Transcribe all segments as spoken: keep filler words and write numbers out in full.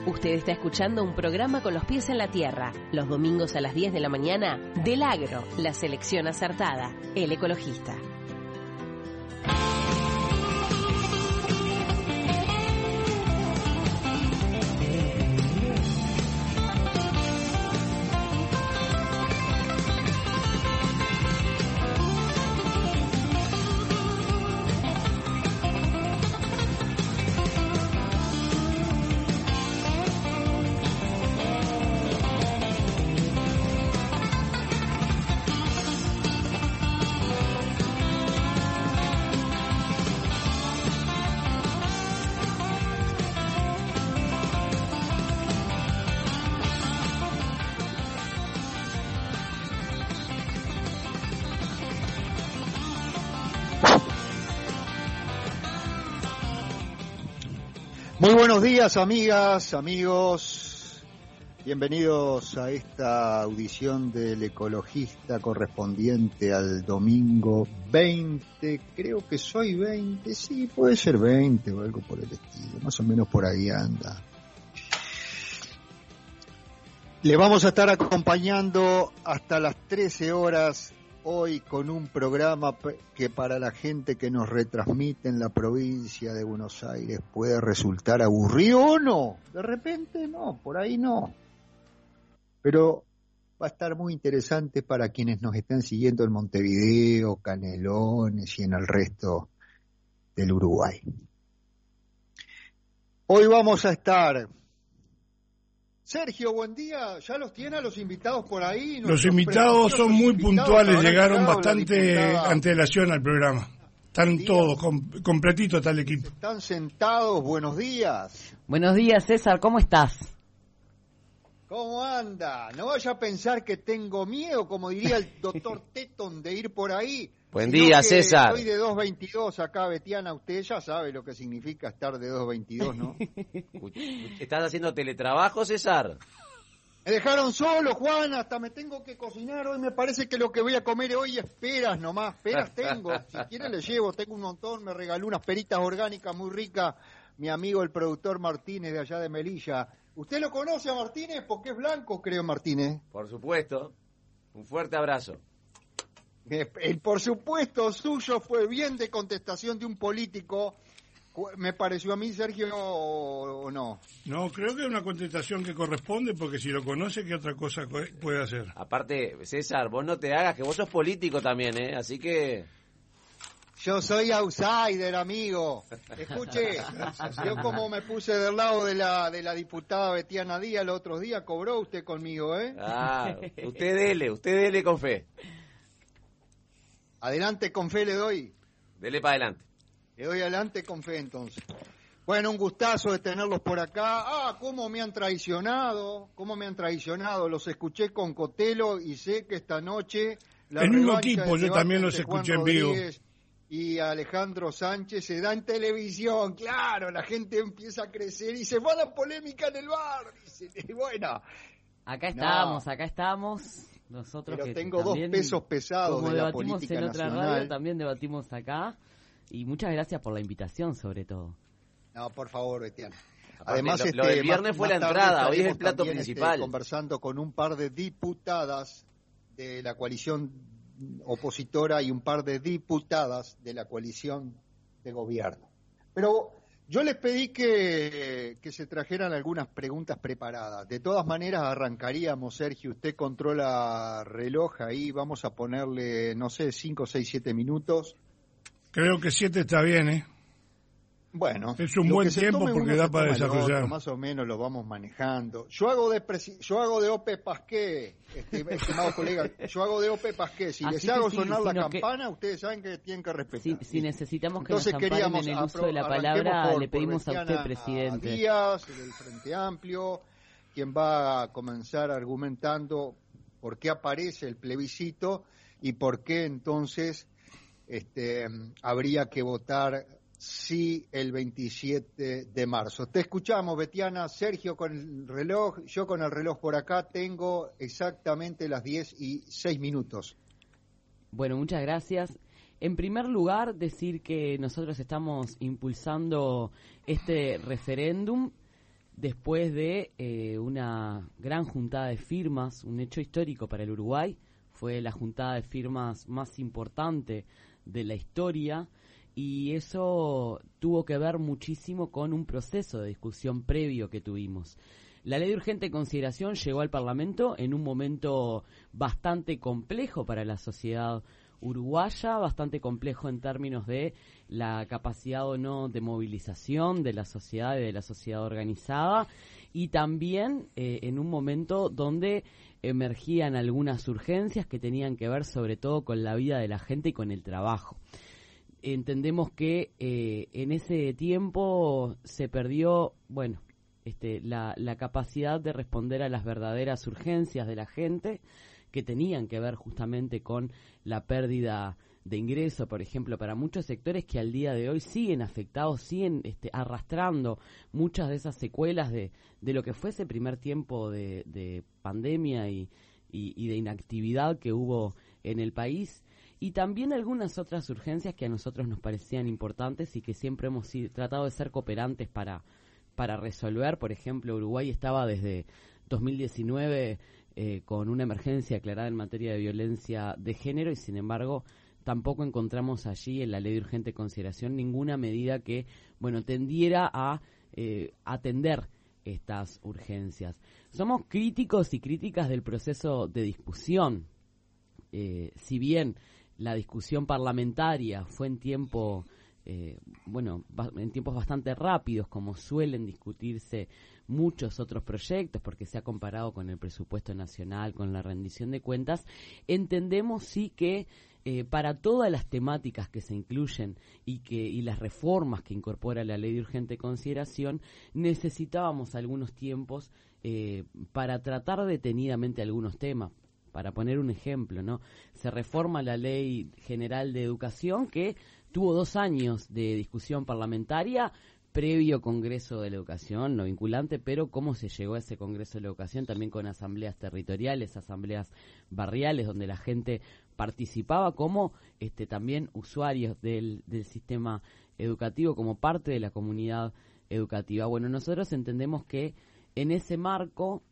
Usted está escuchando un programa con los pies en la tierra, los domingos a las diez de la mañana, del Agro, la selección acertada, El Ecologista. Muy buenos días, amigas, amigos. Bienvenidos a esta audición del Ecologista correspondiente al domingo veinte. Creo que soy veinte, sí, puede ser veinte o algo por el estilo. Más o menos por ahí anda. Le vamos a estar acompañando hasta las trece horas hoy con un programa que para la gente que nos retransmite en la provincia de Buenos Aires puede resultar aburrido o no. De repente no, por ahí no. Pero va a estar muy interesante para quienes nos están siguiendo en Montevideo, Canelones y en el resto del Uruguay. Hoy vamos a estar... Sergio, buen día. ¿Ya los tiene a los invitados por ahí? Los invitados son muy puntuales, llegaron bastante antelación al programa. Están todos, com, completito está el equipo. Están sentados, buenos días. Buenos días, César, ¿cómo estás? ¿Cómo anda? No vaya a pensar que tengo miedo, como diría el doctor Teton, de ir por ahí. Buen día, César. Estoy de dos veintidós acá, Betiana, usted ya sabe lo que significa estar de dos veintidós, ¿no? ¿Estás haciendo teletrabajo, César? Me dejaron solo, Juan, hasta me tengo que cocinar hoy, me parece que lo que voy a comer hoy es peras nomás, peras tengo, si quieren le llevo, tengo un montón, me regaló unas peritas orgánicas muy ricas, mi amigo el productor Martínez de allá de Melilla. ¿Usted lo conoce a Martínez? Porque es blanco, creo, Martínez. Por supuesto, un fuerte abrazo. El por supuesto suyo fue bien de contestación de un político, me pareció a mí, Sergio, o, o no. No, creo que es una contestación que corresponde, porque si lo conoce, ¿qué otra cosa puede hacer? Aparte, César, vos no te hagas, que vos sos político también, ¿eh? Así que... Yo soy outsider, amigo. Escuche, yo como me puse del lado de la de la diputada Betiana Díaz los otros días, cobró usted conmigo, ¿eh? Ah, usted dele, usted dele con fe. Adelante con fe le doy. Dele para adelante. Le doy adelante con fe entonces. Bueno, un gustazo de tenerlos por acá. Ah, cómo me han traicionado, cómo me han traicionado. Los escuché con Cotelo y sé que esta noche... La el mismo equipo, yo también los escuché en vivo. Y Alejandro Sánchez se da en televisión, claro, la gente empieza a crecer y se va la polémica en el bar. Y bueno. Acá estamos, no. acá estamos. Nosotros Pero que tengo también, dos pesos pesados como de la debatimos política en otra nacional. radio, también debatimos acá. Y muchas gracias por la invitación, sobre todo. No, por favor, Betiana. Además, lo, este, lo del viernes más, fue más la entrada, hoy es el plato también, principal. Este, conversando con un par de diputadas de la coalición opositora y un par de diputadas de la coalición de gobierno. Pero yo les pedí que, que se trajeran algunas preguntas preparadas. De todas maneras arrancaríamos, Sergio, usted controla reloj ahí, vamos a ponerle, no sé, cinco, seis, siete minutos. Creo que siete está bien, ¿eh? Bueno, es un buen tiempo porque da para desarrollar. Otro, más o menos lo vamos manejando. Yo hago de presi- yo hago de O P E Pasqué, este, estimado colega, yo hago de O P E Pasqué. Si Así les hago sí, sonar la campana, que... ustedes saben que tienen que respetar. Si, si necesitamos que Entonces, nos amparen en el apro- uso de la palabra, por, le pedimos por a usted, presidente. A Díaz, del Frente Amplio, quien va a comenzar argumentando por qué aparece el plebiscito y por qué entonces este, habría que votar sí el veintisiete de marzo. Te escuchamos, Betiana. Sergio con el reloj, yo con el reloj por acá tengo exactamente las diez y seis minutos. Bueno, muchas gracias. En primer lugar, decir que nosotros estamos impulsando este referéndum después de eh, una gran juntada de firmas, un hecho histórico para el Uruguay, fue la juntada de firmas más importante de la historia, y eso tuvo que ver muchísimo con un proceso de discusión previo que tuvimos. La ley de urgente consideración llegó al Parlamento en un momento bastante complejo para la sociedad uruguaya, bastante complejo en términos de la capacidad o no de movilización de la sociedad y de la sociedad organizada, y también eh, en un momento donde emergían algunas urgencias que tenían que ver sobre todo con la vida de la gente y con el trabajo. Entendemos que eh, en ese tiempo se perdió, bueno, este, la, la capacidad de responder a las verdaderas urgencias de la gente, que tenían que ver justamente con la pérdida de ingreso, por ejemplo, para muchos sectores que al día de hoy siguen afectados, siguen este, arrastrando muchas de esas secuelas de, de lo que fue ese primer tiempo de, de pandemia y, y, y de inactividad que hubo en el país. Y también algunas otras urgencias que a nosotros nos parecían importantes y que siempre hemos sido, tratado de ser cooperantes para, para resolver. Por ejemplo, Uruguay estaba desde dos mil diecinueve eh, con una emergencia declarada en materia de violencia de género, y sin embargo tampoco encontramos allí en la ley de urgente consideración ninguna medida que, bueno, tendiera a eh, atender estas urgencias. Somos críticos y críticas del proceso de discusión. Eh, si bien la discusión parlamentaria fue en tiempo, eh, bueno, en tiempos bastante rápidos, como suelen discutirse muchos otros proyectos, porque se ha comparado con el presupuesto nacional, con la rendición de cuentas, entendemos sí que eh, para todas las temáticas que se incluyen y que y las reformas que incorpora la ley de urgente consideración, necesitábamos algunos tiempos eh, para tratar detenidamente algunos temas. Para poner un ejemplo, ¿no? Se reforma la Ley General de Educación, que tuvo dos años de discusión parlamentaria, previo Congreso de la Educación, no vinculante, pero cómo se llegó a ese Congreso de la Educación, también con asambleas territoriales, asambleas barriales, donde la gente participaba como este también usuarios del, del sistema educativo, como parte de la comunidad educativa. Bueno, nosotros entendemos que en ese marco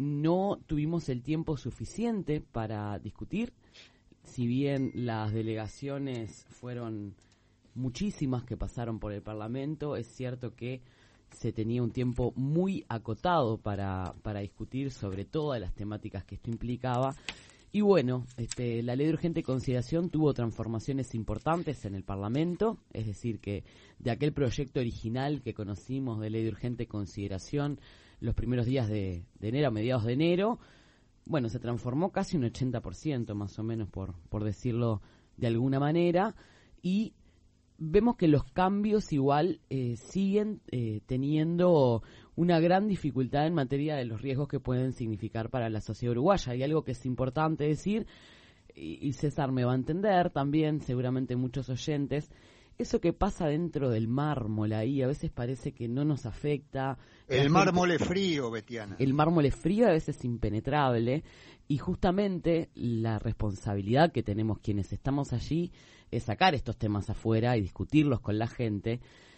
no tuvimos el tiempo suficiente para discutir, si bien las delegaciones fueron muchísimas que pasaron por el Parlamento, es cierto que se tenía un tiempo muy acotado para, para discutir sobre todas las temáticas que esto implicaba. Y bueno, este, la ley de urgente consideración tuvo transformaciones importantes en el Parlamento, es decir, que de aquel proyecto original que conocimos de ley de urgente consideración los primeros días de, de enero, a mediados de enero, bueno, se transformó casi un ochenta por ciento más o menos, por, por decirlo de alguna manera, y vemos que los cambios igual eh, siguen eh, teniendo una gran dificultad en materia de los riesgos que pueden significar para la sociedad uruguaya. Y algo que es importante decir, y, y César me va a entender también, seguramente muchos oyentes, eso que pasa dentro del mármol ahí, a veces parece que no nos afecta. El mármol es frío, Betiana. El mármol es frío, a veces impenetrable, y justamente la responsabilidad que tenemos quienes estamos allí es sacar estos temas afuera y discutirlos con la gente,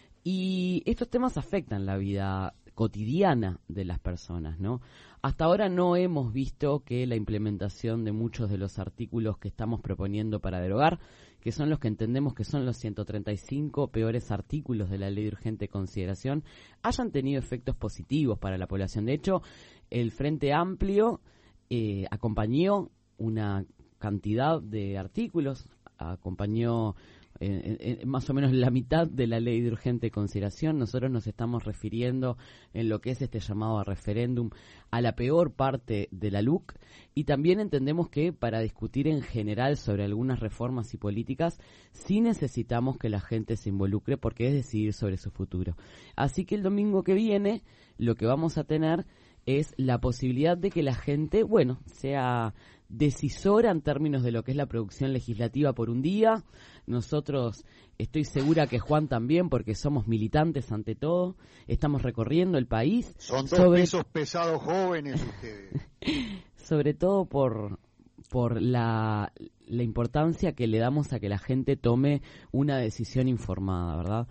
y estos temas afectan la vida cotidiana de las personas, ¿no? Hasta ahora no hemos visto que la implementación de muchos de los artículos que estamos proponiendo para derogar, que son los que entendemos que son los ciento treinta y cinco peores artículos de la ley de urgente consideración, hayan tenido efectos positivos para la población. De hecho, el Frente Amplio eh, acompañó una cantidad de artículos, acompañó eh, eh, más o menos la mitad de la ley de urgente consideración. Nosotros nos estamos refiriendo en lo que es este llamado a referéndum a la peor parte de la L U C, y también entendemos que para discutir en general sobre algunas reformas y políticas sí necesitamos que la gente se involucre, porque es decidir sobre su futuro. Así que el domingo que viene lo que vamos a tener es la posibilidad de que la gente, bueno, sea decisora en términos de lo que es la producción legislativa por un día. Nosotros, estoy segura que Juan también, porque somos militantes ante todo, estamos recorriendo el país. Son dos sobre... pesos pesados jóvenes ustedes. Sobre todo por, por la, la importancia que le damos a que la gente tome una decisión informada, ¿verdad?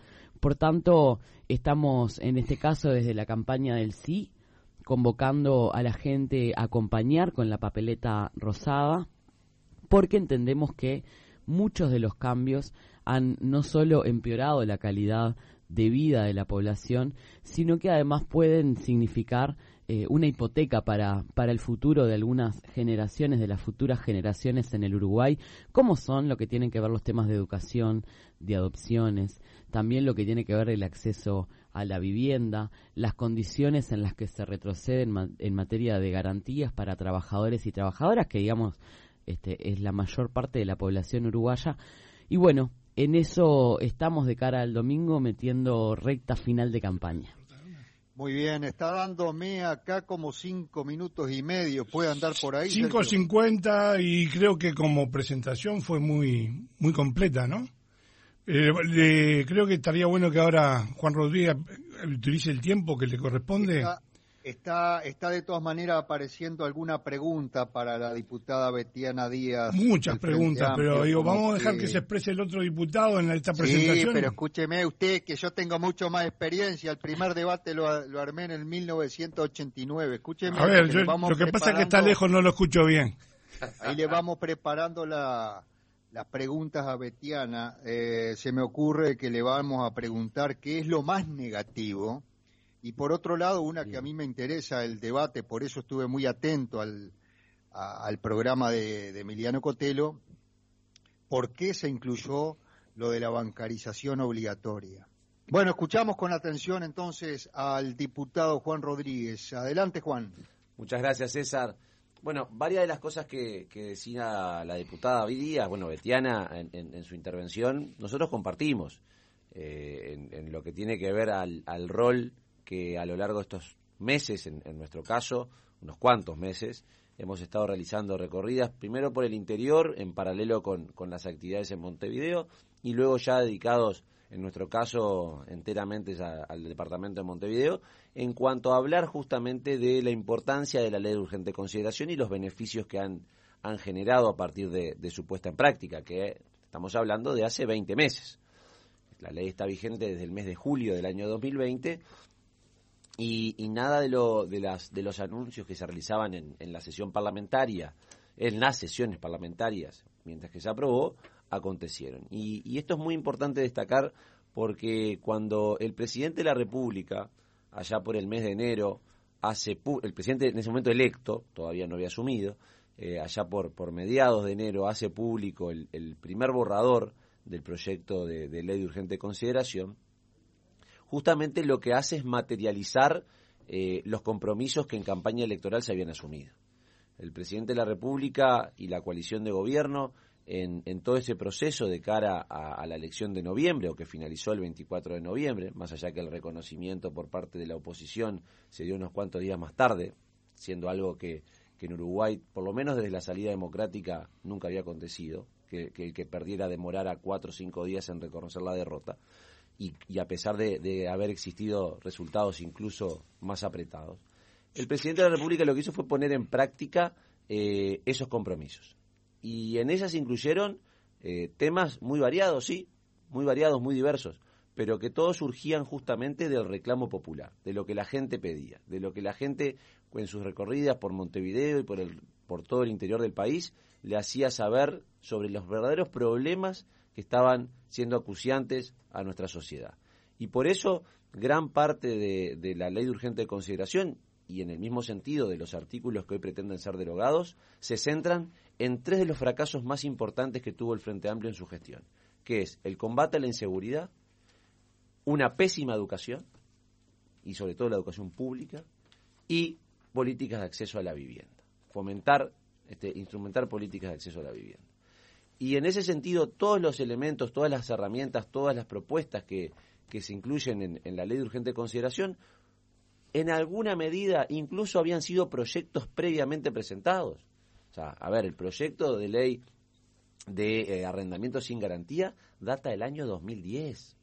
por tanto, estamos en este caso desde la campaña del sí, convocando a la gente a acompañar con la papeleta rosada, porque entendemos que muchos de los cambios han no solo empeorado la calidad de vida de la población, sino que además pueden significar eh, una hipoteca para, para el futuro de algunas generaciones, de las futuras generaciones en el Uruguay, como son lo que tienen que ver los temas de educación, de adopciones, también lo que tiene que ver el acceso a la vivienda, las condiciones en las que se retrocede en, ma- en materia de garantías para trabajadores y trabajadoras, que digamos este, es la mayor parte de la población uruguaya. Y bueno, en eso estamos de cara al domingo metiendo recta final de campaña. Muy bien, está dándome acá como cinco minutos y medio, puede andar por ahí. cinco cincuenta y creo que como presentación fue muy muy completa, ¿no? Eh, le, creo que estaría bueno que ahora Juan Rodríguez utilice el tiempo que le corresponde. Está, está, está de todas maneras apareciendo alguna pregunta para la diputada Betiana Díaz. Muchas preguntas, Amplio, pero digo, vamos a dejar que... que se exprese el otro diputado en esta presentación. Sí, pero escúcheme usted que yo tengo mucho más experiencia. El primer debate lo, lo armé en el mil novecientos ochenta y nueve. Escúcheme. A ver, yo, lo que pasa es que está lejos, no lo escucho bien. Ahí le vamos preparando la... las preguntas a Betiana. Eh, se me ocurre que le vamos a preguntar qué es lo más negativo, y por otro lado una que a mí me interesa el debate, por eso estuve muy atento al, a, al programa de, de Emiliano Cotelo, por qué se incluyó lo de la bancarización obligatoria. Bueno, escuchamos con atención entonces al diputado Juan Rodríguez. Adelante, Juan. Muchas gracias, César. Bueno, varias de las cosas que, que decía la diputada Díaz, bueno, Betiana, en, en, en su intervención, nosotros compartimos eh, en, en lo que tiene que ver al, al rol que a lo largo de estos meses, en, en nuestro caso, unos cuantos meses, hemos estado realizando recorridas, primero por el interior, en paralelo con, con las actividades en Montevideo, y luego ya dedicados, en nuestro caso, enteramente a, al departamento de Montevideo, en cuanto a hablar justamente de la importancia de la ley de urgente consideración y los beneficios que han, han generado a partir de, de su puesta en práctica, que estamos hablando de hace veinte meses. La ley está vigente desde el mes de julio del año dos mil veinte y, y nada de, lo, de, las, de los anuncios que se realizaban en, en la sesión parlamentaria, en las sesiones parlamentarias, mientras que se aprobó, acontecieron. Y, y esto es muy importante destacar porque cuando el presidente de la República, allá por el mes de enero, hace pu- el presidente en ese momento electo, todavía no había asumido, eh, allá por, por mediados de enero hace público el, el primer borrador del proyecto de, de ley de urgente consideración, justamente lo que hace es materializar eh, los compromisos que en campaña electoral se habían asumido. El presidente de la República y la coalición de gobierno En, en todo ese proceso de cara a, a la elección de noviembre, o que finalizó el veinticuatro de noviembre, más allá que el reconocimiento por parte de la oposición se dio unos cuantos días más tarde, siendo algo que, que en Uruguay, por lo menos desde la salida democrática, nunca había acontecido, que, que el que perdiera demorara cuatro o cinco días en reconocer la derrota, y, y a pesar de, de haber existido resultados incluso más apretados, el presidente de la República lo que hizo fue poner en práctica eh, esos compromisos. Y en ellas se incluyeron eh, temas muy variados, sí, muy variados, muy diversos, pero que todos surgían justamente del reclamo popular, de lo que la gente pedía, de lo que la gente en sus recorridas por Montevideo y por, el, por todo el interior del país le hacía saber sobre los verdaderos problemas que estaban siendo acuciantes a nuestra sociedad. Y por eso gran parte de, de la ley de urgente consideración, y en el mismo sentido de los artículos que hoy pretenden ser derogados, se centran en tres de los fracasos más importantes que tuvo el Frente Amplio en su gestión, que es el combate a la inseguridad, una pésima educación, y sobre todo la educación pública, y políticas de acceso a la vivienda, fomentar, este, instrumentar políticas de acceso a la vivienda. Y en ese sentido, todos los elementos, todas las herramientas, todas las propuestas que, que se incluyen en, en la ley de urgente consideración, en alguna medida incluso habían sido proyectos previamente presentados. O sea, a ver, el proyecto de ley de eh, arrendamiento sin garantía data del año dos mil diez,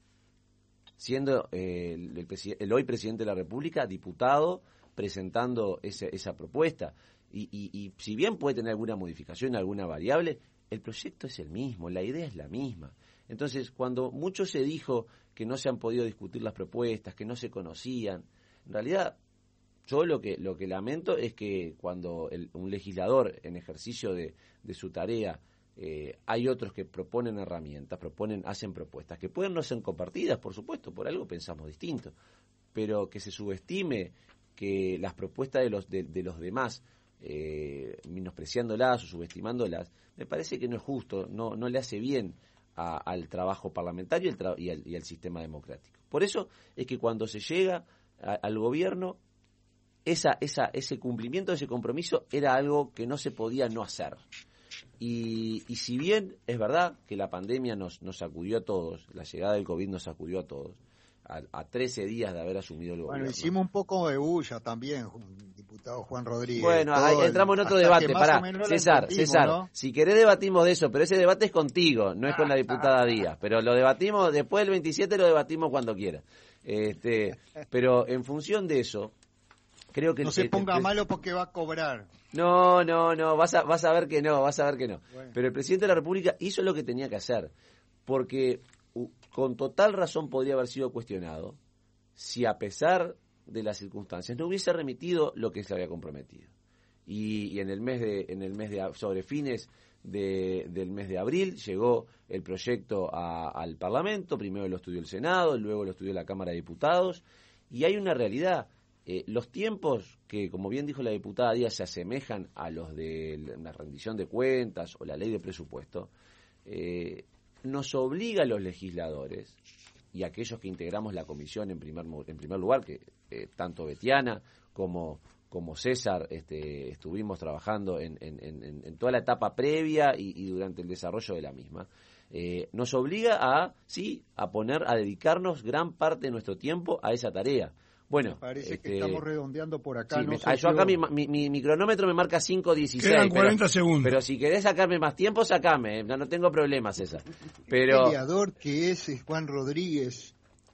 siendo eh, el, el, el hoy presidente de la República diputado presentando ese, esa propuesta. Y, y, y si bien puede tener alguna modificación, alguna variable, el proyecto es el mismo, la idea es la misma. Entonces, cuando mucho se dijo que no se han podido discutir las propuestas, que no se conocían, en realidad yo lo que lo que lamento es que cuando el, un legislador en ejercicio de, de su tarea, eh, hay otros que proponen herramientas, proponen, hacen propuestas, que pueden no ser compartidas, por supuesto, por algo pensamos distinto, pero que se subestime que las propuestas de los de, de los demás, eh, menospreciándolas o subestimándolas, me parece que no es justo, no no le hace bien a, al trabajo parlamentario y, el tra- y, al, y al sistema democrático. Por eso es que cuando se llega a, al gobierno, esa esa ese cumplimiento, ese compromiso era algo que no se podía no hacer. Y, y si bien es verdad que la pandemia nos, nos sacudió a todos, la llegada del COVID nos sacudió a todos, a, a trece días de haber asumido el Bueno, gobierno. hicimos un poco de bulla también, diputado Juan Rodríguez. Bueno, ahí Todo entramos el- en otro hasta debate. que más Pará, o menos la César, entendimos, César, ¿no? si querés debatimos de eso, pero ese debate es contigo, no es con la diputada Díaz. Pero lo debatimos, después del veintisiete lo debatimos cuando quiera. Este, pero en función de eso, creo que... No el- se el- ponga el- malo porque va a cobrar. No, no, no, vas a, vas a ver que no, vas a ver que no. Bueno. Pero el presidente de la República hizo lo que tenía que hacer, porque u- con total razón podría haber sido cuestionado si a pesar de las circunstancias no hubiese remitido lo que se había comprometido. Y, y en el mes de, en el mes de a- sobre fines de, del mes de abril llegó el proyecto a- al Parlamento, primero lo estudió el Senado, luego lo estudió la Cámara de Diputados, y hay una realidad. Eh, los tiempos que, como bien dijo la diputada Díaz, se asemejan a los de la rendición de cuentas o la ley de presupuesto, eh, nos obliga a los legisladores y a aquellos que integramos la comisión en primer, mu- en primer lugar, que eh, tanto Betiana como, como César este, estuvimos trabajando en, en, en, en toda la etapa previa y, y durante el desarrollo de la misma, eh, nos obliga a, sí, a poner, a dedicarnos gran parte de nuestro tiempo a esa tarea. Bueno, Me parece este, que estamos redondeando por acá. sí, no me- sé ah, si yo acá hubo- mi, mi, mi- mi cronómetro me marca cinco dieciséis. Quedan pero- cuarenta segundos. Pero si querés sacarme más tiempo, sacame. No, no tengo problemas, César. Pero, peleador que es es Juan Rodríguez.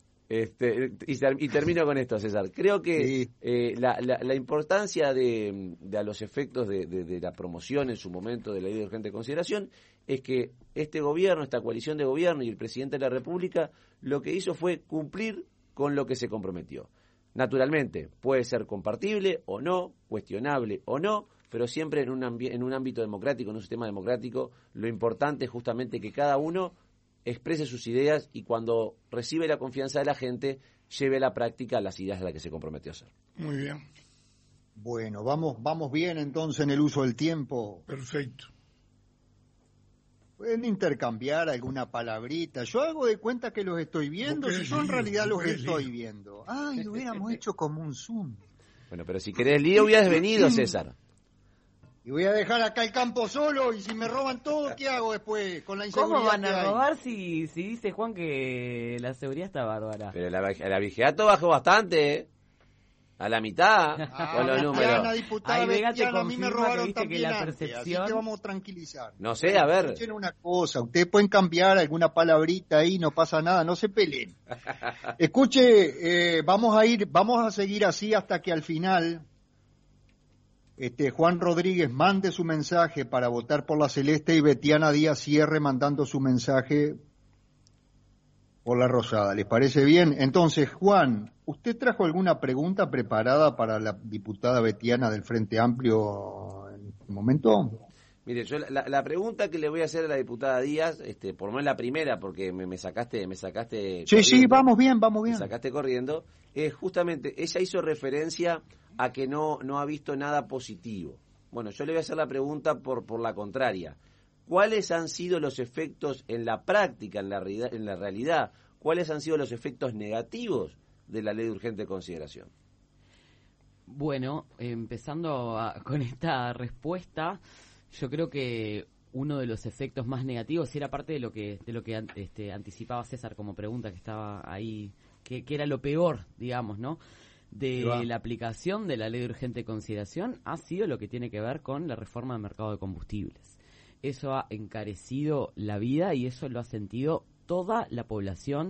este, y, ter- y termino con esto, César. Creo que Sí. eh, la, la, la importancia de, de a los efectos de, de, de la promoción en su momento de la ley de urgente consideración es que este gobierno, esta coalición de gobierno y el presidente de la República lo que hizo fue cumplir con lo que se comprometió. Naturalmente, puede ser compartible o no, cuestionable o no, pero siempre en un, ambi- en un ámbito democrático, en un sistema democrático, lo importante es justamente que cada uno exprese sus ideas y cuando recibe la confianza de la gente, lleve a la práctica las ideas a las que se comprometió a hacer. Muy bien, Bueno, vamos, vamos bien entonces en el uso del tiempo. perfecto. Pueden intercambiar alguna palabrita. Yo hago de cuenta que los estoy viendo, Vos si querés yo en lío, realidad vos los querés estoy lío. viendo. Ay, lo hubiéramos hecho como un Zoom. Bueno, pero si querés lío, hubieras venido, César. Y voy a dejar acá el campo solo y si me roban todo, ¿qué hago después con la inseguridad ¿Cómo van que a hay? robar si, si dice Juan que la seguridad está bárbara? Pero la, la vigilato bajó bastante, ¿eh? A la mitad, Ah, con los Betiana, números. diputada Ay, Vega, te Betiana, a mí me confirma que robaron viste que también la antes, así percepción- que vamos a tranquilizar. No sé, a ver. Escuchen una cosa, ustedes pueden cambiar alguna palabrita ahí, no pasa nada, no se peleen. Escuche, eh, vamos a ir, vamos a seguir así hasta que al final este Juan Rodríguez mande su mensaje para votar por la Celeste y Betiana Díaz cierre mandando su mensaje por la Rosada. ¿Les parece bien? Entonces, Juan, ¿usted trajo alguna pregunta preparada para la diputada Betiana del Frente Amplio en este momento? Mire, yo la, la pregunta que le voy a hacer a la diputada Díaz, este, por lo menos la primera, porque me, me sacaste, me sacaste. Sí, sí, corriendo, vamos bien, vamos Me bien. sacaste corriendo. Es justamente, ella hizo referencia a que no, no ha visto nada positivo. Bueno, yo le voy a hacer la pregunta por, por la contraria. ¿Cuáles han sido los efectos en la práctica, en la, realidad- en la realidad? ¿Cuáles han sido los efectos negativos de la ley de urgente consideración? Bueno, empezando a- con esta respuesta, yo creo que uno de los efectos más negativos, y era parte de lo que de lo que an- este, anticipaba César como pregunta que estaba ahí, que, que era lo peor, digamos, ¿no? Ahí va. De la aplicación de la ley de urgente consideración, ha sido lo que tiene que ver con la reforma del mercado de combustibles. Eso ha encarecido la vida y eso lo ha sentido toda la población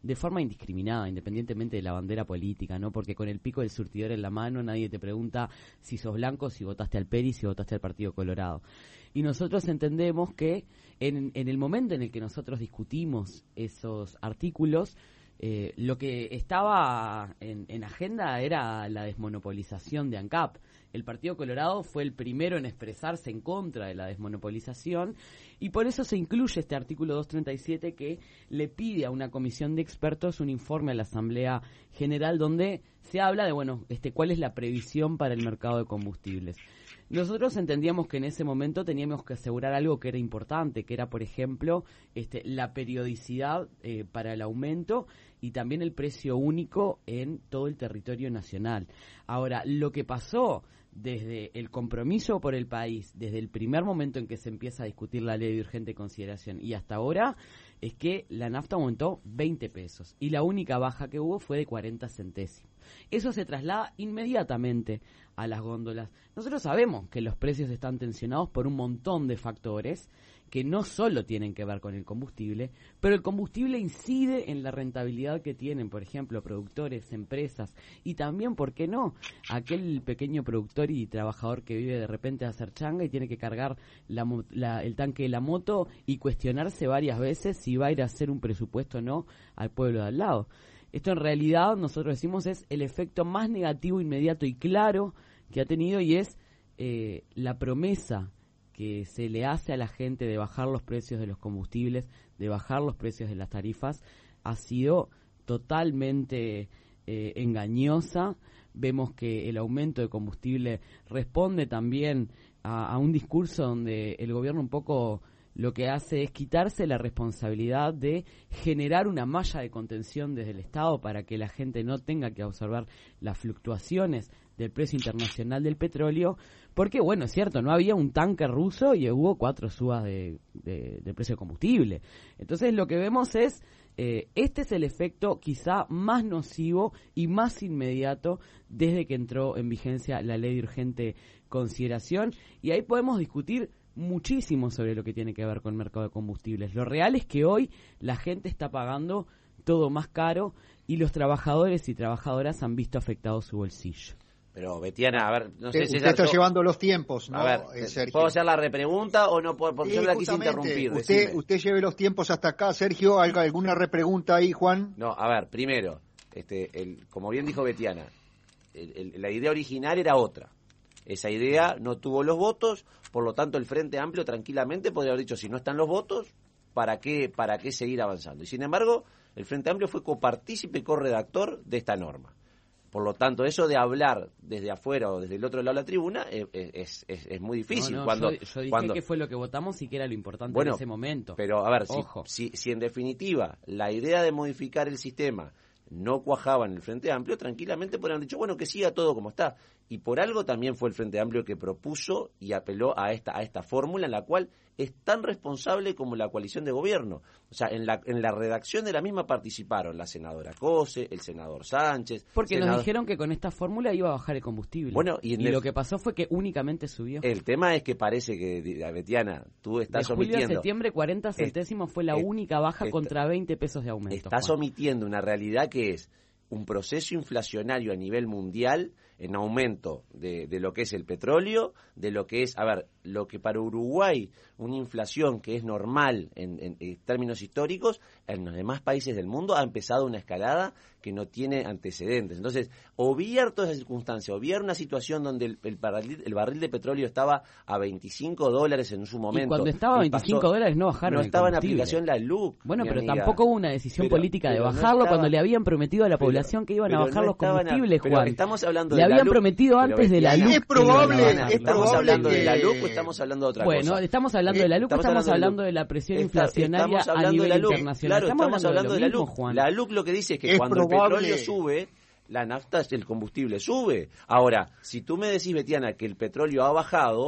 de forma indiscriminada, independientemente de la bandera política, ¿no? Porque con el pico del surtidor en la mano nadie te pregunta si sos blanco, si votaste al P E R I, si votaste al Partido Colorado. Y nosotros entendemos que en, en el momento en el que nosotros discutimos esos artículos, eh, lo que estaba en, en agenda era la desmonopolización de ANCAP. El Partido Colorado fue el primero en expresarse en contra de la desmonopolización y por eso se incluye este artículo doscientos treinta y siete que le pide a una comisión de expertos un informe a la Asamblea General donde se habla de, bueno, este, cuál es la previsión para el mercado de combustibles. Nosotros entendíamos que en ese momento teníamos que asegurar algo que era importante, que era, por ejemplo, este, la periodicidad eh, para el aumento y también el precio único en todo el territorio nacional. Ahora, lo que pasó desde el compromiso por el país, desde el primer momento en que se empieza a discutir la ley de urgente consideración y hasta ahora, es que la nafta aumentó veinte pesos y la única baja que hubo fue de cuarenta centésimos. Eso se traslada inmediatamente a las góndolas. Nosotros sabemos que los precios están tensionados por un montón de factores que no solo tienen que ver con el combustible, pero el combustible incide en la rentabilidad que tienen, por ejemplo, productores, empresas y también, ¿por qué no?, aquel pequeño productor y trabajador que vive de repente a hacer changa y tiene que cargar la, la, el tanque de la moto y cuestionarse varias veces si va a ir a hacer un presupuesto o no al pueblo de al lado. Esto en realidad, nosotros decimos, es el efecto más negativo, inmediato y claro que ha tenido y es eh, la promesa que se le hace a la gente de bajar los precios de los combustibles, de bajar los precios de las tarifas, ha sido totalmente eh, engañosa. Vemos que el aumento de combustible responde también a, a un discurso donde el gobierno un poco lo que hace es quitarse la responsabilidad de generar una malla de contención desde el Estado para que la gente no tenga que observar las fluctuaciones del precio internacional del petróleo, porque, bueno, es cierto, no había un tanque ruso y hubo cuatro subas de, de, de precio de combustible. Entonces, lo que vemos es, eh, este es el efecto quizá más nocivo y más inmediato desde que entró en vigencia la ley de urgente consideración, y ahí podemos discutir muchísimo sobre lo que tiene que ver con el mercado de combustibles. Lo real es que hoy la gente está pagando todo más caro y los trabajadores y trabajadoras han visto afectado su bolsillo. Pero, Betiana, a ver, no sé usted, si... Usted está yo... llevando los tiempos, ¿no? A ver, eh, Sergio. ¿puedo hacer la repregunta o no puedo? Porque sí, yo la quise interrumpir. Usted, usted lleve los tiempos hasta acá. Sergio, ¿alguna repregunta ahí, Juan? No, a ver, primero, este, el, como bien dijo Betiana, el, el, la idea original era otra. Esa idea no tuvo los votos, por lo tanto el Frente Amplio tranquilamente podría haber dicho, si no están los votos, ¿para qué, para qué seguir avanzando? Y sin embargo, el Frente Amplio fue copartícipe y corredactor de esta norma. Por lo tanto, eso de hablar desde afuera o desde el otro lado de la tribuna es, es, es, es muy difícil. No, no, cuando, yo, yo dije cuando... que fue lo que votamos y que era lo importante bueno, en ese momento. Pero, a ver, si, Ojo. Si, si en definitiva la idea de modificar el sistema no cuajaba en el Frente Amplio, tranquilamente podrían haber dicho, bueno, que siga todo como está. Y por algo también fue el Frente Amplio que propuso y apeló a esta, a esta fórmula en la cual es tan responsable como la coalición de gobierno. O sea, en la, en la redacción de la misma participaron la senadora Cose, el senador Sánchez... Porque senador... nos dijeron que con esta fórmula iba a bajar el combustible. Bueno, y, y el... lo que pasó fue que únicamente subió. El tema es que parece que, Betiana, tú estás de julio omitiendo... a septiembre, cuarenta centésimos fue la es, única baja es, contra veinte pesos de aumento. Estás Juan. omitiendo una realidad que es un proceso inflacionario a nivel mundial en aumento de, de lo que es el petróleo, de lo que es, a ver, lo que para Uruguay una inflación que es normal en, en, en términos históricos, en los demás países del mundo ha empezado una escalada que no tiene antecedentes. Entonces, obviar toda esa circunstancia, obviar una situación donde el, el, barril, el barril de petróleo estaba a veinticinco dólares en su momento. Y cuando estaba a veinticinco pasó, dólares no bajaron No el estaba en combustible. aplicación la L U C. Bueno, pero amiga. tampoco hubo una decisión pero, política de pero bajarlo no estaba, cuando le habían prometido a la población pero, que iban a bajar no los combustibles, pero Juan. Estamos hablando le de habían la L U C, prometido antes de la L U C. Es probable, Betiana, es ¿estamos probable hablando que... de la L U C o estamos hablando de otra bueno, cosa? estamos hablando de la L U C, estamos, estamos hablando de, de la presión Está, inflacionaria a nivel de la internacional. Claro, estamos, estamos hablando, hablando de, de la lo mismo, L U C. Juan. La L U C lo que dice es que es cuando probable... el petróleo sube, la nafta, el combustible sube. Ahora, si tú me decís, Betiana, que el petróleo ha bajado,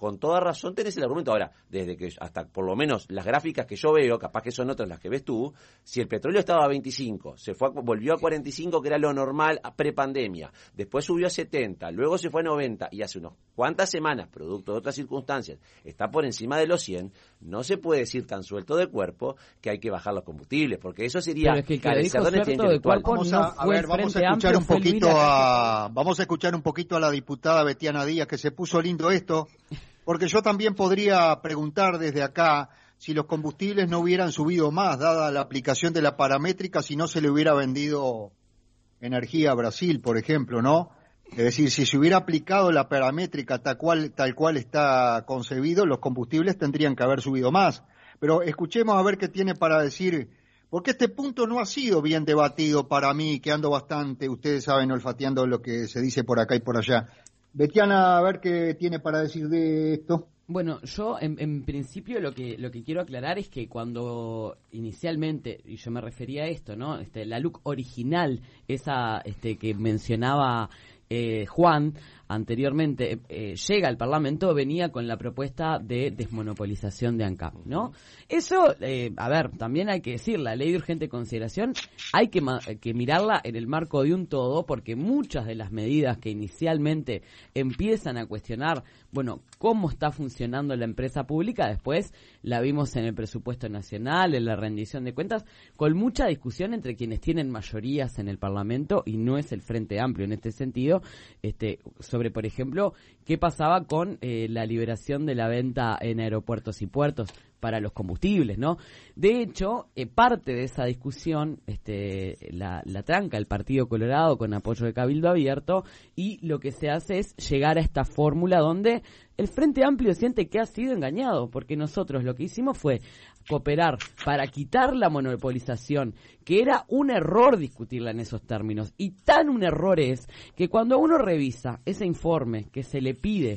con toda razón tenés el argumento. Ahora, desde que hasta por lo menos las gráficas que yo veo, capaz que son otras las que ves tú, si el petróleo estaba a veinticinco, se fue a, volvió a cuarenta y cinco, que era lo normal prepandemia, después subió a setenta, luego se fue a noventa, y hace unos cuantas semanas, producto de otras circunstancias, está por encima de los cien, no se puede decir tan suelto de cuerpo que hay que bajar los combustibles, porque eso sería es que carecer de honestidad intelectual. Vamos a, a ver, vamos a escuchar un poquito a, vamos a escuchar un poquito a la diputada Betiana Díaz, que se puso lindo esto, porque yo también podría preguntar desde acá si los combustibles no hubieran subido más, dada la aplicación de la paramétrica, si no se le hubiera vendido energía a Brasil, por ejemplo, ¿no? Es decir, si se hubiera aplicado la paramétrica tal cual, tal cual está concebido, los combustibles tendrían que haber subido más. Pero escuchemos a ver qué tiene para decir, porque este punto no ha sido bien debatido para mí, que ando bastante, ustedes saben, olfateando lo que se dice por acá y por allá. Betiana, a ver qué tiene para decir de esto. Bueno, yo en, en principio lo que lo que quiero aclarar es que cuando inicialmente, y yo me refería a esto, ¿no? Este, la L U C original, esa este, que mencionaba eh, Juan anteriormente, eh, llega al Parlamento, venía con la propuesta de desmonopolización de ANCAP, ¿no? Eso, eh, a ver, también hay que decir, la ley de urgente consideración hay que, ma- que mirarla en el marco de un todo, porque muchas de las medidas que inicialmente empiezan a cuestionar, bueno, cómo está funcionando la empresa pública, después la vimos en el presupuesto nacional, en la rendición de cuentas, con mucha discusión entre quienes tienen mayorías en el Parlamento, y no es el Frente Amplio en este sentido, este, sobre Sobre, por ejemplo, qué pasaba con eh, la liberación de la venta en aeropuertos y puertos para los combustibles, ¿no? De hecho, eh, parte de esa discusión este, la, la tranca el Partido Colorado con apoyo de Cabildo Abierto, y lo que se hace es llegar a esta fórmula donde el Frente Amplio siente que ha sido engañado, porque nosotros lo que hicimos fue cooperar para quitar la monopolización, que era un error discutirla en esos términos, y tan un error es que cuando uno revisa ese informe que se le pide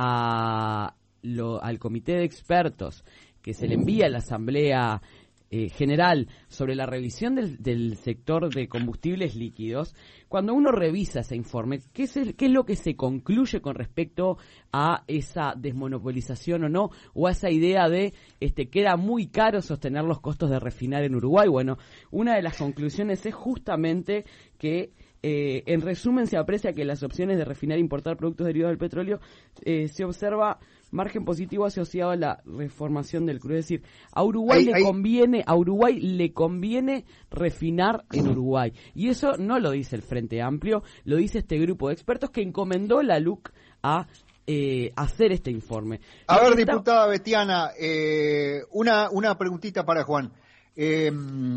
a lo, al comité de expertos, que se le envía a la Asamblea eh, General sobre la revisión del, del sector de combustibles líquidos, cuando uno revisa ese informe, ¿qué es, el, qué es lo que se concluye con respecto a esa desmonopolización o no? O a esa idea de este que era muy caro sostener los costos de refinar en Uruguay. Bueno, una de las conclusiones es justamente que Eh, en resumen, se aprecia que las opciones de refinar e importar productos derivados del petróleo eh, se observa margen positivo asociado a la reformación del crudo. Es decir, a Uruguay ahí, le ahí. conviene, a Uruguay le conviene refinar en Uruguay. Y eso no lo dice el Frente Amplio, lo dice este grupo de expertos que encomendó la L U C a eh, hacer este informe. A Lo ver, que está... diputada Betiana, eh, una, una preguntita para Juan. Eh,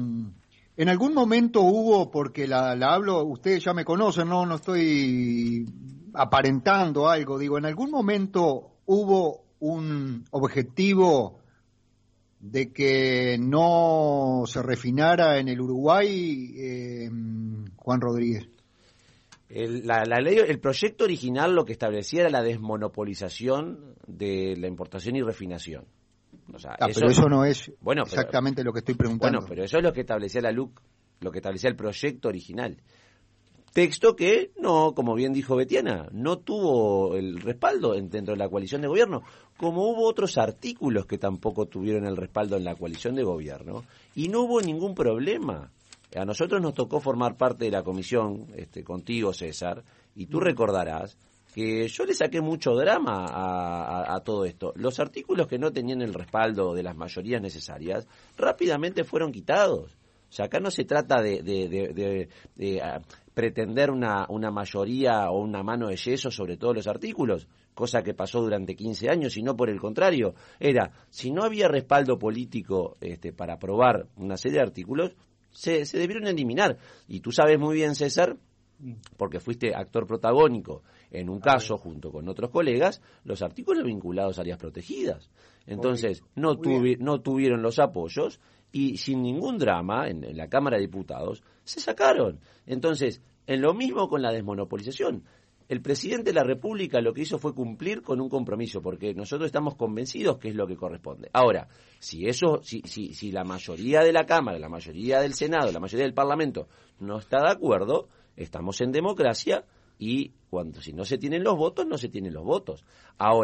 En algún momento hubo, porque la, la hablo, ustedes ya me conocen, no, no estoy aparentando algo, digo, en algún momento hubo un objetivo de que no se refinara en el Uruguay, eh, Juan Rodríguez. El, la, la ley, el proyecto original lo que establecía era la desmonopolización de la importación y refinación. O sea, Ah, eso, pero eso no es bueno, exactamente pero, lo que estoy preguntando. Bueno, pero eso es lo que establecía la L U C, lo que establecía el proyecto original. Texto que no, como bien dijo Betiana, no tuvo el respaldo en, dentro de la coalición de gobierno, como hubo otros artículos que tampoco tuvieron el respaldo en la coalición de gobierno, y no hubo ningún problema. A nosotros nos tocó formar parte de la comisión, este, contigo, César, y tú recordarás que yo le saqué mucho drama a, a, a todo esto. Los artículos que no tenían el respaldo de las mayorías necesarias rápidamente fueron quitados. O sea, acá no se trata de, de, de, de, de uh, pretender una, una mayoría o una mano de yeso sobre todos los artículos, cosa que pasó durante quince años, sino por el contrario. Era, si no había respaldo político este, para aprobar una serie de artículos, se, se debieron eliminar. Y tú sabes muy bien, César, porque fuiste actor protagónico en un caso junto con otros colegas, los artículos vinculados a áreas protegidas. Entonces, no, tuvi, no tuvieron los apoyos y sin ningún drama en, en la Cámara de Diputados se sacaron. Entonces, en lo mismo con la desmonopolización. El presidente de la República lo que hizo fue cumplir con un compromiso, porque nosotros estamos convencidos que es lo que corresponde. Ahora, si eso, si, si, si la mayoría de la Cámara, la mayoría del Senado, la mayoría del Parlamento no está de acuerdo, estamos en democracia y cuando si no se tienen los votos, no se tienen los votos. Ahora,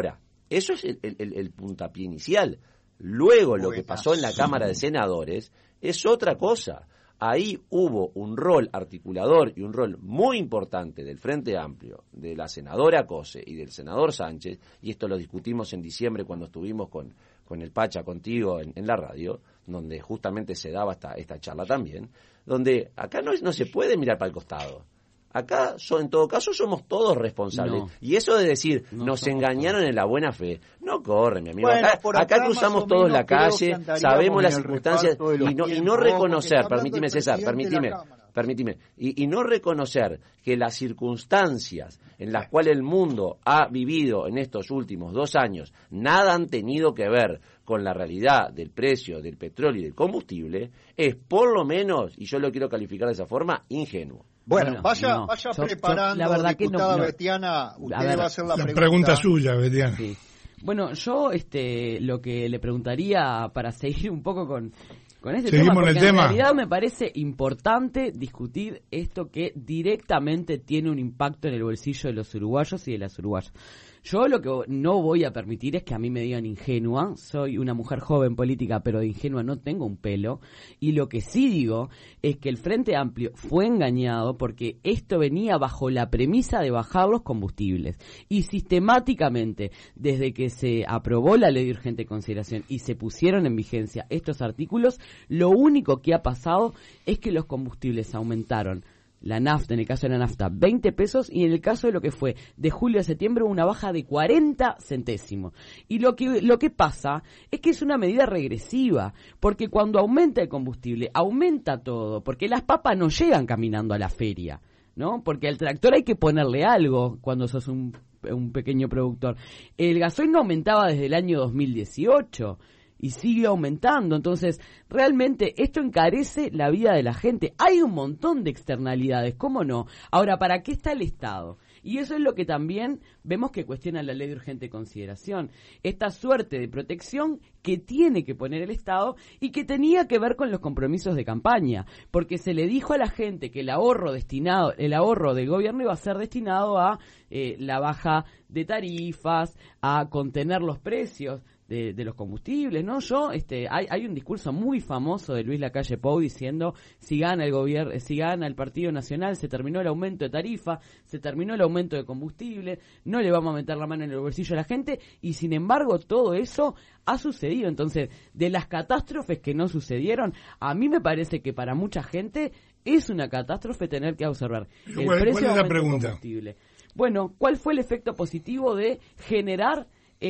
Eso es el, el, el puntapié inicial. Luego lo que pasó en la Cámara de Senadores es otra cosa. Ahí hubo un rol articulador y un rol muy importante del Frente Amplio, de la senadora Cose y del senador Sánchez, y esto lo discutimos en diciembre cuando estuvimos con, con el Pacha, contigo en, en la radio, donde justamente se daba esta, esta charla también, donde acá no, no se puede mirar para el costado. Acá, so, en todo caso, somos todos responsables. No. Y eso de decir, no nos engañaron todos en la buena fe, no corre, mi amigo. Bueno, acá, acá, acá cruzamos todos la calle, sabemos las circunstancias, y no, y no reconocer, permíteme, César, permíteme, permíteme, y, y no reconocer que las circunstancias en las cuales el mundo ha vivido en estos últimos dos años nada han tenido que ver con la realidad del precio del petróleo y del combustible, es por lo menos, y yo lo quiero calificar de esa forma, ingenuo. Bueno, bueno, vaya, no, vaya yo, preparando, yo, la verdad diputada que no, no. Betiana, usted a ver, le va a hacer la, la pregunta. pregunta suya, Betiana. Sí. Bueno, yo este, lo que le preguntaría para seguir un poco con, con este Seguimos tema, porque en el en tema. realidad me parece importante discutir esto que directamente tiene un impacto en el bolsillo de los uruguayos y de las uruguayas. Yo lo que no voy a permitir es que a mí me digan ingenua. Soy una mujer joven política, pero de ingenua no tengo un pelo. Y lo que sí digo es que el Frente Amplio fue engañado porque esto venía bajo la premisa de bajar los combustibles. Y sistemáticamente, desde que se aprobó la ley de urgente consideración y se pusieron en vigencia estos artículos, lo único que ha pasado es que los combustibles aumentaron. La nafta, en el caso de la nafta, veinte pesos, y en el caso de lo que fue de julio a septiembre, una baja de cuarenta centésimos. Y lo que, lo que pasa es que es una medida regresiva, porque cuando aumenta el combustible, aumenta todo, porque las papas no llegan caminando a la feria, ¿no? Porque al tractor hay que ponerle algo cuando sos un, un pequeño productor. El gasoil no aumentaba desde el año dos mil dieciocho. Y sigue aumentando, entonces realmente esto encarece la vida de la gente. Hay un montón de externalidades, ¿cómo no? Ahora, ¿para qué está el Estado? Y eso es lo que también vemos que cuestiona la ley de urgente consideración. Esta suerte de protección que tiene que poner el Estado y que tenía que ver con los compromisos de campaña, porque se le dijo a la gente que el ahorro destinado, el ahorro del gobierno iba a ser destinado a eh, la baja de tarifas, a contener los precios De, de los combustibles, ¿no? Yo, este, hay, hay un discurso muy famoso de Luis Lacalle Pou diciendo si gana el gobierno, si gana el Partido Nacional, se terminó el aumento de tarifa, se terminó el aumento de combustible, no le vamos a meter la mano en el bolsillo a la gente, y sin embargo todo eso ha sucedido. Entonces, de las catástrofes que no sucedieron, a mí me parece que para mucha gente es una catástrofe tener que observar el ¿Cuál, precio cuál es de la aumento pregunta? del combustible. Bueno, ¿cuál fue el efecto positivo de generar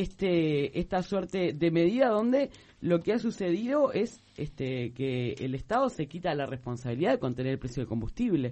este esta suerte de medida donde lo que ha sucedido es este que el Estado se quita la responsabilidad de contener el precio del combustible?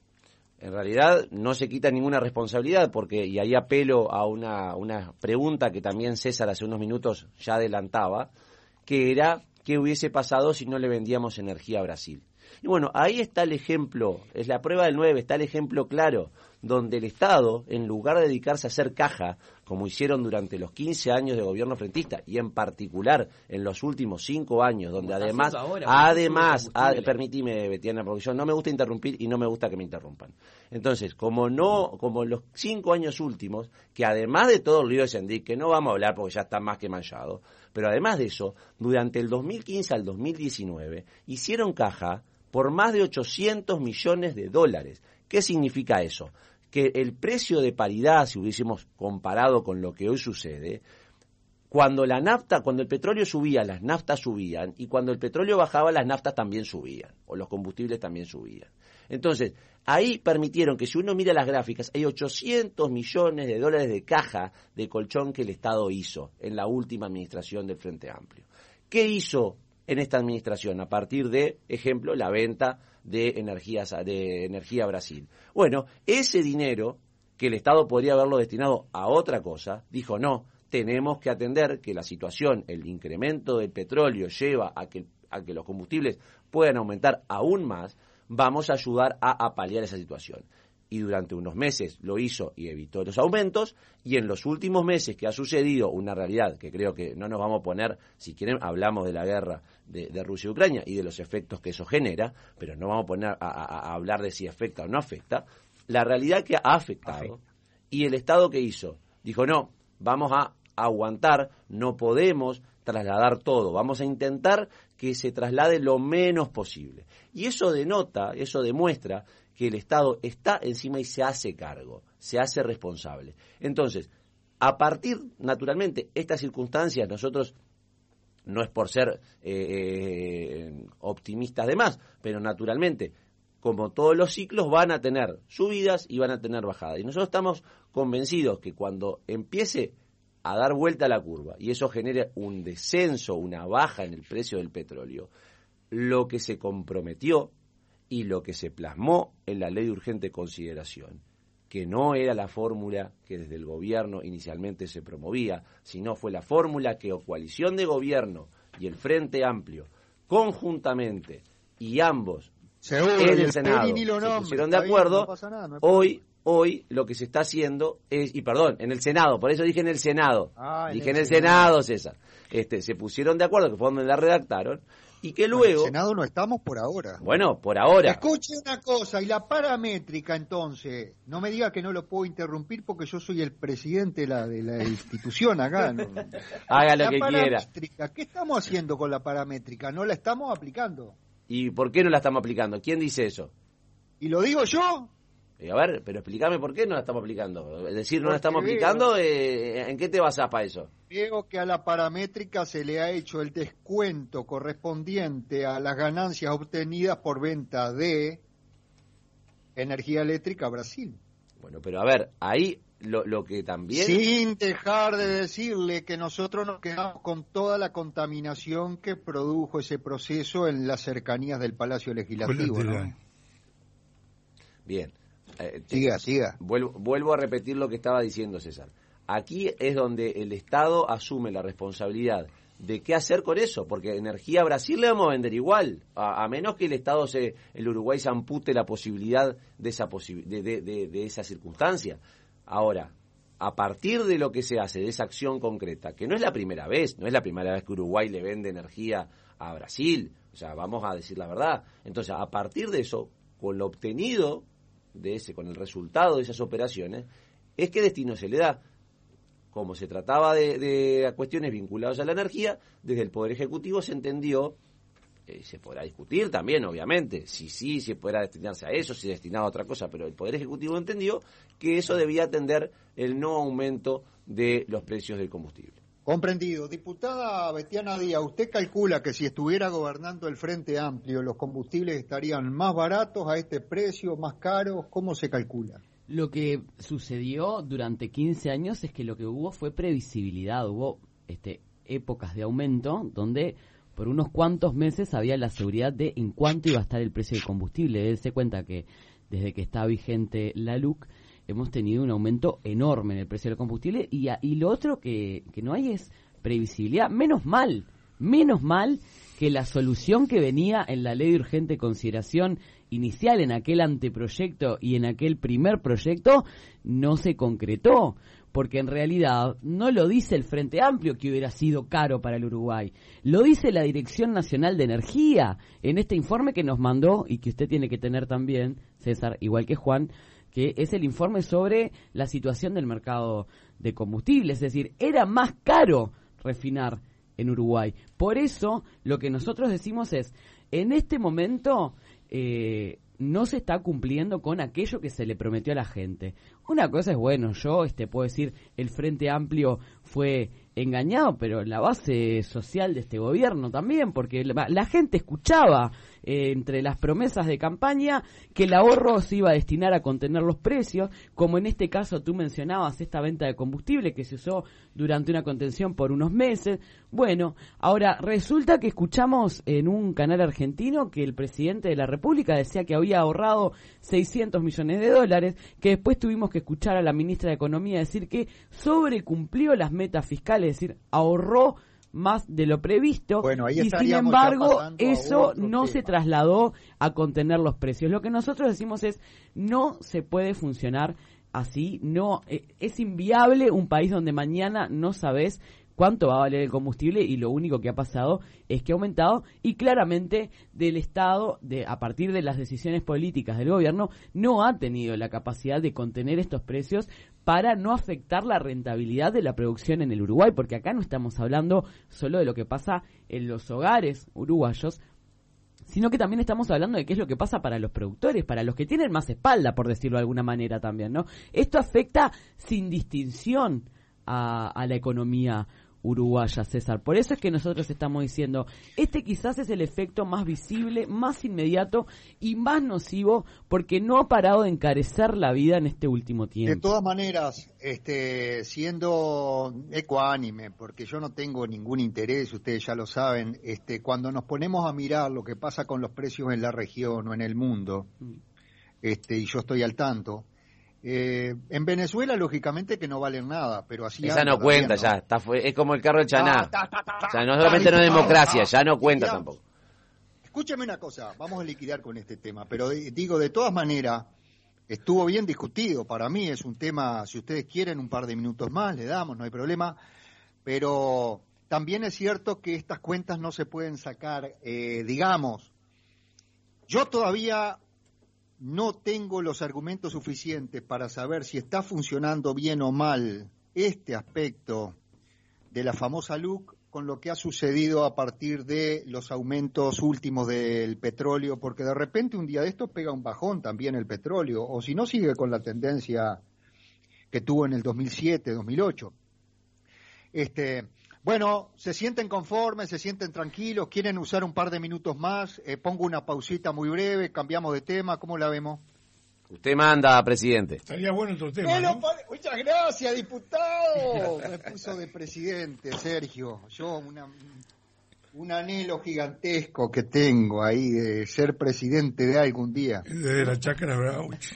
En realidad no se quita ninguna responsabilidad porque, y ahí apelo a una, una pregunta que también César hace unos minutos ya adelantaba, que era qué hubiese pasado si no le vendíamos energía a Brasil. Y bueno, ahí está el ejemplo, es la prueba del nueve, está el ejemplo claro, donde el Estado, en lugar de dedicarse a hacer caja, como hicieron durante los quince años de gobierno frentista, y en particular en los últimos cinco años, donde además, ahora, además, ad, permítime, Betiana, porque yo no me gusta interrumpir y no me gusta que me interrumpan. Entonces, como no, como los cinco años últimos, que además de todo el lío de Sendic, que no vamos a hablar porque ya está más que manchado, pero además de eso, durante el dos mil quince al dos mil diecinueve, hicieron caja por más de ochocientos millones de dólares. ¿Qué significa eso? Que el precio de paridad, si hubiésemos comparado con lo que hoy sucede, cuando la nafta, cuando el petróleo subía, las naftas subían, y cuando el petróleo bajaba, las naftas también subían, o los combustibles también subían. Entonces, ahí permitieron que si uno mira las gráficas, hay ochocientos millones de dólares de caja de colchón que el Estado hizo en la última administración del Frente Amplio. ¿Qué hizo en esta administración a partir de, ejemplo, la venta de energías de energía a Brasil? Bueno, ese dinero que el Estado podría haberlo destinado a otra cosa, dijo no, tenemos que atender que la situación, el incremento del petróleo lleva a que, a que los combustibles puedan aumentar aún más, vamos a ayudar a, a paliar esa situación. Y durante unos meses lo hizo y evitó los aumentos, y en los últimos meses que ha sucedido una realidad que creo que no nos vamos a poner, si quieren hablamos de la guerra de, de Rusia y Ucrania y de los efectos que eso genera, pero no vamos a poner a, a, a hablar de si afecta o no afecta, la realidad que ha afectado, y el Estado que hizo, dijo no, vamos a aguantar, no podemos trasladar todo, vamos a intentar que se traslade lo menos posible. Y eso denota, eso demuestra que el Estado está encima y se hace cargo, se hace responsable. Entonces, a partir, naturalmente, estas circunstancias, nosotros, no es por ser eh, eh, optimistas de más, pero naturalmente, como todos los ciclos, van a tener subidas y van a tener bajadas. Y nosotros estamos convencidos que cuando empiece a dar vuelta a la curva y eso genere un descenso, una baja en el precio del petróleo, lo que se comprometió y lo que se plasmó en la ley de urgente consideración, que no era la fórmula que desde el gobierno inicialmente se promovía, sino fue la fórmula que Coalición de Gobierno y el Frente Amplio, conjuntamente, y ambos Seguro, en y el el Senado Peri ni lo se nombra, pusieron de está bien, acuerdo, no pasa nada, no hay hoy, hoy lo que se está haciendo es, y perdón, en el Senado, por eso dije en el Senado, Ah, en dije el en el Senado. Senado, César, este, se pusieron de acuerdo, que fue donde la redactaron, y que En el luego, Senado no estamos por ahora. bueno, por ahora, Escuche una cosa, y la paramétrica entonces, no me diga que no lo puedo interrumpir porque yo soy el presidente de la, de la institución acá. ¿no? haga lo La que quiera. paramétrica, ¿qué estamos haciendo con la paramétrica? No la estamos aplicando. ¿Y por qué no la estamos aplicando? ¿Quién dice eso? ¿Y lo digo yo? Eh, a ver, pero explícame por qué no la estamos aplicando. Es decir, no la Porque estamos veo- aplicando, eh, ¿en qué te basás para eso? Veo que a la paramétrica se le ha hecho el descuento correspondiente a las ganancias obtenidas por venta de energía eléctrica a Brasil. Bueno, pero a ver, ahí lo, lo que también... Sin dejar de decirle que nosotros nos quedamos con toda la contaminación que produjo ese proceso en las cercanías del Palacio Legislativo. Colateral. ¿no? Bien. Eh, Siga, siga. Vuelvo, vuelvo a repetir lo que estaba diciendo César. Aquí es donde el Estado asume la responsabilidad de qué hacer con eso, porque energía a Brasil le vamos a vender igual, a, a menos que el Estado, se, el Uruguay se ampute la posibilidad de esa, posibi- de, de, de, de esa circunstancia. Ahora, a partir de lo que se hace, de esa acción concreta, que no es la primera vez, no es la primera vez que Uruguay le vende energía a Brasil, o sea, vamos a decir la verdad. Entonces, a partir de eso, con lo obtenido de ese, con el resultado de esas operaciones, es qué destino se le da. Como se trataba de, de cuestiones vinculadas a la energía, desde el Poder Ejecutivo se entendió, eh, se podrá discutir también, obviamente, si sí, si podrá destinarse a eso, si destinado a otra cosa, pero el Poder Ejecutivo entendió que eso debía atender el no aumento de los precios del combustible. Comprendido. Diputada Betiana Díaz, ¿usted calcula que si estuviera gobernando el Frente Amplio, los combustibles estarían más baratos a este precio, más caros? ¿Cómo se calcula? Lo que sucedió durante quince años es que lo que hubo fue previsibilidad, hubo este, épocas de aumento donde por unos cuantos meses había la seguridad de en cuánto iba a estar el precio del combustible. Dense cuenta que desde que está vigente la L U C hemos tenido un aumento enorme en el precio del combustible y, a, y lo otro que, que no hay es previsibilidad. Menos mal, menos mal que la solución que venía en la ley de urgente consideración inicial, en aquel anteproyecto y en aquel primer proyecto, no se concretó, porque en realidad no lo dice el Frente Amplio que hubiera sido caro para el Uruguay, lo dice la Dirección Nacional de Energía en este informe que nos mandó y que usted tiene que tener también, César, igual que Juan, que es el informe sobre la situación del mercado de combustibles, es decir, era más caro refinar en Uruguay. Por eso lo que nosotros decimos es, en este momento eh, no se está cumpliendo con aquello que se le prometió a la gente. Una cosa es, bueno, yo este puedo decir, el Frente Amplio fue engañado, pero la base social de este gobierno también, porque la, la gente escuchaba eh, entre las promesas de campaña que el ahorro se iba a destinar a contener los precios, como en este caso tú mencionabas esta venta de combustible que se usó durante una contención por unos meses. Bueno, ahora resulta que escuchamos en un canal argentino que el presidente de la República decía que había ahorrado seiscientos millones de dólares, que después tuvimos que escuchar a la ministra de Economía decir que sobrecumplió las metas fiscales, es decir, ahorró más de lo previsto, bueno, ahí y sin estaríamos ya embargo pasando a eso otro no tema. se trasladó a contener los precios. Lo que nosotros decimos es, no se puede funcionar así, no eh, es inviable un país donde mañana no sabes cuánto va a valer el combustible, y lo único que ha pasado es que ha aumentado, y claramente del Estado, de a partir de las decisiones políticas del gobierno, no ha tenido la capacidad de contener estos precios para no afectar la rentabilidad de la producción en el Uruguay, porque acá no estamos hablando solo de lo que pasa en los hogares uruguayos, sino que también estamos hablando de qué es lo que pasa para los productores, para los que tienen más espalda, por decirlo de alguna manera también, ¿no? Esto afecta sin distinción a, a la economía uruguaya, César. Por eso es que nosotros estamos diciendo, este quizás es el efecto más visible, más inmediato y más nocivo, porque no ha parado de encarecer la vida en este último tiempo. De todas maneras, este, siendo ecuánime, porque yo no tengo ningún interés, ustedes ya lo saben, este, cuando nos ponemos a mirar lo que pasa con los precios en la región o en el mundo, este, y yo estoy al tanto, Eh, en Venezuela, lógicamente, que no valen nada, pero así... Esa no cuenta, ¿no? ya, está fue, es como el carro del Chaná. Ah, ta, ta, ta, ta, o sea, no solamente no es democracia, ya no cuenta ya, tampoco. Escúcheme una cosa, vamos a liquidar con este tema, pero de, digo, de todas maneras, estuvo bien discutido, para mí es un tema, si ustedes quieren un par de minutos más, le damos, no hay problema, pero también es cierto que estas cuentas no se pueden sacar, eh, digamos, yo todavía... no tengo los argumentos suficientes para saber si está funcionando bien o mal este aspecto de la famosa L U C con lo que ha sucedido a partir de los aumentos últimos del petróleo, porque de repente un día de estos pega un bajón también el petróleo, o si no sigue con la tendencia que tuvo en el dos mil siete, dos mil ocho. Este... Bueno, se sienten conformes, se sienten tranquilos, quieren usar un par de minutos más, eh, pongo una pausita muy breve, cambiamos de tema, ¿cómo la vemos? Usted manda, presidente. Estaría bueno otro tema, Bueno, ¿no? pare- muchas gracias, diputado. Me puso de presidente, Sergio. Yo, una, un anhelo gigantesco que tengo ahí de ser presidente de algún día. Desde la chacra Brauch.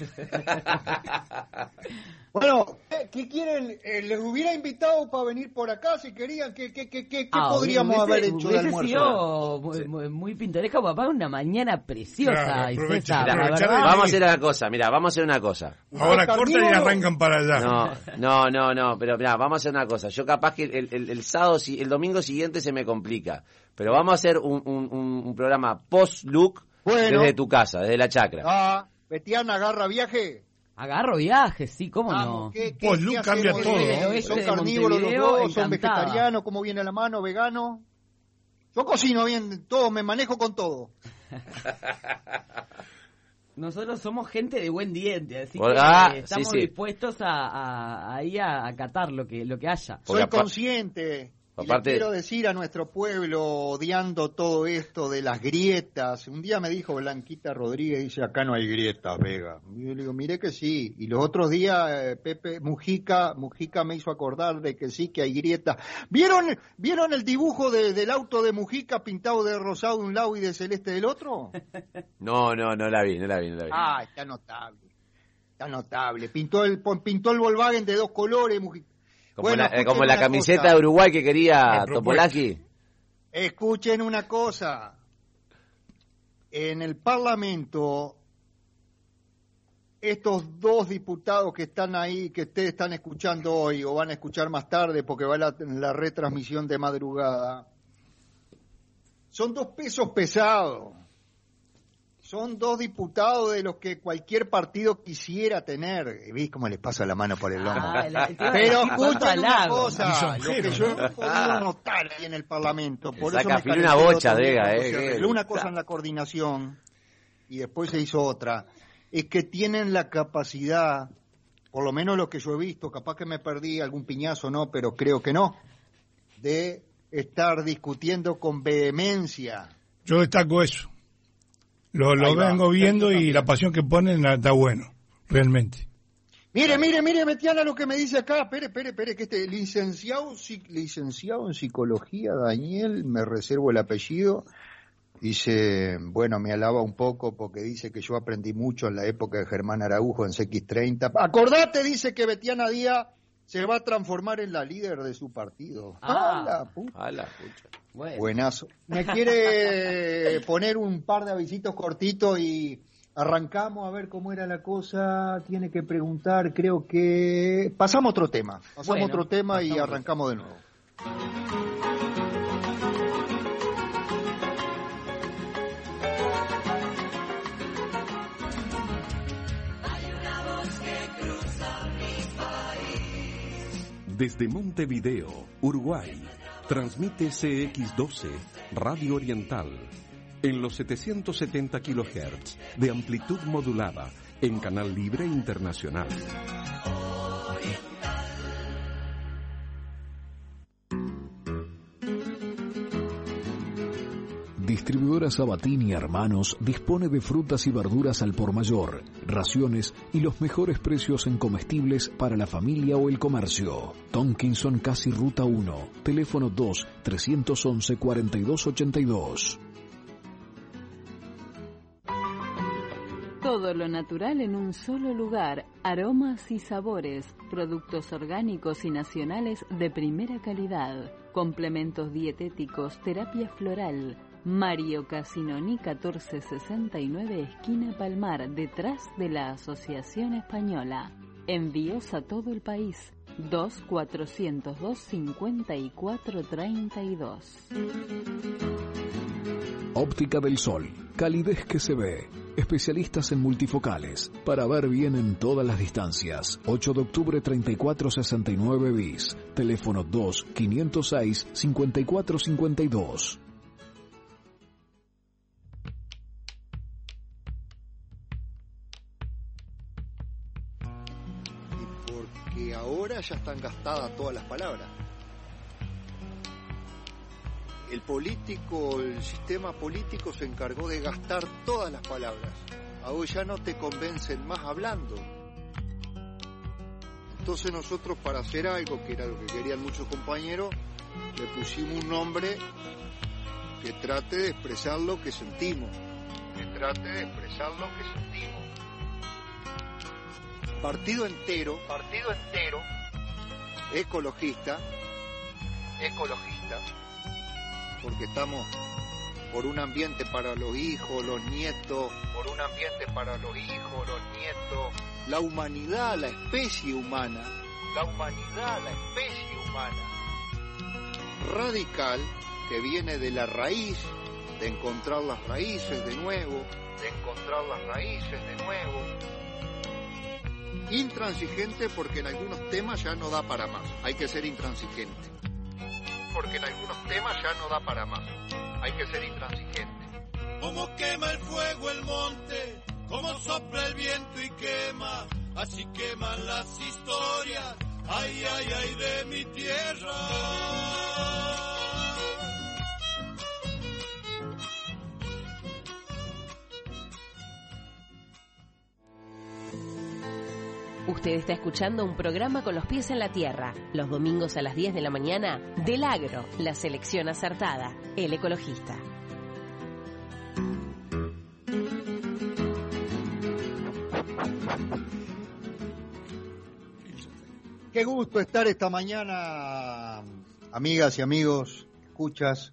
Bueno, ¿qué, qué quieren? Eh, ¿Les hubiera invitado para venir por acá si querían? ¿Qué, qué, qué, qué, qué Ah, podríamos hubiese- haber hecho de hubiese almuerzo? sido muy, muy, muy pintoresco, papá, una mañana preciosa. Claro, y aprovecha, César, la aprovecha verdad. de- Vamos a hacer una cosa, mira, vamos a hacer una cosa. Ahora Ah, cortan y carnívoro. arrancan para allá. No, no, no, no, pero mira, vamos a hacer una cosa. Yo capaz que el, el, el sábado, si- el domingo siguiente se me complica, pero vamos a hacer un, un, un, un programa post-look Bueno. desde tu casa, desde la chacra. Ah, Betiana, agarra viaje. Agarro viajes, sí, cómo no. Vamos, ¿qué, qué, Pues qué Luke hacemos? cambia todo. Eh, Este ¿Son de carnívoros los Montevideo, dos? ¿Son encantada. vegetarianos? ¿Cómo viene la mano? ¿Vegano? Yo cocino bien, todo, me manejo con todo. Nosotros somos gente de buen diente, así Por- que ah, eh, estamos sí, sí. dispuestos a, a, ahí a acatar lo que, lo que haya. Porque Soy apa- consciente. Y aparte- le quiero decir a nuestro pueblo, odiando todo esto de las grietas. Un día me dijo Blanquita Rodríguez, dice, acá no hay grietas, Vega. Y yo le digo, mire que sí. Y los otros días, eh, Pepe Mujica, Mujica me hizo acordar de que sí, que hay grietas. ¿Vieron vieron el dibujo de, del auto de Mujica pintado de rosado de un lado y de celeste del otro? No, no, no la vi, no la vi, no la vi. Ah, está notable. Está notable. Pintó el, pintó el Volkswagen de dos colores, Mujica. Como, Bueno, la, eh, escuchen como la una camiseta cosa. de Uruguay que quería La propuesta. Topolaki. Escuchen una cosa. En el Parlamento, estos dos diputados que están ahí, que ustedes están escuchando hoy o van a escuchar más tarde porque va la, la retransmisión de madrugada, son dos pesos pesados. Son dos diputados de los que cualquier partido quisiera tener. ¿Ves cómo les pasa la mano por el lomo? Ah, la- te iba a Pero decir cuánto escuchen una halago. cosa, lo Lisonjero, que yo ¿no? he podido notar ahí en el Parlamento, por Le eso saca me filo calenté una el bocha, otro día Vega, cuando eh, se que- arregló una cosa en la coordinación y después se hizo otra, es que tienen la capacidad, por lo menos lo que yo he visto, capaz que me perdí algún piñazo, no, pero creo que no, de estar discutiendo con vehemencia. Yo destaco eso. Lo, lo Ahí va. vengo viendo y la pasión que ponen está bueno, realmente. Mire, mire, mire, Betiana, lo que me dice acá. Espere, espere, espere, que este licenciado, psi- licenciado en psicología, Daniel, me reservo el apellido. Dice, bueno, me alaba un poco porque dice que yo aprendí mucho en la época de Germán Araujo en C X treinta. Acordate, dice que Betiana Díaz se va a transformar en la líder de su partido. Ah. ¡A la puta! A la pucha. Bueno. Buenazo. Me quiere poner un par de avisitos cortitos y arrancamos a ver cómo era la cosa. Tiene que preguntar, creo que... Pasamos otro tema. Pasamos Bueno, otro tema y pasamos. arrancamos de nuevo. Desde Montevideo, Uruguay, transmite C X doce, Radio Oriental, en los setecientos setenta kilohertz de amplitud modulada, en canal libre internacional. Distribuidora Sabatini Hermanos dispone de frutas y verduras al por mayor, raciones y los mejores precios en comestibles para la familia o el comercio. Tonkinson Casi Ruta uno, teléfono dos, tres once, cuarenta y dos ochenta y dos. Todo lo natural en un solo lugar, aromas y sabores, productos orgánicos y nacionales de primera calidad, complementos dietéticos, terapia floral. Mario Casinoni catorce sesenta y nueve, esquina Palmar, detrás de la Asociación Española. Envíos a todo el país. dos cuatrocientos dos, cincuenta y cuatro treinta y dos. Óptica del Sol, calidez que se ve. Especialistas en multifocales, para ver bien en todas las distancias. ocho de octubre treinta y cuatro sesenta y nueve bis. Teléfono dos, quinientos seis, cincuenta y cuatro cincuenta y dos. Que ahora ya están gastadas todas las palabras. El político, el sistema político se encargó de gastar todas las palabras. Ahora ya no te convencen más hablando. Entonces nosotros, para hacer algo, que era lo que querían muchos compañeros, le pusimos un nombre que trate de expresar lo que sentimos. Que trate de expresar lo que sentimos. Partido entero, partido entero, ecologista, ecologista, porque estamos por un ambiente para los hijos, los nietos, por un ambiente para los hijos, los nietos, la humanidad, la especie humana, la humanidad, la especie humana, radical, que viene de la raíz, de encontrar las raíces de nuevo, de encontrar las raíces de nuevo, intransigente porque en algunos temas ya no da para más, hay que ser intransigente. Porque en algunos temas ya no da para más, hay que ser intransigente. Como quema el fuego el monte, como sopla el viento y quema, así queman las historias, ay, ay, ay de mi tierra. Usted está escuchando un programa con los pies en la tierra, los domingos a las diez de la mañana, del Agro, la selección acertada, el ecologista. Qué gusto estar esta mañana, amigas y amigos, escuchas,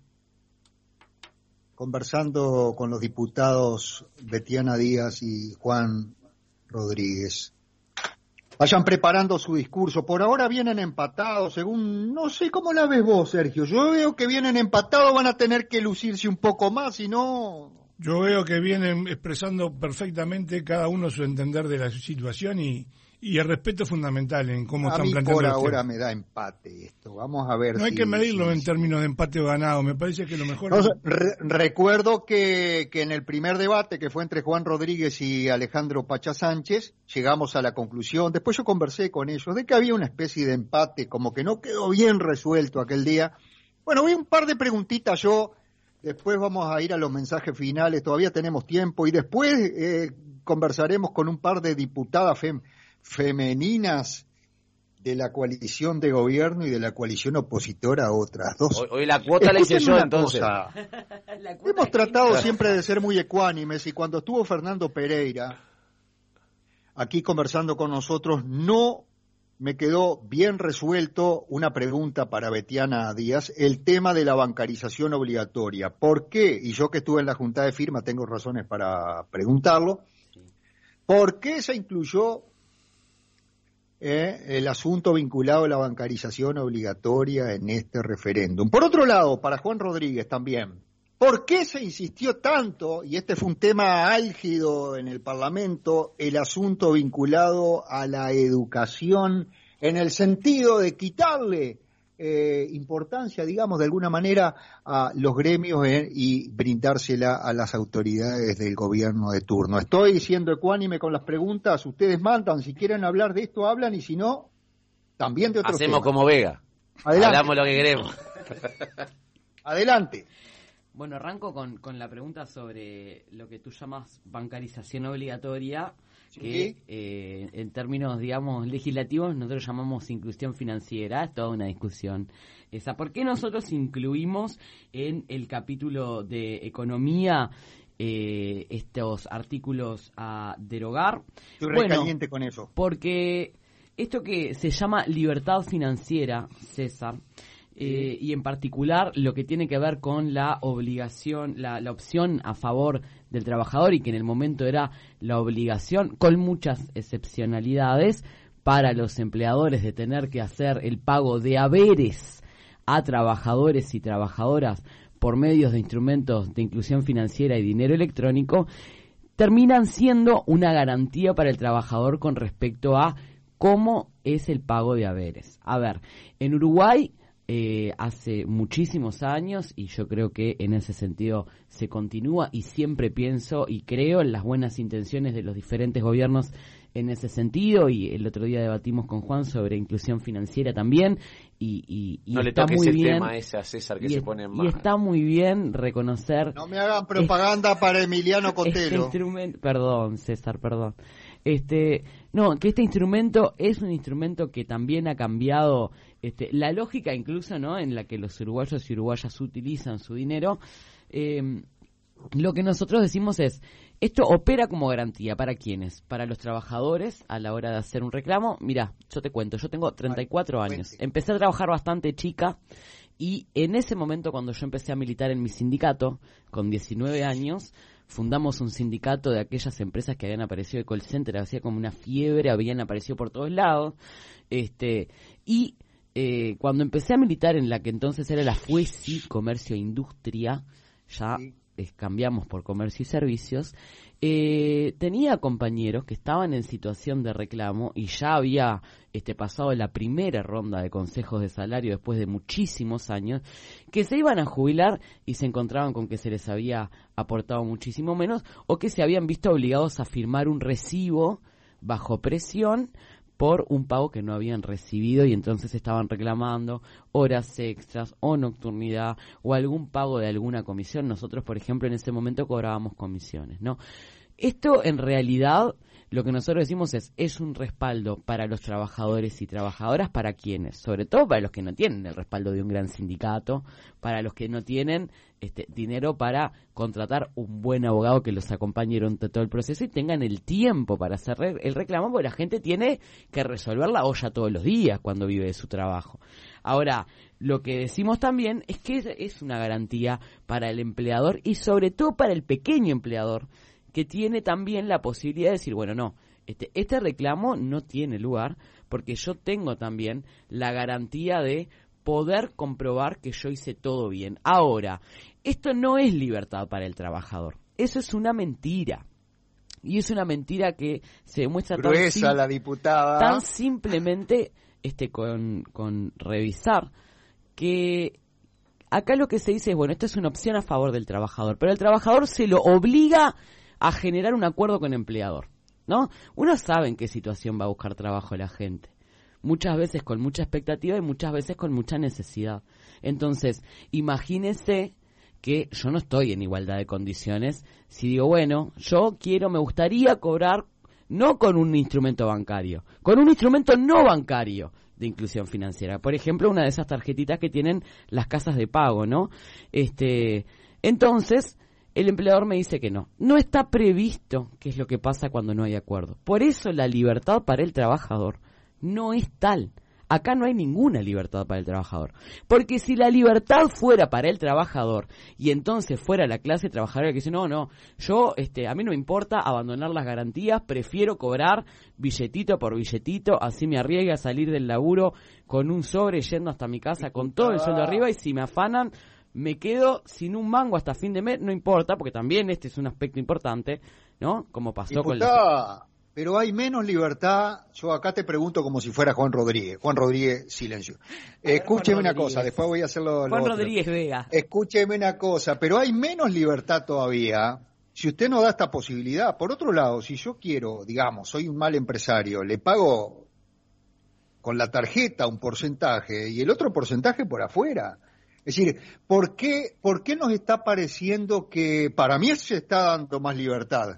conversando con los diputados Betiana Díaz y Juan Rodríguez. Vayan preparando su discurso. Por ahora vienen empatados, según... No sé cómo la ves vos, Sergio. Yo veo que vienen empatados, van a tener que lucirse un poco más, si no... Yo veo que vienen expresando perfectamente cada uno su entender de la situación y, y el respeto fundamental en cómo a están mí planteando por el ahora tema. me da empate esto. Vamos a ver No si, hay que medirlo si, en si. términos de empate o ganado. Me parece que lo mejor... No, es... re- recuerdo que, que en el primer debate, que fue entre Juan Rodríguez y Alejandro Pacha Sánchez, llegamos a la conclusión, después yo conversé con ellos, de que había una especie de empate, como que no quedó bien resuelto aquel día. Bueno, voy un par de preguntitas yo, después vamos a ir a los mensajes finales, todavía tenemos tiempo, y después eh, conversaremos con un par de diputadas fem- femeninas de la coalición de gobierno y de la coalición opositora a otras dos. Hoy, hoy la cuota la hice Escúchenme yo, una entonces. cosa. La cuota Hemos de tratado género. siempre de ser muy ecuánimes y cuando estuvo Fernando Pereira aquí conversando con nosotros, no me quedó bien resuelto una pregunta para Betiana Díaz, el tema de la bancarización obligatoria. ¿Por qué? Y yo que estuve en la Junta de Firma tengo razones para preguntarlo. ¿Por qué se incluyó eh, el asunto vinculado a la bancarización obligatoria en este referéndum. Por otro lado, para Juan Rodríguez también, ¿por qué se insistió tanto, y este fue un tema álgido en el Parlamento, el asunto vinculado a la educación en el sentido de quitarle eh, importancia, digamos, de alguna manera a los gremios eh, y brindársela a las autoridades del gobierno de turno? Estoy siendo ecuánime con las preguntas, ustedes mandan, si quieren hablar de esto hablan y si no, también de otros Hacemos temas. como Vega, Adelante. hablamos lo que queremos. Adelante. Bueno, arranco con, con la pregunta sobre lo que tú llamas bancarización obligatoria, Sí. que eh, en términos, digamos, legislativos nosotros llamamos inclusión financiera. Es toda una discusión esa. ¿Por qué nosotros incluimos en el capítulo de economía eh, estos artículos a derogar? Estoy Bueno, recaliente con eso. porque esto que se llama libertad financiera, César, Eh, y en particular lo que tiene que ver con la obligación, la, la opción a favor del trabajador, y que en el momento era la obligación, con muchas excepcionalidades, para los empleadores de tener que hacer el pago de haberes a trabajadores y trabajadoras por medios de instrumentos de inclusión financiera y dinero electrónico, terminan siendo una garantía para el trabajador con respecto a cómo es el pago de haberes. A ver, en Uruguay Eh, hace muchísimos años, y yo creo que en ese sentido se continúa, y siempre pienso y creo en las buenas intenciones de los diferentes gobiernos en ese sentido, y el otro día debatimos con Juan sobre inclusión financiera también, y, y, y no está le toques muy el bien, tema ese a César que y, se pone en y mal. está muy bien reconocer No me hagan propaganda para Emiliano este Cotelo. instrumento. Perdón, César, perdón. Este, no, que este instrumento es un instrumento que también ha cambiado este, la lógica incluso, ¿no?, en la que los uruguayos y uruguayas utilizan su dinero. Eh, lo que nosotros decimos es, esto opera como garantía, ¿para quiénes? Para los trabajadores a la hora de hacer un reclamo. Mira, yo te cuento, yo tengo treinta y cuatro años, empecé a trabajar bastante chica, y en ese momento, cuando yo empecé a militar en mi sindicato, con diecinueve años, fundamos un sindicato de aquellas empresas que habían aparecido de call center, hacía como una fiebre, habían aparecido por todos lados, este, y eh, cuando empecé a militar en la que entonces era la FUESI, Comercio e Industria, ya Sí. eh, cambiamos por Comercio y Servicios, eh, tenía compañeros que estaban en situación de reclamo, y ya había este, pasado la primera ronda de consejos de salario después de muchísimos años, que se iban a jubilar y se encontraban con que se les había aportado muchísimo menos, o que se habían visto obligados a firmar un recibo bajo presión por un pago que no habían recibido, y entonces estaban reclamando horas extras o nocturnidad o algún pago de alguna comisión. Nosotros, por ejemplo, en ese momento cobrábamos comisiones, ¿no? Esto, en realidad, lo que nosotros decimos es, es un respaldo para los trabajadores y trabajadoras. ¿Para quiénes? Sobre todo para los que no tienen el respaldo de un gran sindicato, para los que no tienen este dinero para contratar un buen abogado que los acompañe durante todo el proceso y tengan el tiempo para hacer el reclamo, porque la gente tiene que resolver la olla todos los días cuando vive de su trabajo. Ahora, lo que decimos también es que es una garantía para el empleador, y sobre todo para el pequeño empleador, que tiene también la posibilidad de decir, bueno, no, este, este reclamo no tiene lugar, porque yo tengo también la garantía de poder comprobar que yo hice todo bien. Ahora, esto no es libertad para el trabajador, eso es una mentira. Y es una mentira que se demuestra tan, Gruesa sim- la diputada. tan simplemente este, con, con revisar que acá lo que se dice es, bueno, esto es una opción a favor del trabajador, pero el trabajador se lo obliga a generar un acuerdo con el empleador, ¿no? Uno sabe en qué situación va a buscar trabajo la gente, muchas veces con mucha expectativa y muchas veces con mucha necesidad. Entonces, imagínese que yo no estoy en igualdad de condiciones si digo, bueno, yo quiero, me gustaría cobrar no con un instrumento bancario, con un instrumento no bancario de inclusión financiera. Por ejemplo, una de esas tarjetitas que tienen las casas de pago, ¿no? Este, entonces, el empleador me dice que no. No está previsto qué es lo que pasa cuando no hay acuerdo. Por eso la libertad para el trabajador no es tal. acá no hay ninguna libertad para el trabajador. Porque si la libertad fuera para el trabajador, y entonces fuera la clase trabajadora que dice, no, no, yo, este, a mí no me importa abandonar las garantías, prefiero cobrar billetito por billetito, así me arriesgue a salir del laburo con un sobre yendo hasta mi casa con todo el sueldo arriba, y si me afanan, me quedo sin un mango hasta fin de mes, no importa, porque también este es un aspecto importante, ¿no? Como pasó Diputada, con la... pero hay menos libertad. Yo acá te pregunto como si fuera Juan Rodríguez. Juan Rodríguez, silencio. Ver, Escúcheme Juan una Rodríguez. cosa, después voy a hacerlo. Juan Rodríguez Vega. Escúcheme una cosa, pero hay menos libertad todavía si usted no da esta posibilidad. Por otro lado, si yo quiero, digamos, soy un mal empresario, le pago con la tarjeta un porcentaje y el otro porcentaje por afuera. Es decir, ¿por qué, por qué nos está pareciendo que para mí se está dando más libertad?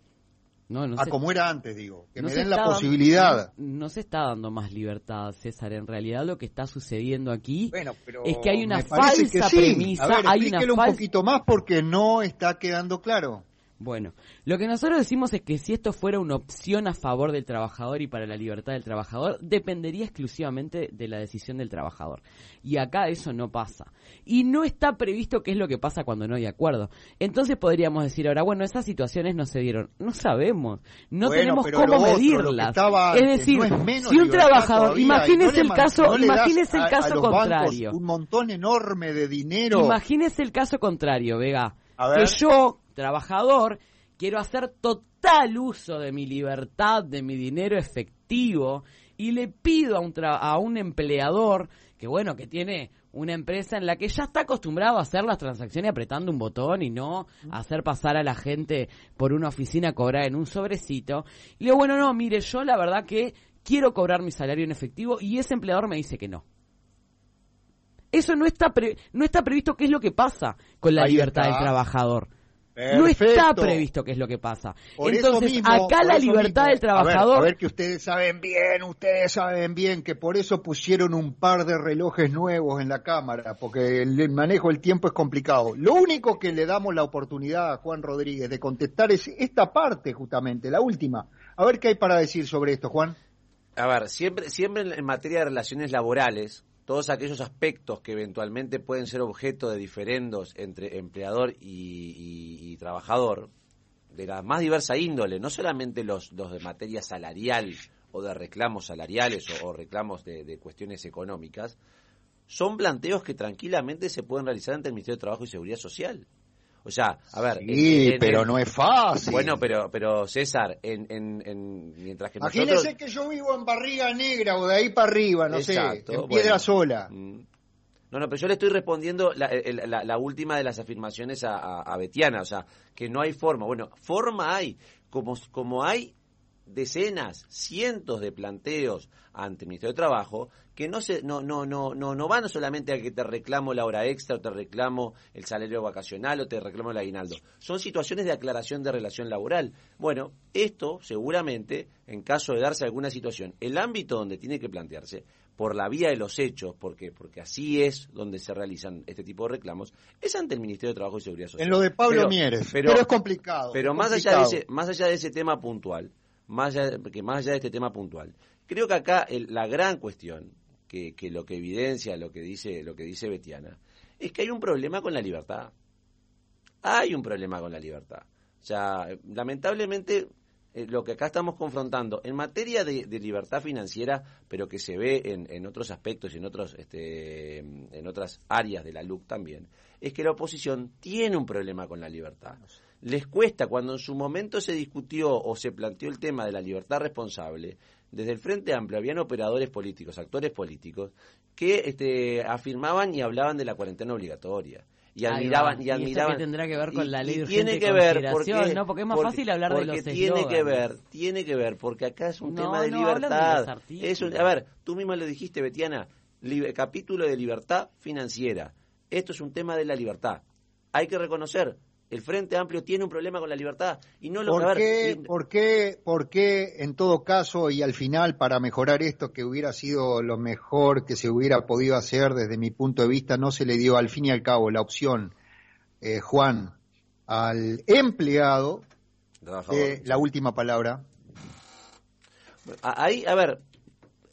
No, no a se, como era antes, digo, que no me se den la está, posibilidad. No, no se está dando más libertad, César. En realidad lo que está sucediendo aquí Bueno, pero es que hay una me parece falsa que sí. premisa. A ver, hay una explíquelo falsa... un poquito más porque no está quedando claro. Bueno, lo que nosotros decimos es que si esto fuera una opción a favor del trabajador y para la libertad del trabajador, dependería exclusivamente de la decisión del trabajador. Y acá eso no pasa. Y no está previsto qué es lo que pasa cuando no hay acuerdo. Entonces podríamos decir ahora, bueno, esas situaciones no se dieron. No sabemos, no bueno, tenemos pero cómo lo otro, medirlas. Lo que es antes, decir, no es menos si un libertad trabajador, todavía, imagínese no el le, caso, no le das imagínese el a, caso a los contrario. bancos un montón enorme de dinero. Imagínese el caso contrario, Vega. A ver. Que yo, trabajador, quiero hacer total uso de mi libertad, de mi dinero efectivo, y le pido a un, tra- a un empleador que, bueno, que tiene una empresa en la que ya está acostumbrado a hacer las transacciones apretando un botón y no hacer pasar a la gente por una oficina a cobrar en un sobrecito. Y le digo, bueno, no, mire, yo la verdad que quiero cobrar mi salario en efectivo, y ese empleador me dice que no. Eso no está pre- no está previsto. ¿Qué es lo que pasa con la Ahí libertad está. del trabajador? Perfecto. No está previsto qué es lo que pasa. Por Entonces, eso mismo, acá por la eso libertad mismo, del trabajador... A ver, a ver que ustedes saben bien, ustedes saben bien que por eso pusieron un par de relojes nuevos en la cámara, porque el manejo del tiempo es complicado. Lo único que le damos la oportunidad a Juan Rodríguez de contestar es esta parte justamente, la última. A ver qué hay para decir sobre esto, Juan. A ver, siempre, siempre en materia de relaciones laborales, todos aquellos aspectos que eventualmente pueden ser objeto de diferendos entre empleador y, y, y trabajador, de la más diversa índole, no solamente los, los de materia salarial o de reclamos salariales o, o reclamos de, de cuestiones económicas, son planteos que tranquilamente se pueden realizar ante el Ministerio de Trabajo y Seguridad Social. O sea, a ver... Sí, en, en, pero en, no es fácil. Bueno, pero pero César, en, en, en mientras que Imagínese nosotros... que yo vivo en Barriga Negra o de ahí para arriba, no Exacto, sé, en Piedra bueno. Sola. No, no, pero yo le estoy respondiendo la, la, la última de las afirmaciones a, a, a Betiana, o sea, que no hay forma. Bueno, forma hay, como, como hay decenas, cientos de planteos ante el Ministerio de Trabajo que no se no no no no no van solamente a que te reclamo la hora extra o te reclamo el salario vacacional o te reclamo el aguinaldo. Son situaciones de aclaración de relación laboral. Bueno, esto seguramente, en caso de darse alguna situación, el ámbito donde tiene que plantearse por la vía de los hechos, porque porque así es donde se realizan este tipo de reclamos, es ante el Ministerio de Trabajo y Seguridad Social. En lo de Pablo pero, Mieres, pero, pero es complicado. Pero es más complicado. allá de ese más allá de ese tema puntual, más allá de, que más allá de este tema puntual, creo que acá el, la gran cuestión que, que lo que evidencia lo que dice lo que dice Betiana es que hay un problema con la libertad. Hay un problema con la libertad. O sea, lamentablemente eh, lo que acá estamos confrontando en materia de, de libertad financiera, pero que se ve en, en otros aspectos y en otros este, en otras áreas de la L U C también, es que la oposición tiene un problema con la libertad. Les cuesta, cuando en su momento se discutió o se planteó el tema de la libertad responsable, desde el Frente Amplio habían operadores políticos, actores políticos, que este, afirmaban y hablaban de la cuarentena obligatoria. Y admiraban, y admiraban. ¿Y eso qué tendrá que ver con y, la ley de tiene urgente que ver consideración? porque, ¿No? Porque es más porque, fácil hablar de los tiene que eslóganes. ver, tiene que ver, porque acá es un No, tema de no, libertad. hablan de los Es un, a ver, tú misma lo dijiste, Betiana, li, capítulo de libertad financiera. Esto es un tema de la libertad. Hay que reconocer, el Frente Amplio tiene un problema con la libertad y no lo ¿Por a ver, qué, y, ¿Por qué, por qué, en todo caso, y al final, para mejorar esto, que hubiera sido lo mejor que se hubiera podido hacer desde mi punto de vista, no se le dio al fin y al cabo la opción, eh, Juan, al empleado de la última palabra? Ahí, a ver,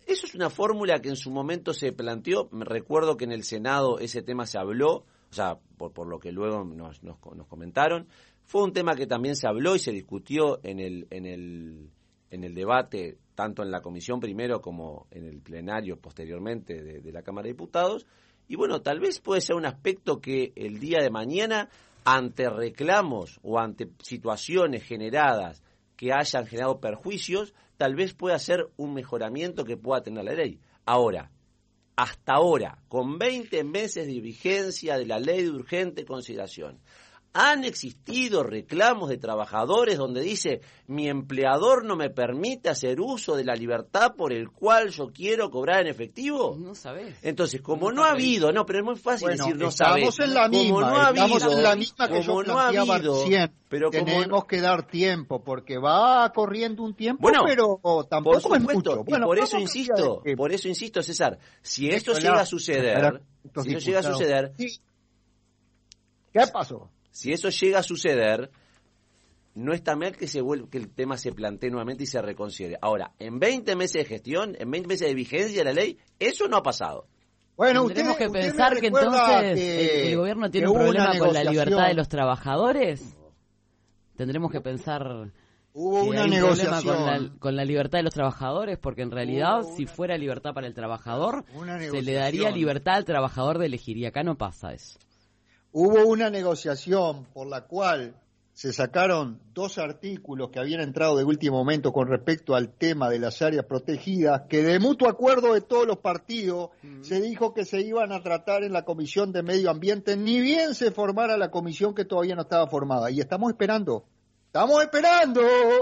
Eso es una fórmula que en su momento se planteó. Me recuerdo que en el Senado ese tema se habló, o sea, por, por lo que luego nos, nos, nos comentaron. Fue un tema que también se habló y se discutió en el, en el, en el debate, tanto en la comisión primero como en el plenario posteriormente de, de la Cámara de Diputados. Y bueno, tal vez puede ser un aspecto que el día de mañana, ante reclamos o ante situaciones generadas que hayan generado perjuicios, tal vez pueda ser un mejoramiento que pueda tener la ley. Ahora, hasta ahora, con veinte meses de vigencia de la ley de urgente consideración, han existido reclamos de trabajadores donde dice mi empleador no me permite hacer uso de la libertad por el cual yo quiero cobrar en efectivo. No sabés. Entonces, como no, no ha habido, no, pero es muy fácil bueno, decir no estamos sabés. En la misma, como no ha estamos habido, en la misma que como yo no ha planteaba habido, recién. pero tenemos como, que dar tiempo porque va corriendo un tiempo, bueno, pero tampoco por es supuesto, mucho. Bueno, y por eso insisto, por eso insisto, César, si esto Esto llega la- a suceder, si eso llega a suceder, Sí. ¿Qué pasó? si eso llega a suceder, no está mal que se vuelva, que el tema se plantee nuevamente y se reconsidere. Ahora, en veinte meses de gestión, en veinte meses de vigencia de la ley, eso no ha pasado. Bueno, Tendremos usted, que usted pensar me que recuerda entonces que- el, el gobierno tiene que un hubo una problema con la negociación. libertad de los trabajadores. Tendremos que pensar Hubo que una hay un problema negociación. con la, con la libertad de los trabajadores, porque en realidad Hubo si una- fuera libertad para el trabajador, Una se le daría negociación. libertad al trabajador de elegir, y acá no pasa eso. Hubo una negociación por la cual se sacaron dos artículos que habían entrado de último momento con respecto al tema de las áreas protegidas, que de mutuo acuerdo de todos los partidos mm. se dijo que se iban a tratar en la Comisión de Medio Ambiente, ni bien se formara la comisión que todavía no estaba formada. Y estamos esperando, estamos esperando.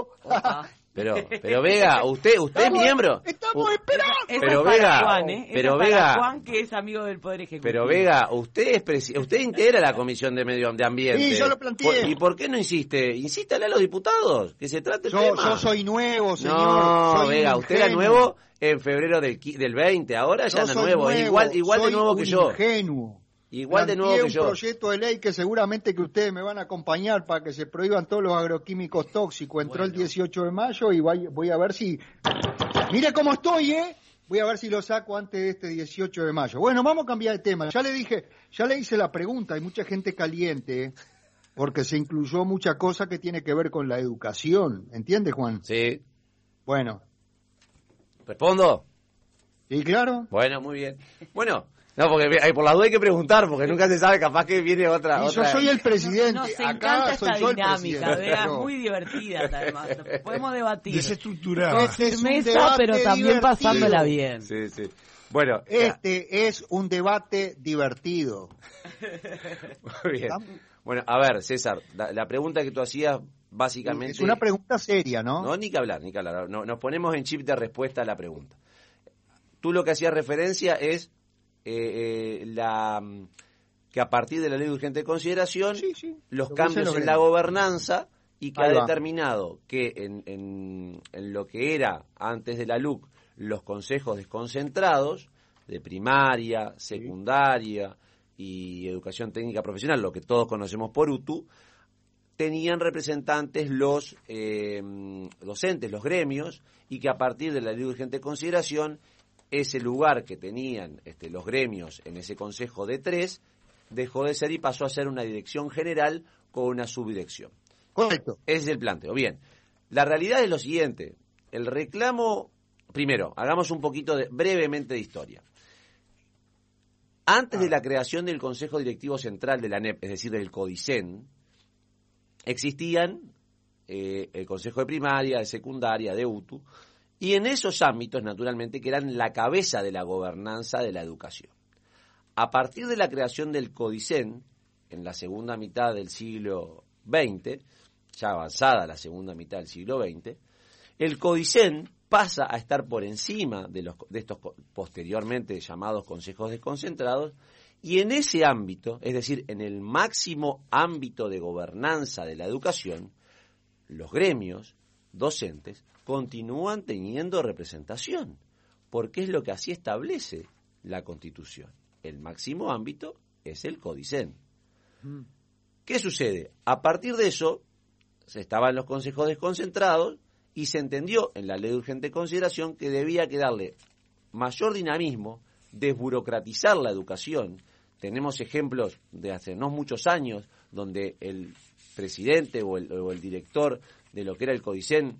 Pero, pero Vega, usted, usted estamos, es miembro. Estamos esperando. Esa Pero es para Vega, Juan, ¿eh? Esa pero es para Vega, Juan, que es amigo del Poder Ejecutivo. Pero Vega, usted es presi- usted integra la Comisión de Medio de Ambiente. Sí, yo lo planteé. ¿Por- ¿Y por qué no insiste? Insítale a los diputados, que se trate el Yo, tema. yo soy nuevo, señor. No, soy Vega, un usted era ingenuo. nuevo en febrero del, qui- del veinte, ahora ya Yo no soy nuevo, nuevo, igual, igual de soy nuevo que un yo. Ingenuo. Igual de nuevo Planteé que yo. un proyecto de ley que seguramente que ustedes me van a acompañar para que se prohíban todos los agroquímicos tóxicos. Entró Bueno. el dieciocho de mayo y voy, voy a ver si... Mire cómo estoy, ¿eh? Voy a ver si lo saco antes de este dieciocho de mayo. Bueno, vamos a cambiar de tema. Ya le dije, ya le hice la pregunta. Hay mucha gente caliente, ¿eh? Porque se incluyó mucha cosa que tiene que ver con la educación. ¿Entiende, Juan? Sí. Bueno. ¿Respondo? ¿Sí, claro? Bueno, muy bien. Bueno, no, porque eh, por las dudas hay que preguntar, porque nunca se sabe, capaz que viene otra... Y yo otra... soy el presidente. Nos Acá encanta soy esta yo el dinámica, presidente. Vega, Pero- muy divertida además. Podemos debatir. Desestructurada. Este es un Firmeza, debate pero también divertido. pasándola bien. Sí, sí. Bueno, Este es un debate divertido. muy bien. Bueno, a ver, César, la, la pregunta que tú hacías, básicamente... Es una pregunta seria, ¿no? No, ni que hablar, ni que hablar. No, nos ponemos en chip de respuesta a la pregunta. Tú lo que hacías referencia es eh, eh, la que a partir de la ley de urgente consideración, Sí, sí. los Lo que cambios dicen en los la gremios. gobernanza y que Ahí ha va. determinado que en, en, en lo que era antes de la L U C los consejos desconcentrados de primaria, secundaria y educación técnica profesional, lo que todos conocemos por U T U, tenían representantes los eh, docentes, los gremios, y que a partir de la ley de urgente consideración, ese lugar que tenían este, los gremios en ese consejo de tres, dejó de ser y pasó a ser una dirección general con una subdirección. Correcto. Ese es el planteo. Bien, la realidad es lo siguiente. El reclamo, primero, hagamos un poquito de, brevemente de historia. Antes de la creación del Consejo Directivo Central de la N E P, es decir, del CODICEN, existían eh, el Consejo de Primaria, de Secundaria, de U T U, y en esos ámbitos, naturalmente, que eran la cabeza de la gobernanza de la educación. A partir de la creación del CODICEN, en la segunda mitad del siglo veinte, ya avanzada la segunda mitad del siglo veinte, el CODICEN pasa a estar por encima de, los, de estos posteriormente llamados consejos desconcentrados, y en ese ámbito, es decir, en el máximo ámbito de gobernanza de la educación, los gremios docentes continúan teniendo representación, porque es lo que así establece la Constitución. El máximo ámbito es el CODICEN. Mm. ¿Qué sucede? A partir de eso, se estaban los consejos desconcentrados y se entendió en la ley de urgente consideración que debía quedarle mayor dinamismo, desburocratizar la educación. Tenemos ejemplos de hace no muchos años donde el presidente o el, o el director de lo que era el CODICEN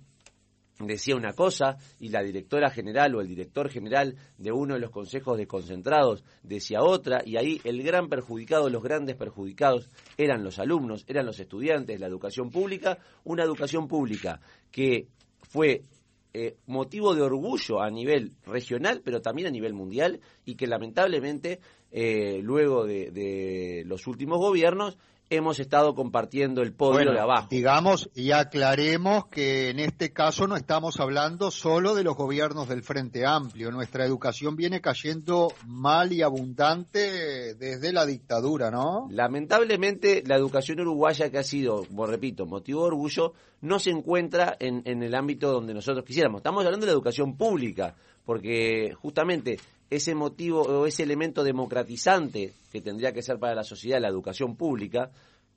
decía una cosa y la directora general o el director general de uno de los consejos desconcentrados decía otra, y ahí el gran perjudicado, los grandes perjudicados eran los alumnos, eran los estudiantes, la educación pública, una educación pública que fue eh, motivo de orgullo a nivel regional, pero también a nivel mundial, y que lamentablemente eh, luego de, de los últimos gobiernos hemos estado compartiendo el podio bueno, de abajo. Digamos y aclaremos que en este caso no estamos hablando solo de los gobiernos del Frente Amplio. Nuestra educación viene cayendo mal y abundante desde la dictadura, ¿no? Lamentablemente la educación uruguaya, que ha sido, como repito, motivo de orgullo, no se encuentra en, en el ámbito donde nosotros quisiéramos. Estamos hablando de la educación pública, porque justamente ese motivo o ese elemento democratizante que tendría que ser para la sociedad la educación pública,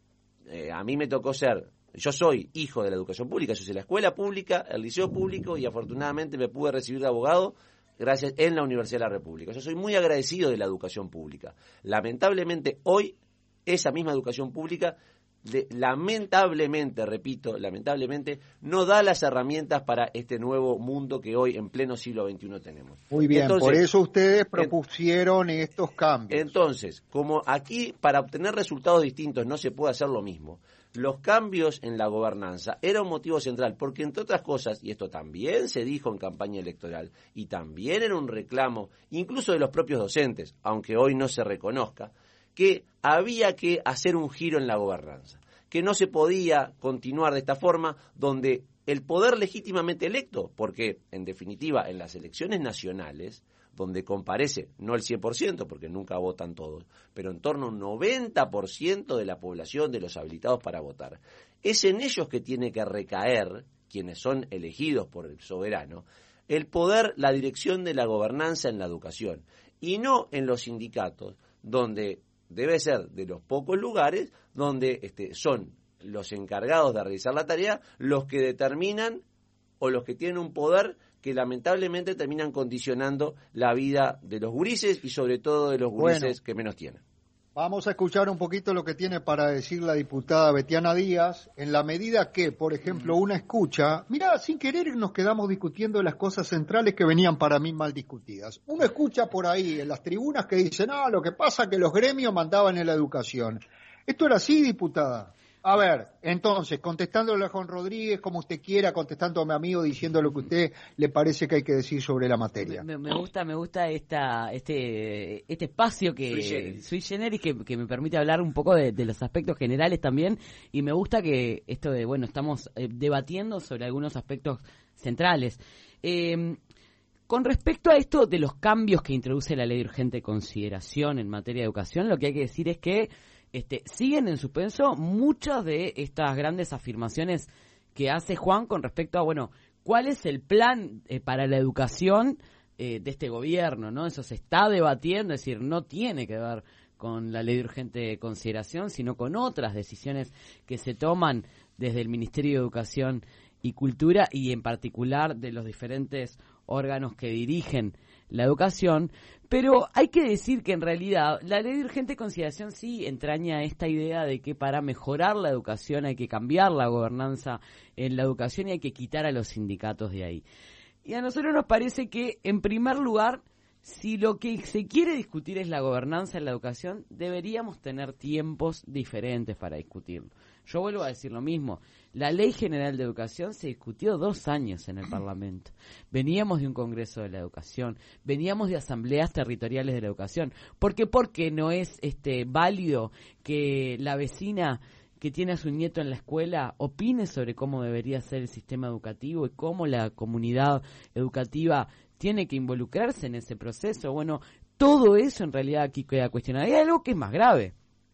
eh, a mí me tocó ser, yo soy hijo de la educación pública, yo soy la escuela pública, el liceo público, y afortunadamente me pude recibir de abogado gracias en la Universidad de la República. Yo soy muy agradecido de la educación pública. Lamentablemente hoy esa misma educación pública De, lamentablemente, repito, lamentablemente, no da las herramientas para este nuevo mundo que hoy en pleno siglo veintiuno tenemos. Muy bien, entonces, por eso ustedes propusieron en, estos cambios. Entonces, como aquí para obtener resultados distintos no se puede hacer lo mismo, los cambios en la gobernanza era un motivo central, porque entre otras cosas, y esto también se dijo en campaña electoral, y también era un reclamo, incluso de los propios docentes, aunque hoy no se reconozca, que había que hacer un giro en la gobernanza, que no se podía continuar de esta forma donde el poder legítimamente electo, porque en definitiva en las elecciones nacionales, donde comparece, no el cien por ciento, porque nunca votan todos, pero en torno a un noventa por ciento de la población de los habilitados para votar, es en ellos que tiene que recaer, quienes son elegidos por el soberano, el poder, la dirección de la gobernanza en la educación, y no en los sindicatos, donde debe ser de los pocos lugares donde este, son los encargados de realizar la tarea los que determinan o los que tienen un poder que lamentablemente terminan condicionando la vida de los gurises y sobre todo de los gurises bueno, que menos tienen. Vamos a escuchar un poquito lo que tiene para decir la diputada Betiana Díaz, en la medida que, por ejemplo, una escucha, mirá, sin querer nos quedamos discutiendo las cosas centrales que venían para mí mal discutidas. Uno escucha por ahí en las tribunas que dicen, ah, lo que pasa es que los gremios mandaban en la educación. ¿Esto era así, diputada? A ver, entonces, contestándole a Juan Rodríguez como usted quiera, contestando a mi amigo diciendo lo que a usted le parece que hay que decir sobre la materia. Me, me gusta, me gusta esta, este, este espacio que sui generis que, que me permite hablar un poco de, de los aspectos generales también, y me gusta que esto de, bueno, estamos eh, debatiendo sobre algunos aspectos centrales. Eh, Con respecto a esto de los cambios que introduce la ley de urgente consideración en materia de educación, lo que hay que decir es que Este, siguen en suspenso muchas de estas grandes afirmaciones que hace Juan con respecto a, bueno, cuál es el plan eh, para la educación eh, de este gobierno, ¿no? Eso se está debatiendo, es decir, no tiene que ver con la ley de urgente consideración, sino con otras decisiones que se toman desde el Ministerio de Educación y Cultura y en particular de los diferentes órganos que dirigen la educación, pero hay que decir que en realidad la ley de urgente consideración sí entraña esta idea de que para mejorar la educación hay que cambiar la gobernanza en la educación y hay que quitar a los sindicatos de ahí. Y a nosotros nos parece que, en primer lugar, si lo que se quiere discutir es la gobernanza en la educación, deberíamos tener tiempos diferentes para discutirlo. Yo vuelvo a decir lo mismo. La Ley General de Educación se discutió dos años en el Parlamento. Veníamos de un Congreso de la Educación, veníamos de asambleas territoriales de la educación. ¿Por qué? Porque no es este válido que la vecina que tiene a su nieto en la escuela opine sobre cómo debería ser el sistema educativo y cómo la comunidad educativa tiene que involucrarse en ese proceso. Bueno, todo eso en realidad aquí queda cuestionado. Y hay algo que es más grave.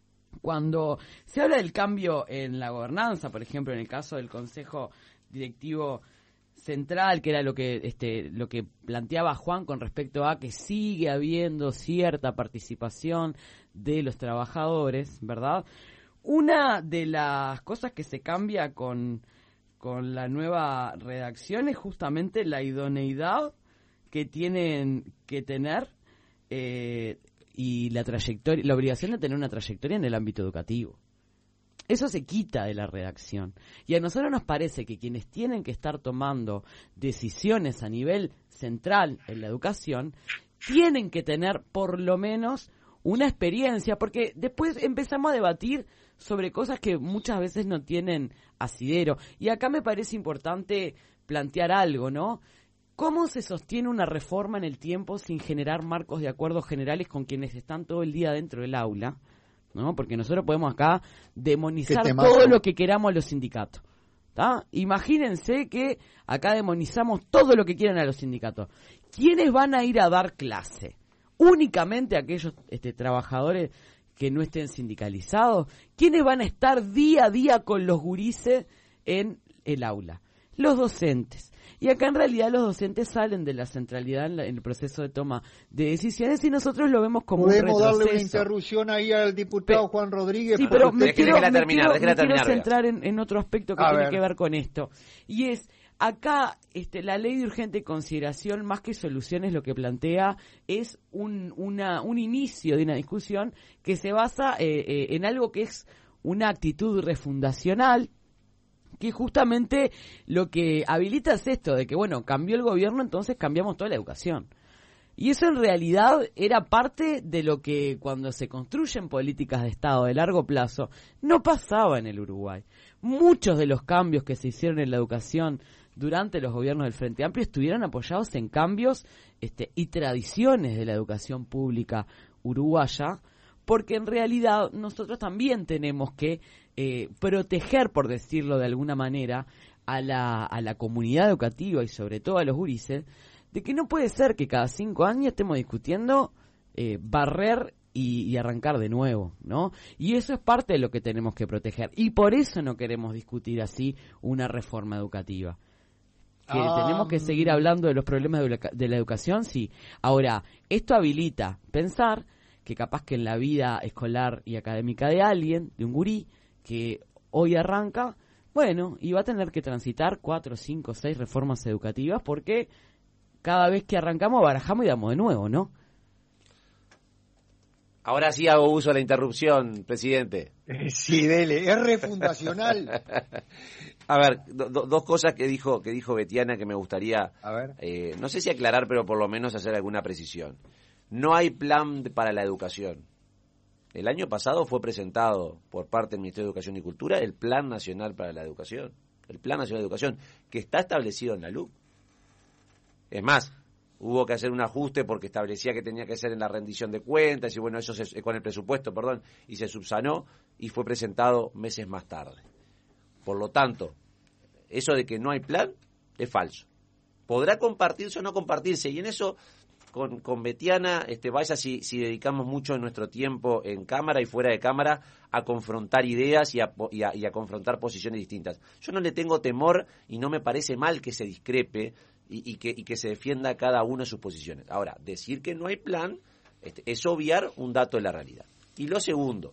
Cuando se habla del cambio en la gobernanza, por ejemplo, en el caso del Consejo Directivo Central, que era lo que este lo que planteaba Juan con respecto a que sigue habiendo cierta participación de los trabajadores, ¿verdad? Una de las cosas que se cambia con, con la nueva redacción es justamente la idoneidad que tienen que tener eh, y la trayectoria, la obligación de tener una trayectoria en el ámbito educativo. Eso se quita de la redacción. Y a nosotros nos parece que quienes tienen que estar tomando decisiones a nivel central en la educación tienen que tener por lo menos una experiencia, porque después empezamos a debatir sobre cosas que muchas veces no tienen asidero. Y acá me parece importante plantear algo, ¿no? ¿Cómo se sostiene una reforma en el tiempo sin generar marcos de acuerdos generales con quienes están todo el día dentro del aula? ¿No? Porque nosotros podemos acá demonizar todo lo que queramos a los sindicatos. ¿Tá? Imagínense que acá demonizamos todo lo que quieran a los sindicatos. ¿Quiénes van a ir a dar clase? Únicamente aquellos este, trabajadores que no estén sindicalizados. ¿Quiénes van a estar día a día con los gurises en el aula? Los docentes. Y acá en realidad los docentes salen de la centralidad en, la, en el proceso de toma de decisiones y nosotros lo vemos como un retroceso. Podemos darle una interrupción ahí al diputado Pe Juan Rodríguez. Sí, pero me quiero, me quiero, me quiero centrar en, en otro aspecto que a tiene ver. que ver con esto. Y es, acá este, la ley de urgente consideración, más que soluciones, lo que plantea es un, una, un inicio de una discusión que se basa eh, eh, en algo que es una actitud refundacional, que justamente lo que habilita es esto, de que bueno, cambió el gobierno, entonces cambiamos toda la educación. Y eso en realidad era parte de lo que cuando se construyen políticas de Estado de largo plazo, no pasaba en el Uruguay. Muchos de los cambios que se hicieron en la educación durante los gobiernos del Frente Amplio estuvieron apoyados en cambios este, y tradiciones de la educación pública uruguaya, porque en realidad nosotros también tenemos que eh, proteger, por decirlo de alguna manera, a la, a la comunidad educativa y sobre todo a los gurises, de que no puede ser que cada cinco años estemos discutiendo eh, barrer y, y arrancar de nuevo, ¿no? Y eso es parte de lo que tenemos que proteger. Y por eso no queremos discutir así una reforma educativa. Que ah. tenemos que seguir hablando de los problemas de la, de la educación, sí. Ahora, esto habilita pensar que capaz que en la vida escolar y académica de alguien, de un gurí, que hoy arranca, bueno, y va a tener que transitar cuatro, cinco, seis reformas educativas, porque cada vez que arrancamos barajamos y damos de nuevo, ¿no? Ahora sí hago uso de la interrupción, presidente. Sí, dele, es refundacional. A ver, do, do, dos cosas que dijo que dijo Betiana que me gustaría, a ver. Eh, no sé si aclarar, pero por lo menos hacer alguna precisión. No hay plan para la educación. El año pasado fue presentado por parte del Ministerio de Educación y Cultura el Plan Nacional para la Educación, el Plan Nacional de Educación, que está establecido en la L U C. Es más, hubo que hacer un ajuste porque establecía que tenía que ser en la rendición de cuentas y bueno, eso se, con el presupuesto, perdón, y se subsanó y fue presentado meses más tarde. Por lo tanto, eso de que no hay plan es falso. Podrá compartirse o no compartirse, y en eso con, con Betiana, este, vaya si, si dedicamos mucho de nuestro tiempo en cámara y fuera de cámara a confrontar ideas y a, y a, y a confrontar posiciones distintas. Yo no le tengo temor y no me parece mal que se discrepe y, y, que, y que se defienda cada uno de sus posiciones. Ahora, decir que no hay plan este, es obviar un dato de la realidad. Y lo segundo,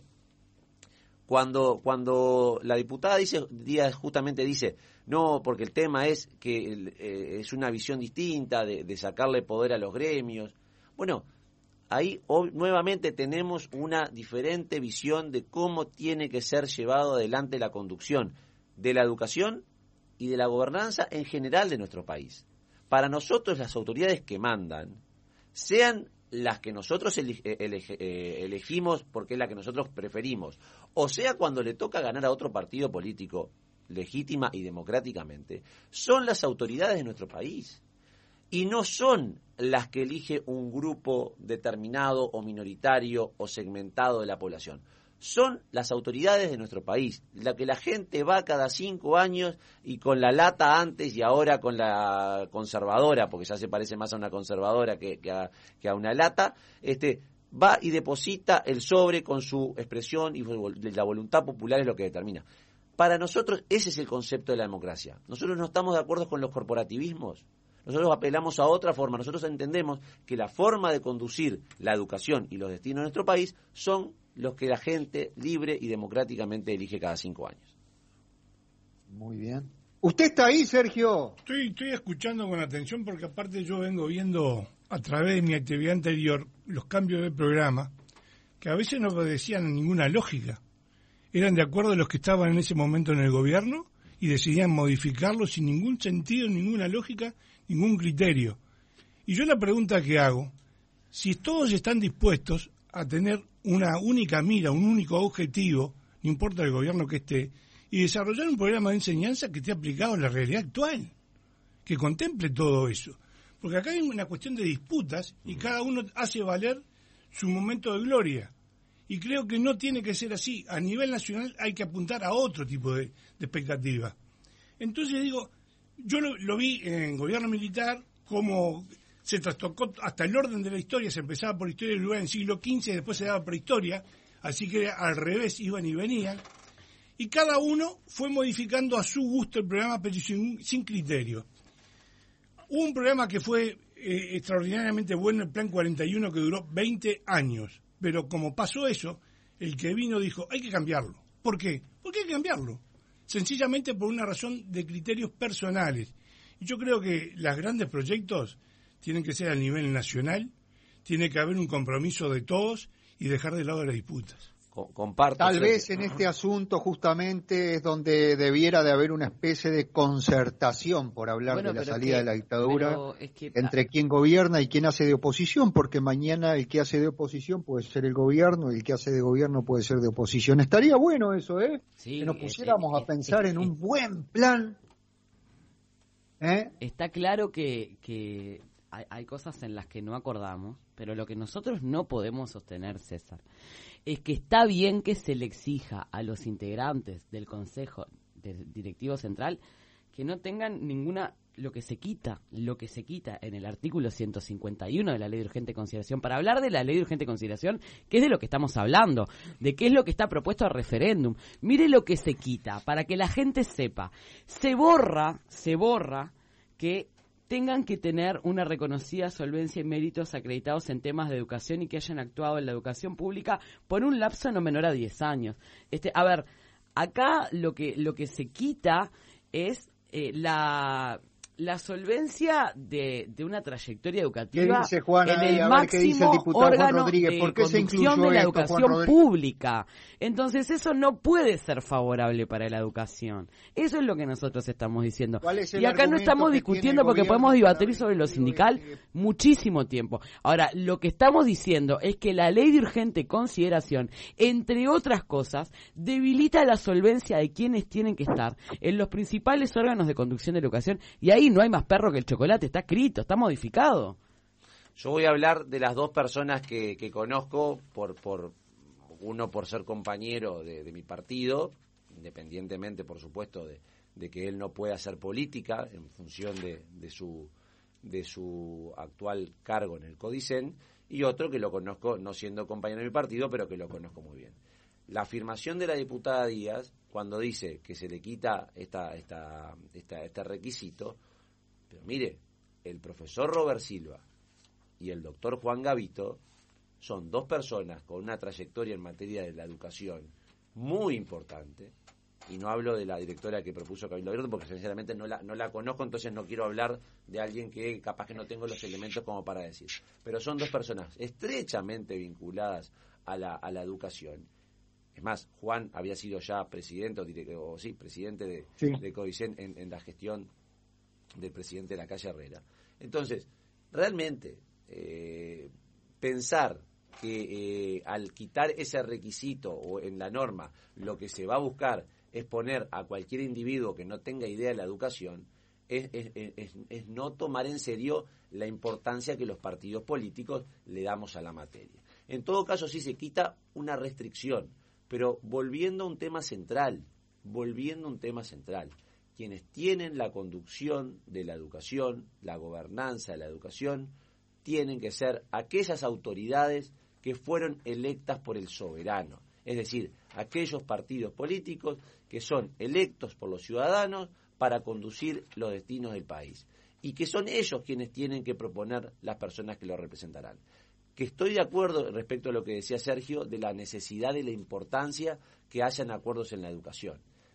Cuando cuando la diputada dice Díaz justamente dice, no, porque el tema es que eh, es una visión distinta de, de sacarle poder a los gremios. Bueno, ahí o, nuevamente tenemos una diferente visión de cómo tiene que ser llevado adelante la conducción de la educación y de la gobernanza en general de nuestro país. Para nosotros las autoridades que mandan, sean las que nosotros ele- ele- elegimos porque es la que nosotros preferimos, o sea cuando le toca ganar a otro partido político legítima y democráticamente, son las autoridades de nuestro país y no son las que elige un grupo determinado o minoritario o segmentado de la población. Son las autoridades de nuestro país, la que la gente va cada cinco años y con la lata antes y ahora con la conservadora, porque ya se parece más a una conservadora que, que, a, que a una lata, este, va y deposita el sobre con su expresión y la voluntad popular es lo que determina. Para nosotros ese es el concepto de la democracia. Nosotros no estamos de acuerdo con los corporativismos. Nosotros apelamos a otra forma. Nosotros entendemos que la forma de conducir la educación y los destinos de nuestro país son los que la gente libre y democráticamente elige cada cinco años. Muy bien. ¿Usted está ahí, Sergio? Estoy, estoy escuchando con atención porque aparte yo vengo viendo a través de mi actividad anterior los cambios del programa que a veces no obedecían a ninguna lógica. Eran de acuerdo a los que estaban en ese momento en el gobierno y decidían modificarlo sin ningún sentido, ninguna lógica, ningún criterio. Y yo la pregunta que hago, si todos están dispuestos a tener una única mira, un único objetivo, no importa el gobierno que esté, y desarrollar un programa de enseñanza que esté aplicado a la realidad actual, que contemple todo eso. Porque acá hay una cuestión de disputas y cada uno hace valer su momento de gloria. Y creo que no tiene que ser así. A nivel nacional hay que apuntar a otro tipo de, de expectativa. Entonces digo, yo lo, lo vi en gobierno militar, como se trastocó hasta el orden de la historia, se empezaba por historia del Uruguay en el siglo quince y después se daba por historia, así que al revés iban y venían. Y cada uno fue modificando a su gusto el programa, pero sin, sin criterio. Hubo un programa que fue eh, extraordinariamente bueno, el Plan cuarenta y uno, que duró veinte años. Pero como pasó eso, el que vino dijo, hay que cambiarlo. ¿Por qué? Porque hay que cambiarlo. Sencillamente por una razón de criterios personales. Y yo creo que los grandes proyectos tienen que ser a nivel nacional, tiene que haber un compromiso de todos y dejar de lado las disputas. Comparto. Tal vez en este asunto justamente es donde debiera de haber una especie de concertación, por hablar bueno, de la salida que, de la dictadura, es que, entre quien gobierna y quien hace de oposición, porque mañana el que hace de oposición puede ser el gobierno y el que hace de gobierno puede ser de oposición. Estaría bueno eso, ¿eh? Sí, que nos pusiéramos es, a pensar es, en es, un buen plan. ¿Eh? Está claro que, que hay, hay cosas en las que no acordamos, pero lo que nosotros no podemos sostener, César, es que está bien que se le exija a los integrantes del Consejo Directivo Central que no tengan ninguna, lo que se quita, lo que se quita en el artículo ciento cincuenta y uno de la Ley de Urgente Consideración. Para hablar de la Ley de Urgente Consideración, que es de lo que estamos hablando, de qué es lo que está propuesto al referéndum. Mire lo que se quita, para que la gente sepa. Se borra, se borra que tengan que tener una reconocida solvencia y méritos acreditados en temas de educación y que hayan actuado en la educación pública por un lapso no menor a diez años. Este, a ver, acá lo que lo que se quita es eh, la la solvencia de, de una trayectoria educativa dice Juan, en el a máximo el órgano de ¿Por qué conducción de la esto, educación pública. Entonces eso no puede ser favorable para la educación. Eso es lo que nosotros estamos diciendo. Y acá no estamos discutiendo porque podemos debatir sobre lo sindical muchísimo tiempo. Ahora, lo que estamos diciendo es que la ley de urgente consideración, entre otras cosas, debilita la solvencia de quienes tienen que estar en los principales órganos de conducción de la educación, y ahí no hay más perro que el chocolate, está escrito, está modificado. Yo voy a hablar de las dos personas que, que conozco, por, por uno por ser compañero de, de mi partido, independientemente, por supuesto, de, de que él no pueda hacer política en función de, de su de su actual cargo en el CODICEN, y otro que lo conozco no siendo compañero de mi partido, pero que lo conozco muy bien. La afirmación de la diputada Díaz, cuando dice que se le quita esta, esta, esta, este requisito, pero mire, el profesor Robert Silva y el doctor Juan Gavito son dos personas con una trayectoria en materia de la educación muy importante, y no hablo de la directora que propuso Cabildo Abierto porque sinceramente no la, no la conozco, entonces no quiero hablar de alguien que capaz que no tengo los elementos como para decir, pero son dos personas estrechamente vinculadas a la, a la educación. Es más, Juan había sido ya presidente, o, direct, o sí, presidente de, sí. de CODICEN en, en la gestión del presidente de la calle Herrera. Entonces, realmente, eh, pensar que eh, al quitar ese requisito o en la norma, lo que se va a buscar es poner a cualquier individuo que no tenga idea de la educación, es, es, es, es no tomar en serio la importancia que los partidos políticos le damos a la materia. En todo caso, sí se quita una restricción. Pero volviendo a un tema central, volviendo a un tema central, quienes tienen la conducción de la educación, la gobernanza de la educación, tienen que ser aquellas autoridades que fueron electas por el soberano, es decir, aquellos partidos políticos que son electos por los ciudadanos para conducir los destinos del país, y que son ellos quienes tienen que proponer las personas que lo representarán. Que estoy de acuerdo respecto a lo que decía Sergio, de la necesidad y la importancia que hayan acuerdos en la educación.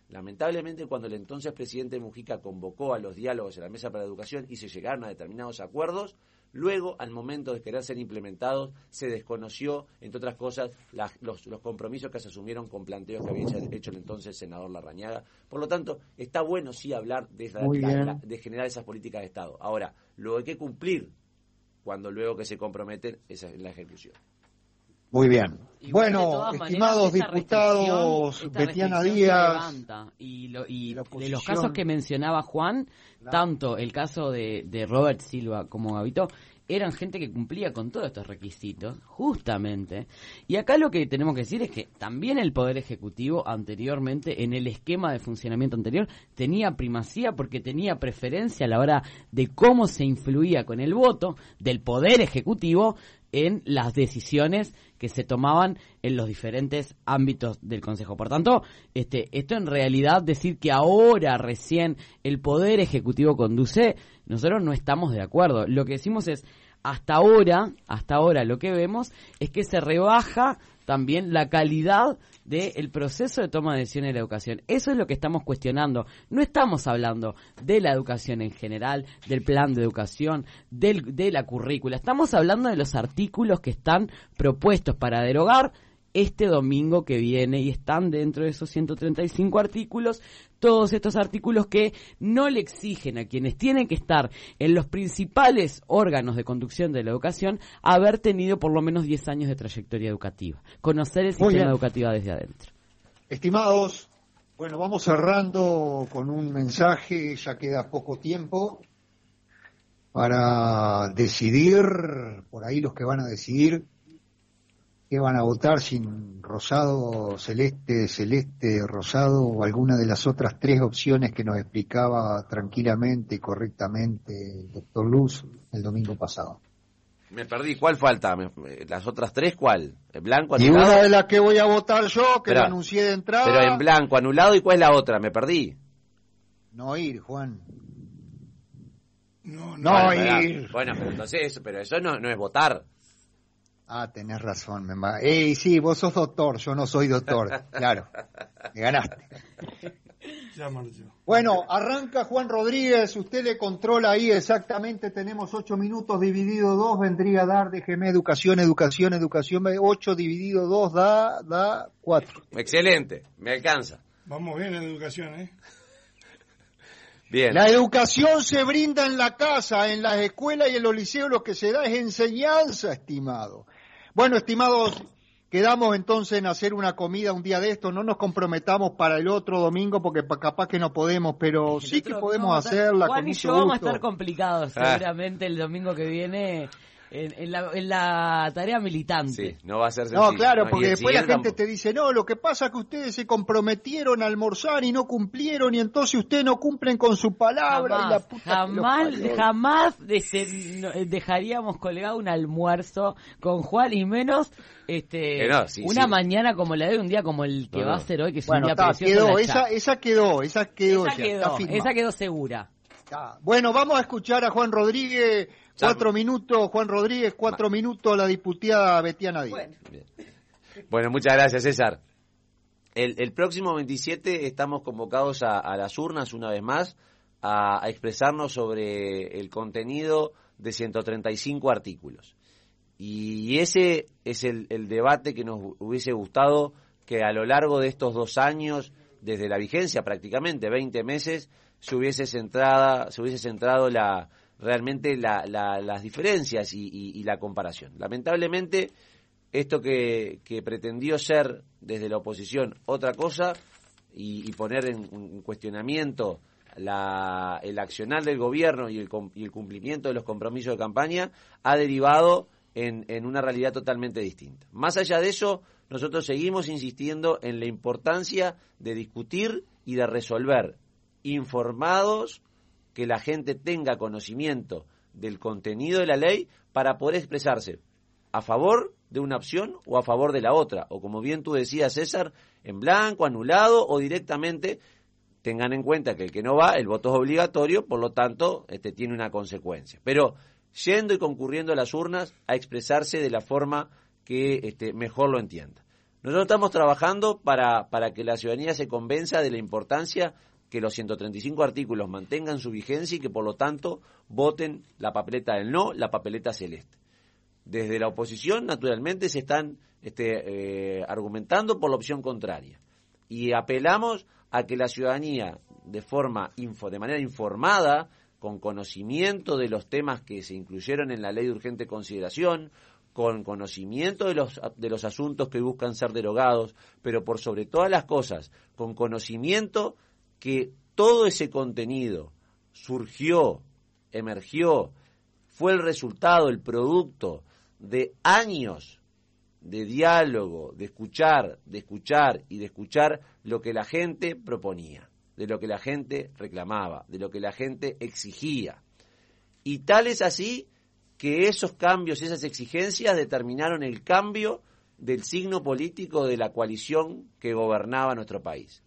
Lamentablemente, cuando el entonces presidente Mujica convocó a los diálogos en la Mesa para la Educación y se llegaron a determinados acuerdos, luego, al momento de querer ser implementados, se desconoció, entre otras cosas, la, los, los compromisos que se asumieron con planteos que había hecho el entonces senador Larrañaga. Por lo tanto, está bueno sí hablar de, la, la, la, de generar esas políticas de Estado. Ahora, lo hay que cumplir cuando luego que se comprometen esa es la ejecución. Muy bien. Igual, bueno, estimados maneras, diputados, Betiana Díaz. Y, lo, y de los casos que mencionaba Juan, claro. tanto el caso de, de Robert Silva como Gavito, eran gente que cumplía con todos estos requisitos, justamente. Y acá lo que tenemos que decir es que también el Poder Ejecutivo anteriormente, en el esquema de funcionamiento anterior, tenía primacía porque tenía preferencia a la hora de cómo se influía con el voto del Poder Ejecutivo en las decisiones que se tomaban en los diferentes ámbitos del Consejo. Por tanto, este, esto en realidad decir que ahora recién el Poder Ejecutivo conduce, nosotros no estamos de acuerdo. Lo que decimos es, hasta ahora, hasta ahora lo que vemos es que se rebaja también la calidad del proceso de toma de decisiones de la educación. Eso es lo que estamos cuestionando. No estamos hablando de la educación en general, del plan de educación, del, de la currícula. Estamos hablando de los artículos que están propuestos para derogar este domingo que viene y están dentro de esos ciento treinta y cinco artículos, todos estos artículos que no le exigen a quienes tienen que estar en los principales órganos de conducción de la educación haber tenido por lo menos diez años de trayectoria educativa, conocer el sistema educativo desde adentro. Estimados, bueno, vamos cerrando con un mensaje, ya queda poco tiempo para decidir, por ahí los que van a decidir que van a votar, sin rosado, celeste, celeste, rosado o alguna de las otras tres opciones que nos explicaba tranquilamente y correctamente el doctor Luz el domingo pasado. Me perdí, ¿cuál falta? ¿Las otras tres cuál? ¿En blanco, anulado? Y una de las que voy a votar yo, que pero, la anuncié de entrada. Pero en blanco, anulado, ¿y cuál es la otra? Me perdí. No ir, Juan. No, no, no bueno, ir. Bueno, pero entonces eso, pero eso no, no es votar. Ah, tenés razón, me ma... Ey, sí, vos sos doctor, yo no soy doctor, claro, me ganaste. Bueno, arranca Juan Rodríguez, usted le controla ahí exactamente, tenemos ocho minutos dividido dos, vendría a dar, déjeme, educación, educación, educación, ocho dividido dos da, da cuatro. Excelente, me alcanza. Vamos bien en educación, ¿eh? Bien. La educación se brinda en la casa, en las escuelas y en los liceos, lo que se da es enseñanza, estimado. Bueno, estimados, quedamos entonces en hacer una comida un día de esto, no nos comprometamos para el otro domingo porque capaz que no podemos, pero el sí que podemos hacerla con mucho gusto. Juan y yo vamos a estar complicados seguramente ah. el domingo que viene en, en, la, en la tarea militante. Sí, no va a ser sencillo. No, claro, no, porque después la gente tampoco. te dice, no, lo que pasa es que ustedes se comprometieron a almorzar y no cumplieron y entonces ustedes no cumplen con su palabra. Jamás, y la puta jamás, jamás de, dejaríamos colgado un almuerzo con Juan y menos este no, sí, una sí. mañana como la de un día como el que no, va a ser hoy, que es bueno, un día ta, precioso. Quedó, esa, esa quedó, esa quedó. Esa ya, quedó, está esa quedó segura. Ta. Bueno, vamos a escuchar a Juan Rodríguez. Cuatro minutos, Juan Rodríguez, cuatro minutos, la diputada Betiana Díaz. Bueno. bueno, muchas gracias, César. El, el próximo veintisiete estamos convocados a, a las urnas una vez más a, a expresarnos sobre el contenido de ciento treinta y cinco artículos. Y ese es el, el debate que nos hubiese gustado que a lo largo de estos dos años, desde la vigencia prácticamente, veinte meses, se hubiese centrado, se hubiese centrado la... realmente la, la, las diferencias y, y, y la comparación. Lamentablemente, esto que, que pretendió ser desde la oposición otra cosa y, y poner en, en cuestionamiento la, el accionar del gobierno y el, y el cumplimiento de los compromisos de campaña, ha derivado en, en una realidad totalmente distinta. Más allá de eso, nosotros seguimos insistiendo en la importancia de discutir y de resolver informados, que la gente tenga conocimiento del contenido de la ley para poder expresarse a favor de una opción o a favor de la otra, o como bien tú decías, César, en blanco, anulado o directamente. Tengan en cuenta que el que no va, el voto es obligatorio, por lo tanto, este tiene una consecuencia. Pero yendo y concurriendo a las urnas a expresarse de la forma que este, mejor lo entienda. Nosotros estamos trabajando para, para que la ciudadanía se convenza de la importancia que los ciento treinta y cinco artículos mantengan su vigencia y que por lo tanto voten la papeleta del no, la papeleta celeste. Desde la oposición, naturalmente, se están este, eh, argumentando por la opción contraria. Y apelamos a que la ciudadanía, de forma info, de manera informada, con conocimiento de los temas que se incluyeron en la ley de urgente consideración, con conocimiento de los, de los asuntos que buscan ser derogados, pero por sobre todas las cosas, con conocimiento que todo ese contenido surgió, emergió, fue el resultado, el producto de años de diálogo, de escuchar, de escuchar y de escuchar lo que la gente proponía, de lo que la gente reclamaba, de lo que la gente exigía. Y tal es así que esos cambios, esas exigencias determinaron el cambio del signo político de la coalición que gobernaba nuestro país.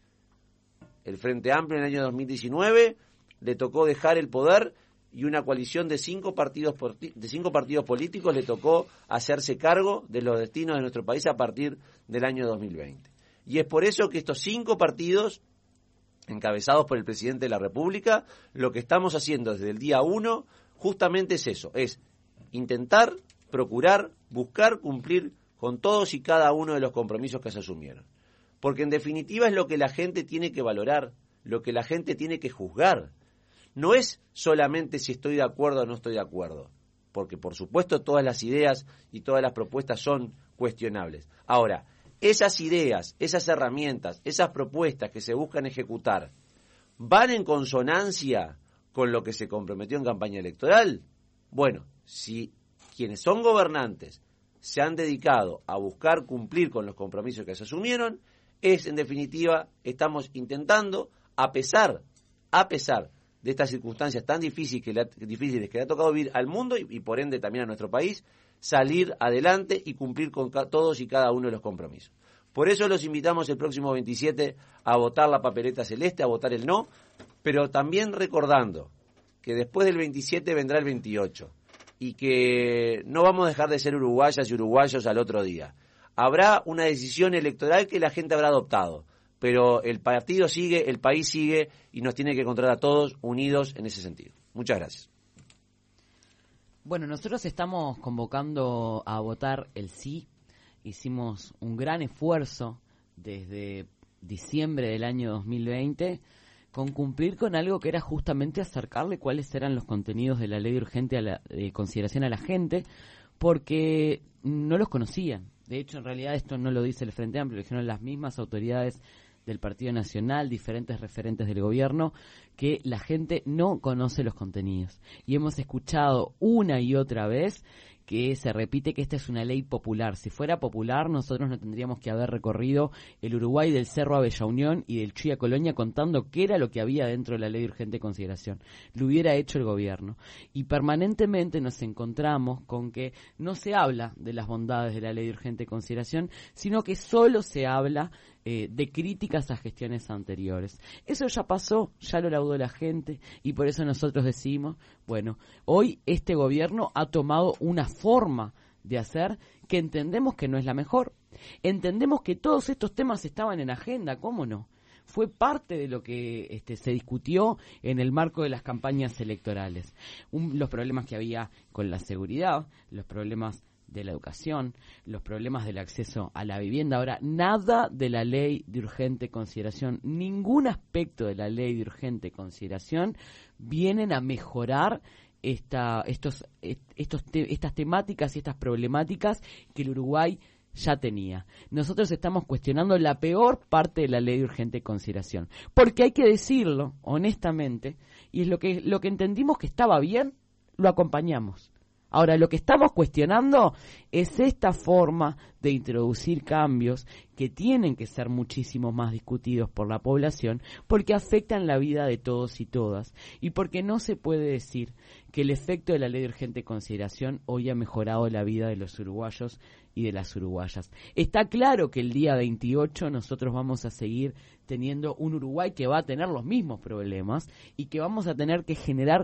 El Frente Amplio en el año dos mil diecinueve le tocó dejar el poder y una coalición de cinco partidos de cinco partidos políticos le tocó hacerse cargo de los destinos de nuestro país a partir del año dos mil veinte. Y es por eso que estos cinco partidos, encabezados por el presidente de la República, lo que estamos haciendo desde el día uno justamente es eso, es intentar, procurar, buscar cumplir con todos y cada uno de los compromisos que se asumieron. Porque en definitiva es lo que la gente tiene que valorar, lo que la gente tiene que juzgar. No es solamente si estoy de acuerdo o no estoy de acuerdo, porque por supuesto todas las ideas y todas las propuestas son cuestionables. Ahora, esas ideas, esas herramientas, esas propuestas que se buscan ejecutar, ¿van en consonancia con lo que se comprometió en campaña electoral? Bueno, si quienes son gobernantes se han dedicado a buscar cumplir con los compromisos que se asumieron, es, en definitiva, estamos intentando, a pesar, a pesar de estas circunstancias tan difíciles que, le, difíciles que le ha tocado vivir al mundo y, y por ende también a nuestro país, salir adelante y cumplir con ca- todos y cada uno de los compromisos. Por eso los invitamos el próximo veintisiete a votar la papeleta celeste, a votar el no, pero también recordando que después del veintisiete vendrá el veintiocho y que no vamos a dejar de ser uruguayas y uruguayos al otro día. Habrá una decisión electoral que la gente habrá adoptado, pero el partido sigue, el país sigue y nos tiene que encontrar a todos unidos en ese sentido. Muchas gracias. Bueno, nosotros estamos convocando a votar el sí. Hicimos un gran esfuerzo desde diciembre del año dos mil veinte con cumplir con algo que era justamente acercarle cuáles eran los contenidos de la ley de urgente a la, de consideración a la gente, porque no los conocían. De hecho, en realidad esto no lo dice el Frente Amplio, lo dijeron las mismas autoridades del Partido Nacional, diferentes referentes del gobierno, que la gente no conoce los contenidos. Y hemos escuchado una y otra vez que se repite que esta es una ley popular. Si fuera popular, nosotros no tendríamos que haber recorrido el Uruguay del Cerro a Bella Unión y del Chuy a Colonia contando qué era lo que había dentro de la ley de urgente consideración. Lo hubiera hecho el gobierno. Y permanentemente nos encontramos con que no se habla de las bondades de la ley de urgente consideración, sino que solo se habla eh, de críticas a gestiones anteriores. Eso ya pasó, ya lo laudó la gente, y por eso nosotros decimos, bueno, hoy este gobierno ha tomado una forma de hacer que entendemos que no es la mejor. Entendemos que todos estos temas estaban en agenda, ¿cómo no? Fue parte de lo que este, se discutió en el marco de las campañas electorales. Un, los problemas que había con la seguridad, los problemas de la educación, los problemas del acceso a la vivienda. Ahora, nada de la ley de urgente consideración, ningún aspecto de la ley de urgente consideración vienen a mejorar esta, estos, estos te, estas temáticas y estas problemáticas que el Uruguay ya tenía. Nosotros estamos cuestionando la peor parte de la ley de urgente consideración, porque hay que decirlo honestamente, y es lo que, lo que entendimos que estaba bien, lo acompañamos. Ahora, lo que estamos cuestionando es esta forma de introducir cambios que tienen que ser muchísimo más discutidos por la población porque afectan la vida de todos y todas y porque no se puede decir que el efecto de la ley de urgente consideración hoy ha mejorado la vida de los uruguayos y de las uruguayas. Está claro que el día veintiocho nosotros vamos a seguir teniendo un Uruguay que va a tener los mismos problemas y que vamos a tener que generar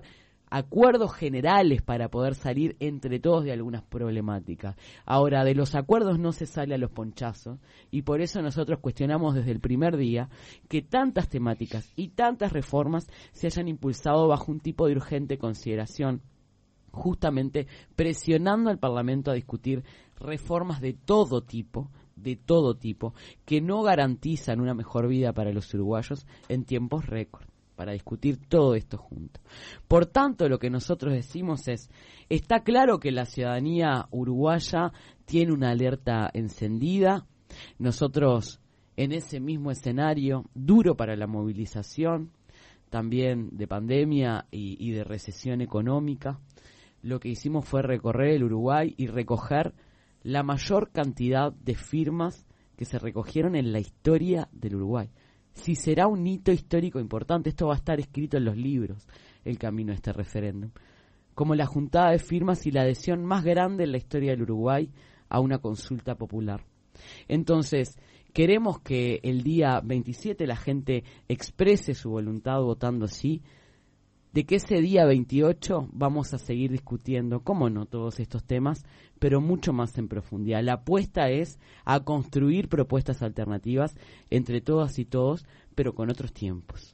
acuerdos generales para poder salir entre todos de algunas problemáticas. Ahora, de los acuerdos no se sale a los ponchazos, y por eso nosotros cuestionamos desde el primer día que tantas temáticas y tantas reformas se hayan impulsado bajo un tipo de urgente consideración, justamente presionando al Parlamento a discutir reformas de todo tipo, de todo tipo, que no garantizan una mejor vida para los uruguayos en tiempos récord, para discutir todo esto junto. Por tanto, lo que nosotros decimos es, está claro que la ciudadanía uruguaya tiene una alerta encendida. Nosotros, en ese mismo escenario, duro para la movilización, también de pandemia y, y de recesión económica, lo que hicimos fue recorrer el Uruguay y recoger la mayor cantidad de firmas que se recogieron en la historia del Uruguay. Si será un hito histórico importante, esto va a estar escrito en los libros, el camino a este referéndum, como la juntada de firmas y la adhesión más grande en la historia del Uruguay a una consulta popular. Entonces, queremos que el día veintisiete la gente exprese su voluntad votando sí, de que ese día veintiocho vamos a seguir discutiendo, cómo no, todos estos temas, pero mucho más en profundidad. La apuesta es a construir propuestas alternativas entre todas y todos, pero con otros tiempos.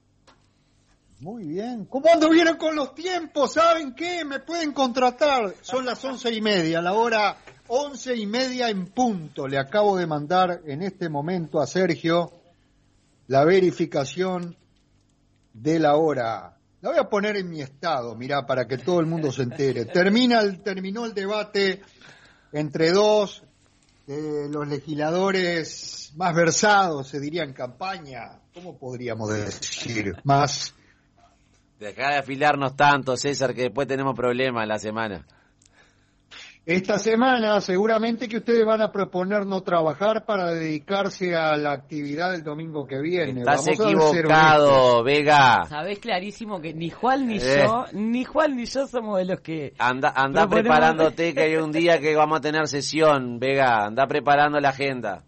Muy bien. ¿Cómo anduvieron con los tiempos? ¿Saben qué? Me pueden contratar. Son las once y media, la hora once y media en punto. Le acabo de mandar en este momento a Sergio la verificación de la hora. La voy a poner en mi estado, mirá, para que todo el mundo se entere. Termina el, terminó el debate entre dos de los legisladores más versados, se diría, en campaña. ¿Cómo podríamos decir? Más. Dejá de afilarnos tanto, César, que después tenemos problemas en la semana. Esta semana seguramente que ustedes van a proponer no trabajar para dedicarse a la actividad del domingo que viene. Estás Vamos equivocado, Vega. Sabés clarísimo que ni Juan ni Eh. yo, ni Juan ni yo somos de los que... Anda, anda proponemos- preparándote, que hay un día que vamos a tener sesión, Vega. Anda preparando la agenda.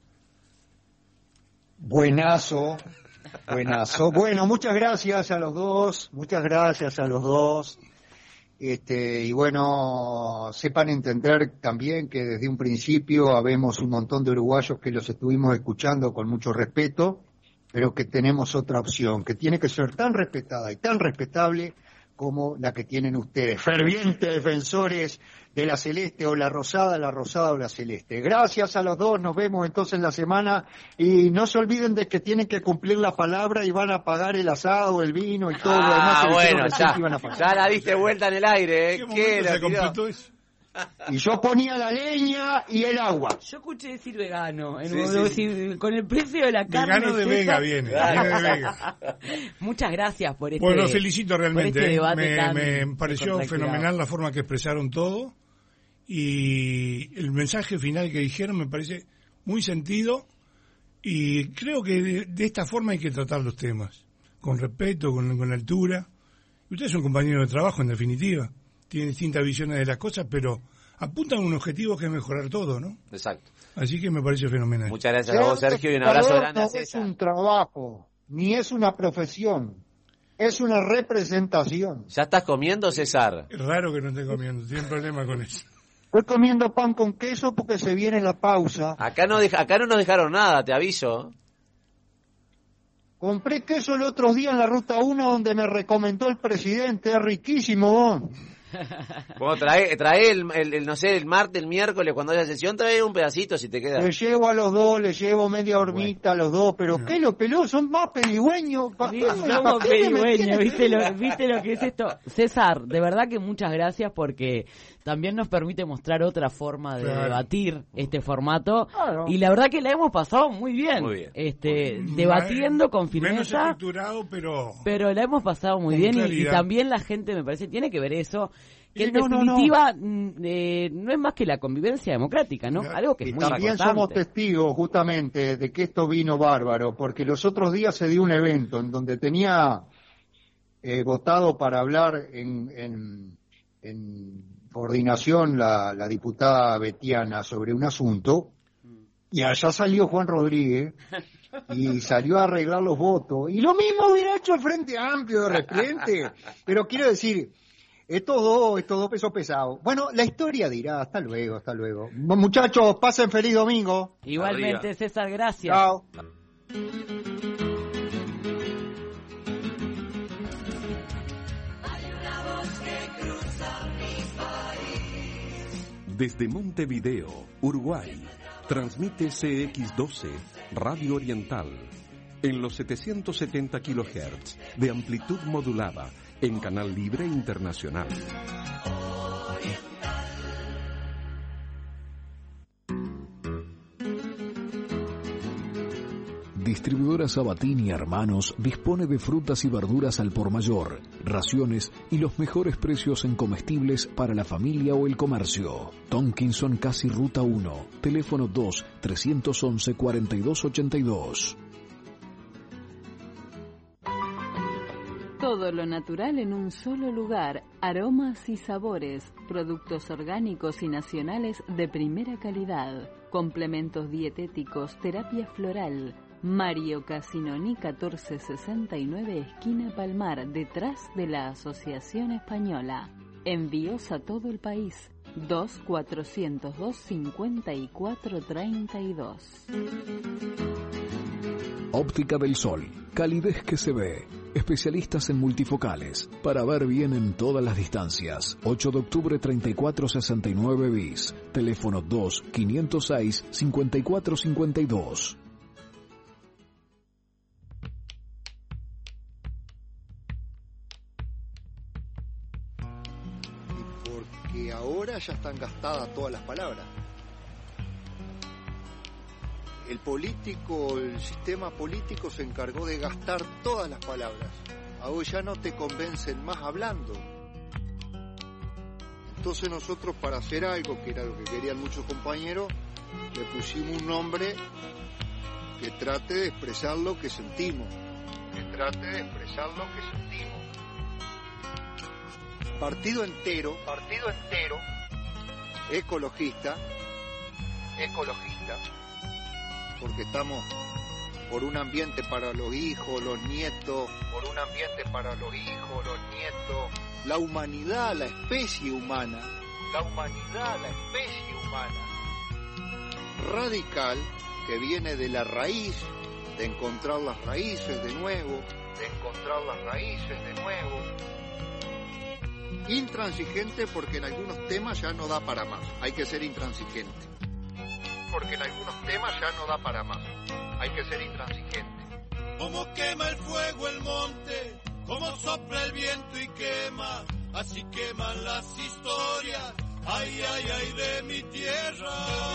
Buenazo, buenazo. Bueno, muchas gracias a los dos, muchas gracias a los dos. Este, y bueno, sepan entender también que desde un principio habemos un montón de uruguayos que los estuvimos escuchando con mucho respeto, pero que tenemos otra opción, que tiene que ser tan respetada y tan respetable como la que tienen ustedes, fervientes defensores de la celeste o la rosada, la rosada o la celeste. Gracias a los dos, nos vemos entonces en la semana y no se olviden de que tienen que cumplir la palabra y van a pagar el asado, el vino y todo lo demás. Ah, que bueno, dijeron recién ya, que iban a pagar. ya la diste vuelta en el aire, ¿eh? ¿Qué ¿Qué momento la se tiró? completó eso? Y yo ponía la leña y el agua. Yo escuché decir vegano, en Sí, un- sí, decir, con el precio de la carne. Vegano de César. Vega viene, viene de Vega. Muchas gracias por este, Bueno, los felicito por realmente. este eh. debate me, tan me pareció descontracturado. fenomenal la forma que expresaron todo y el mensaje final que dijeron me parece muy sentido y creo que de, de esta forma hay que tratar los temas, con respeto, con, con altura. Ustedes son compañeros de trabajo, en definitiva. Tienen distintas visiones de las cosas, pero apuntan a un objetivo que es mejorar todo, ¿no? Exacto. Así que me parece fenomenal. Muchas gracias a vos, Sergio, y un abrazo grande a No es César. un trabajo, ni es una profesión, es una representación. ¿Ya estás comiendo, César? Es raro que no esté comiendo, tienen problema con eso. Estoy comiendo pan con queso porque se viene la pausa. Acá no, deja- acá no nos dejaron nada, te aviso. Compré queso el otro día en la ruta uno donde me recomendó el presidente, es riquísimo. ¿no? Bueno, trae, trae el, el- el, no sé, el martes, el miércoles, cuando haya sesión, trae un pedacito si te queda. Le llevo a los dos, le llevo media hormita a los dos, pero ¿qué lo peló? Son más pedigüeños. ¿Pa' Sí, qué? somos ¿Pa' qué me pedigüeños, tienen ¿viste que- lo, ¿viste lo que es esto? César, de verdad que muchas gracias porque también nos permite mostrar otra forma de Claro. debatir este formato Claro. y la verdad que la hemos pasado muy bien, Muy bien. este debatiendo con Menos firmeza, estructurado, pero... pero la hemos pasado muy Con bien y, y claridad. también la gente me parece tiene que ver eso, que en Sí, no, no, no. definitiva mm, eh, no es más que la convivencia democrática, ¿no? Claro. Algo que es Y muy también importante. somos testigos justamente de que esto vino bárbaro, porque los otros días se dio un evento en donde tenía eh, votado para hablar en, en, en coordinación la, la diputada Betiana sobre un asunto, y allá salió Juan Rodríguez y salió a arreglar los votos, y lo mismo hubiera hecho el Frente Amplio de repente, pero quiero decir, Estos dos, estos dos pesos pesados. Bueno, la historia dirá, hasta luego, hasta luego. Muchachos, pasen feliz domingo. Igualmente, César, gracias. Chao. Desde Montevideo, Uruguay, transmite C X doce, Radio Oriental, en los setecientos setenta kilohertz de amplitud modulada, en Canal Libre Internacional. Distribuidora Sabatini y Hermanos dispone de frutas y verduras al por mayor, raciones y los mejores precios en comestibles para la familia o el comercio. Tonkinson Casi Ruta uno, teléfono dos, tres once, cuarenta y dos ochenta y dos. Todo lo natural en un solo lugar, aromas y sabores, productos orgánicos y nacionales de primera calidad, complementos dietéticos, terapia floral. Mario Casinoni catorce sesenta y nueve, esquina Palmar, detrás de la Asociación Española. Envíos a todo el país. dos cuatrocientos dos, cincuenta y cuatro treinta y dos. Óptica del Sol, calidez que se ve. Especialistas en multifocales, para ver bien en todas las distancias. ocho de octubre treinta y cuatro sesenta y nueve bis. Teléfono dos, quinientos seis, cincuenta y cuatro cincuenta y dos. Y ahora ya están gastadas todas las palabras. El político, el sistema político se encargó de gastar todas las palabras. Ahora ya no te convencen más hablando. Entonces nosotros, para hacer algo, que era lo que querían muchos compañeros, le pusimos un nombre que trate de expresar lo que sentimos. Que trate de expresar lo que sentimos. Partido entero, partido entero, ecologista, ecologista, porque estamos por un ambiente para los hijos, los nietos, por un ambiente para los hijos, los nietos, la humanidad, la especie humana, la humanidad, la especie humana, radical, que viene de la raíz, de encontrar las raíces de nuevo, de encontrar las raíces de nuevo, intransigente porque en algunos temas ya no da para más, hay que ser intransigente. Porque en algunos temas ya no da para más, hay que ser intransigente. Como quema el fuego el monte, como sopla el viento y quema, así queman las historias, ay, ay, ay, de mi tierra.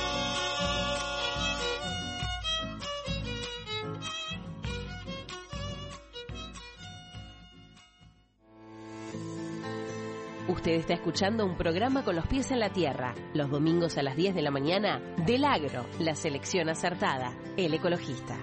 Usted está escuchando un programa con los pies en la tierra, los domingos a las diez de la mañana, del Agro, la selección acertada, el ecologista.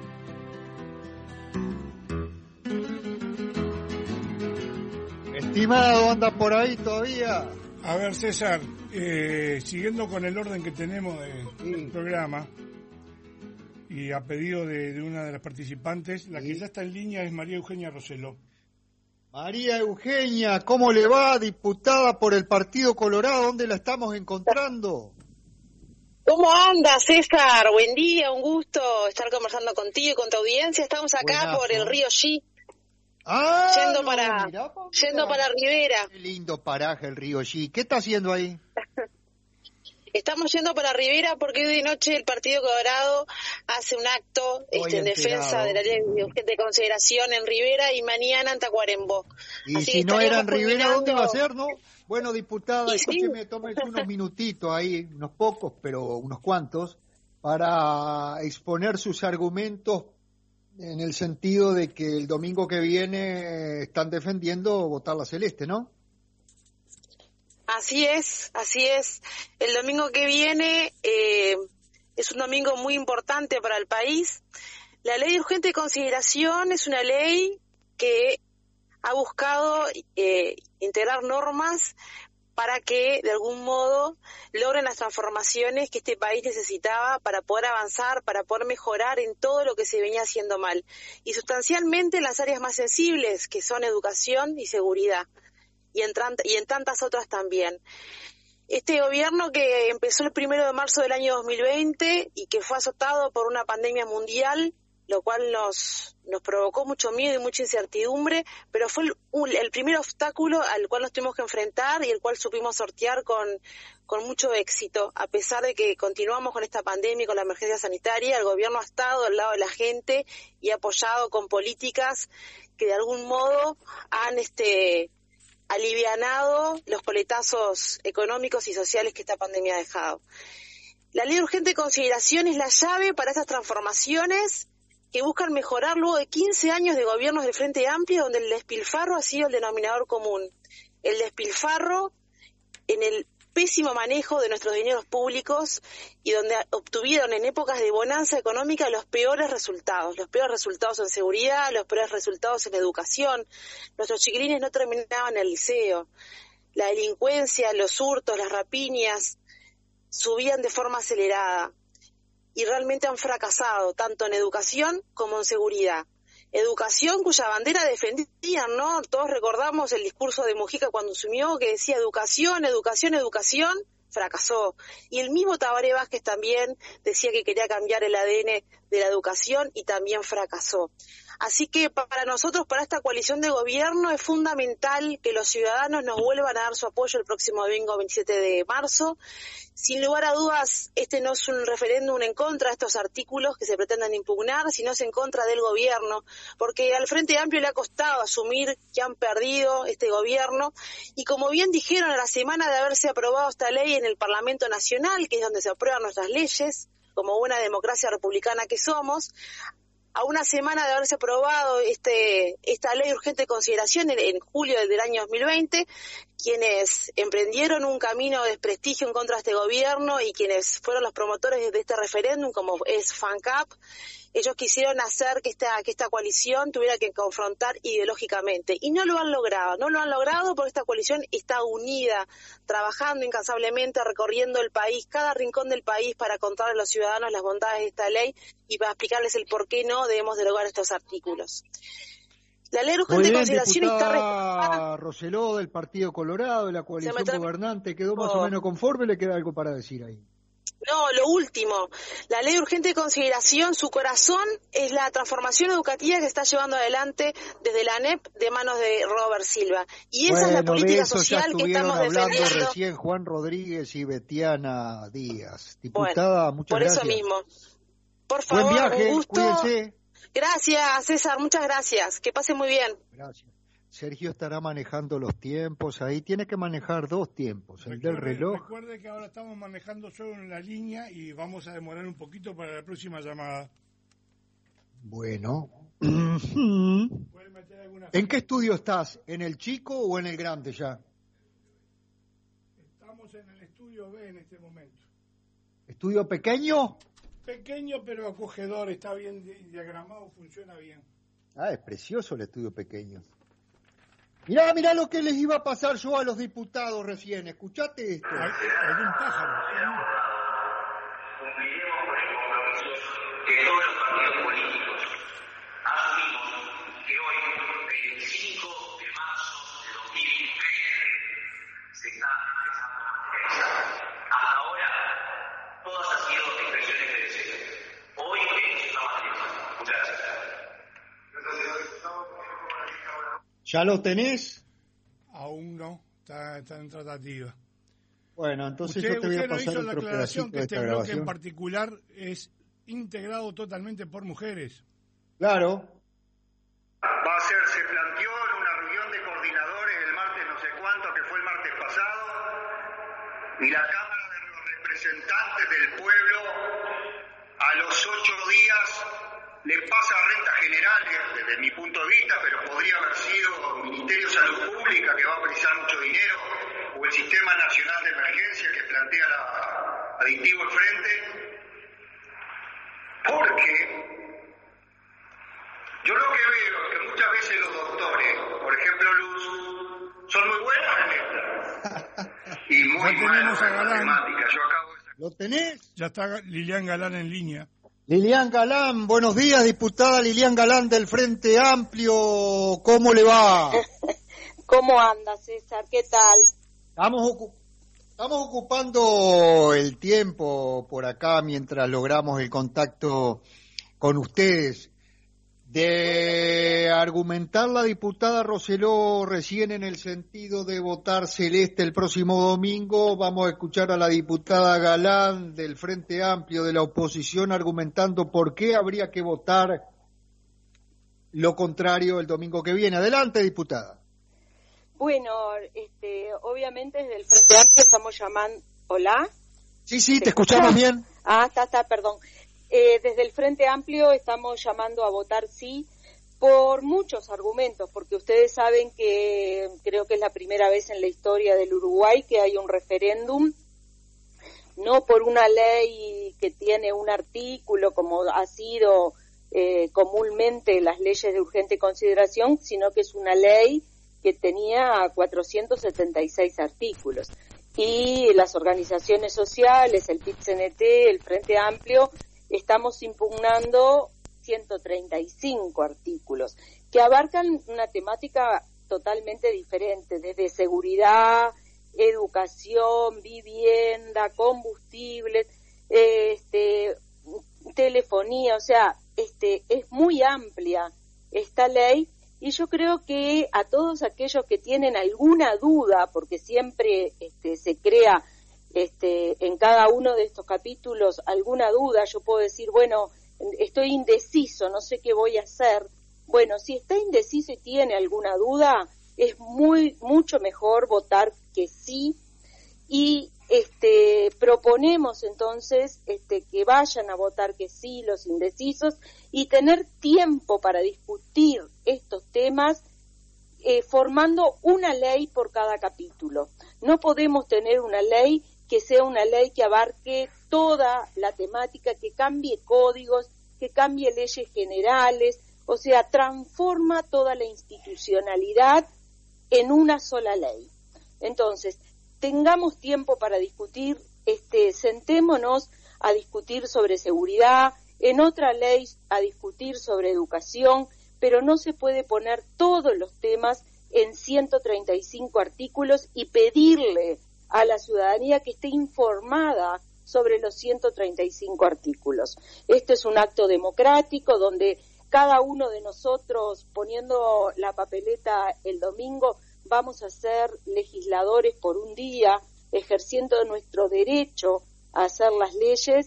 Estimado, ¿anda por ahí todavía? A ver, César, eh, siguiendo con el orden que tenemos de, sí. del programa, y a pedido de, de una de las participantes, la sí. que ya está en línea es María Eugenia Roseló. María Eugenia, ¿cómo le va, diputada por el Partido Colorado? ¿Dónde la estamos encontrando? ¿Cómo anda, César? Buen día, un gusto estar conversando contigo y con tu audiencia. Estamos acá Buenazo. por el río Xí, ah, yendo, no, para, mirá, yendo para Rivera. Qué lindo paraje el río Xí. ¿Qué está haciendo ahí? Estamos yendo para Rivera porque hoy de noche el Partido Colorado hace un acto este, en defensa de la ley de urgente consideración en Rivera y mañana en Tacuarembó. Y Así si no era en Rivera, culminando... ¿dónde va a ser, no? Bueno, diputada, escúcheme, sí. tómese unos minutitos ahí, unos pocos, pero unos cuantos, para exponer sus argumentos en el sentido de que el domingo que viene están defendiendo votar la celeste, ¿no? Así es, así es. El domingo que viene eh, es un domingo muy importante para el país. La ley de urgente consideración es una ley que ha buscado eh, integrar normas para que de algún modo logren las transformaciones que este país necesitaba para poder avanzar, para poder mejorar en todo lo que se venía haciendo mal. Y sustancialmente las áreas más sensibles, que son educación y seguridad. y en, y en tantas otras también. Este gobierno que empezó el primero de marzo del año dos mil veinte y que fue azotado por una pandemia mundial, lo cual nos, nos provocó mucho miedo y mucha incertidumbre, pero fue el, el primer obstáculo al cual nos tuvimos que enfrentar y el cual supimos sortear con, con mucho éxito. A pesar de que continuamos con esta pandemia y con la emergencia sanitaria, el gobierno ha estado al lado de la gente y ha apoyado con políticas que de algún modo han este alivianado los coletazos económicos y sociales que esta pandemia ha dejado. La ley de urgente consideración es la llave para estas transformaciones que buscan mejorar luego de quince años de gobiernos del Frente Amplio, donde el despilfarro ha sido el denominador común. El despilfarro en el pésimo manejo de nuestros dineros públicos y donde obtuvieron en épocas de bonanza económica los peores resultados, los peores resultados en seguridad, los peores resultados en educación. Nuestros chiquilines no terminaban el liceo. La delincuencia, los hurtos, las rapiñas subían de forma acelerada y realmente han fracasado tanto en educación como en seguridad. Educación cuya bandera defendían, ¿no? Todos recordamos el discurso de Mujica cuando asumió, que decía educación, educación, educación, fracasó. Y el mismo Tabaré Vázquez también decía que quería cambiar el A D N de la educación y también fracasó. Así que para nosotros, para esta coalición de gobierno, es fundamental que los ciudadanos nos vuelvan a dar su apoyo el próximo domingo veintisiete de marzo. Sin lugar a dudas, este no es un referéndum en contra de estos artículos que se pretenden impugnar, sino es en contra del gobierno, porque al Frente Amplio le ha costado asumir que han perdido este gobierno, y como bien dijeron, a la semana de haberse aprobado esta ley en el Parlamento Nacional, que es donde se aprueban nuestras leyes, como buena democracia republicana que somos, a una semana de haberse aprobado este esta ley de urgente consideración en, en julio del año dos mil veinte, quienes emprendieron un camino de desprestigio en contra de este gobierno y quienes fueron los promotores de este referéndum, como es FANCAP, ellos quisieron hacer que esta que esta coalición tuviera que confrontar ideológicamente, y no lo han logrado, no lo han logrado porque esta coalición está unida, trabajando incansablemente, recorriendo el país, cada rincón del país, para contarle a los ciudadanos las bondades de esta ley y para explicarles el por qué no debemos derogar estos artículos. La ley de urgente bien, consideración está respetada. Roseló, del Partido Colorado, de la coalición gobernante, ¿quedó más o menos conforme? ¿Le queda algo para decir ahí? No, lo último, la ley de urgente consideración, su corazón es la transformación educativa que está llevando adelante desde la A N E P de manos de Robert Silva. Y esa bueno, es la política de eso social ya que estamos hablando defendiendo. Recién Juan Rodríguez y Betiana Díaz. Diputada, bueno, muchas por gracias. Por eso mismo. Por favor, buen viaje, un gusto. Cuídense. Gracias, César, muchas gracias. Que pase muy bien. Gracias. Sergio estará manejando los tiempos, ahí tiene que manejar dos tiempos, el del reloj. Recuerde que ahora estamos manejando solo en la línea y vamos a demorar un poquito para la próxima llamada. Bueno. ¿En qué estudio estás? ¿En el chico o en el grande ya? Estamos en el estudio B en este momento. ¿Estudio pequeño? Pequeño pero acogedor, está bien diagramado, funciona bien. Ah, es precioso el estudio pequeño. Mirá, mirá lo que les iba a pasar yo a los diputados recién. Escuchate esto. Hay, hay un pájaro. Cumpliremos con el compromiso que todos los partidos políticos asumimos que hoy, veinticinco de marzo de dos mil veinte, se está empezando a materializar. Hasta ahora, todas han sido expresiones de deseo. Hoy se está materializando. Muchas gracias. ¿Ya lo tenés? Aún no, está, está en tratativa. Bueno, entonces usted, yo te voy a usted pasar no hizo otro la aclaración pedacito que de este esta bloque grabación. en particular es integrado totalmente por mujeres. Claro. Va a ser, se planteó en una reunión de coordinadores el martes no sé cuánto, que fue el martes pasado, y la Cámara de los Representantes del Pueblo a los ocho días le pasa a rentas generales, desde mi punto de vista, pero podría haber sido el Ministerio de Salud Pública, que va a precisar mucho dinero, o el Sistema Nacional de Emergencia, que plantea la aditivo enfrente, porque yo lo que veo es que muchas veces los doctores, por ejemplo Luz, son muy buenos en letras y muy malos en matemáticas. Yo acabo de... ¿Lo tenés? Ya está Lilian Galán en línea. Lilian Galán, buenos días, diputada Lilian Galán del Frente Amplio, ¿cómo le va? ¿Cómo anda, César? ¿Qué tal? Estamos, ocu- estamos ocupando el tiempo por acá mientras logramos el contacto con ustedes. De argumentar la diputada Roseló recién en el sentido de votar celeste el próximo domingo, vamos a escuchar a la diputada Galán del Frente Amplio de la oposición argumentando por qué habría que votar lo contrario el domingo que viene. Adelante, diputada. Bueno, este, obviamente desde el Frente Amplio estamos llamando... ¿Hola? Sí, sí, te escuchamos bien. Ah, está, está, perdón. Eh, desde el Frente Amplio estamos llamando a votar sí por muchos argumentos, porque ustedes saben que creo que es la primera vez en la historia del Uruguay que hay un referéndum, no por una ley que tiene un artículo como ha sido eh, comúnmente las leyes de urgente consideración, sino que es una ley que tenía cuatrocientos setenta y seis artículos. Y las organizaciones sociales, el P I T C N T, el Frente Amplio, estamos impugnando ciento treinta y cinco artículos que abarcan una temática totalmente diferente, desde seguridad, educación, vivienda, combustibles, este, telefonía, o sea, este, es muy amplia esta ley y yo creo que a todos aquellos que tienen alguna duda, porque siempre este, se crea Este, en cada uno de estos capítulos alguna duda, yo puedo decir, bueno, estoy indeciso, no sé qué voy a hacer. Bueno, si está indeciso y tiene alguna duda, es muy mucho mejor votar que sí y este proponemos entonces este que vayan a votar que sí los indecisos y tener tiempo para discutir estos temas eh, formando una ley por cada capítulo. No podemos tener una ley que sea una ley que abarque toda la temática, que cambie códigos, que cambie leyes generales, o sea, transforma toda la institucionalidad en una sola ley. Entonces, tengamos tiempo para discutir, este, sentémonos a discutir sobre seguridad, en otra ley a discutir sobre educación, pero no se puede poner todos los temas en ciento treinta y cinco artículos y pedirle a la ciudadanía que esté informada sobre los ciento treinta y cinco artículos. Este es un acto democrático donde cada uno de nosotros, poniendo la papeleta el domingo, vamos a ser legisladores por un día, ejerciendo nuestro derecho a hacer las leyes.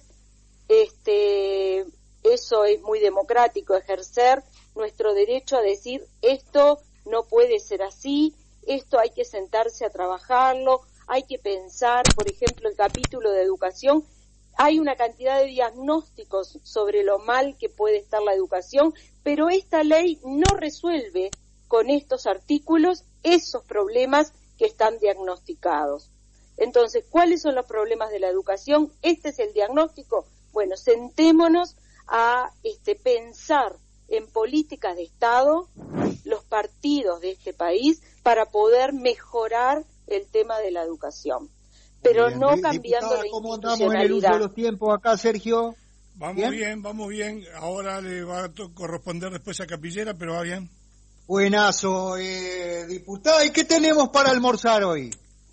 Este, eso es muy democrático, ejercer nuestro derecho a decir esto no puede ser así, esto hay que sentarse a trabajarlo. Hay que pensar, por ejemplo, el capítulo de educación, hay una cantidad de diagnósticos sobre lo mal que puede estar la educación, pero esta ley no resuelve con estos artículos esos problemas que están diagnosticados. Entonces, ¿cuáles son los problemas de la educación? ¿Este es el diagnóstico? Bueno, sentémonos a este, pensar en políticas de Estado, los partidos de este país, para poder mejorar el tema de la educación, pero bien, no bien. cambiando Diputada, la ¿cómo institucionalidad. andamos en el uso de los tiempos acá, Sergio? Vamos ¿Bien? bien, vamos bien. Ahora le va a to- corresponder después a Capillera, pero va bien. Buenazo, eh, diputada. ¿Y qué tenemos para almorzar hoy?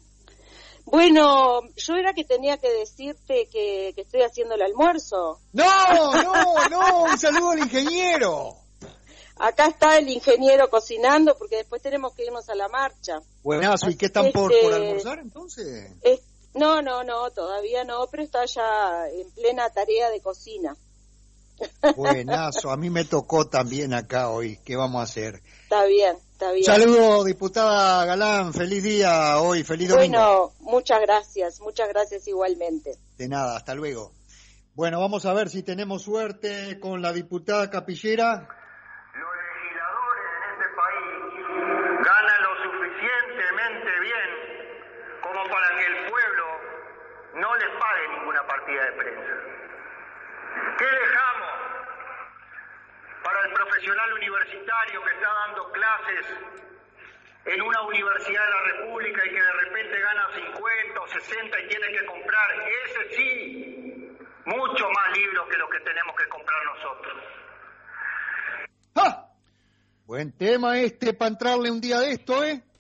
Bueno, yo era que tenía que decirte que, que estoy haciendo el almuerzo. No, no, no, un saludo al ingeniero. Acá está el ingeniero cocinando porque después tenemos que irnos a la marcha. Buenazo, ¿y qué están Este, por, por almorzar entonces? Es, no, no, no, todavía no, pero está ya en plena tarea de cocina. Buenazo, a mí me tocó también acá hoy, ¿qué vamos a hacer? Está bien, está bien. Saludos, diputada Galán, feliz día hoy, feliz domingo. Bueno, muchas gracias, muchas gracias igualmente. De nada, hasta luego. Bueno, vamos a ver si tenemos suerte con la diputada Capillera. Los legisladores en este país ganan lo suficientemente bien como para que el pueblo no les pague ninguna partida de prensa. ¿Qué dejamos para el profesional universitario que está dando clases en una universidad de la República y que de repente gana cincuenta o sesenta y tiene que comprar, ese sí, mucho más libros que los que tenemos que comprar nosotros? ¡Ah! Buen tema este para entrarle un día de esto, ¿eh?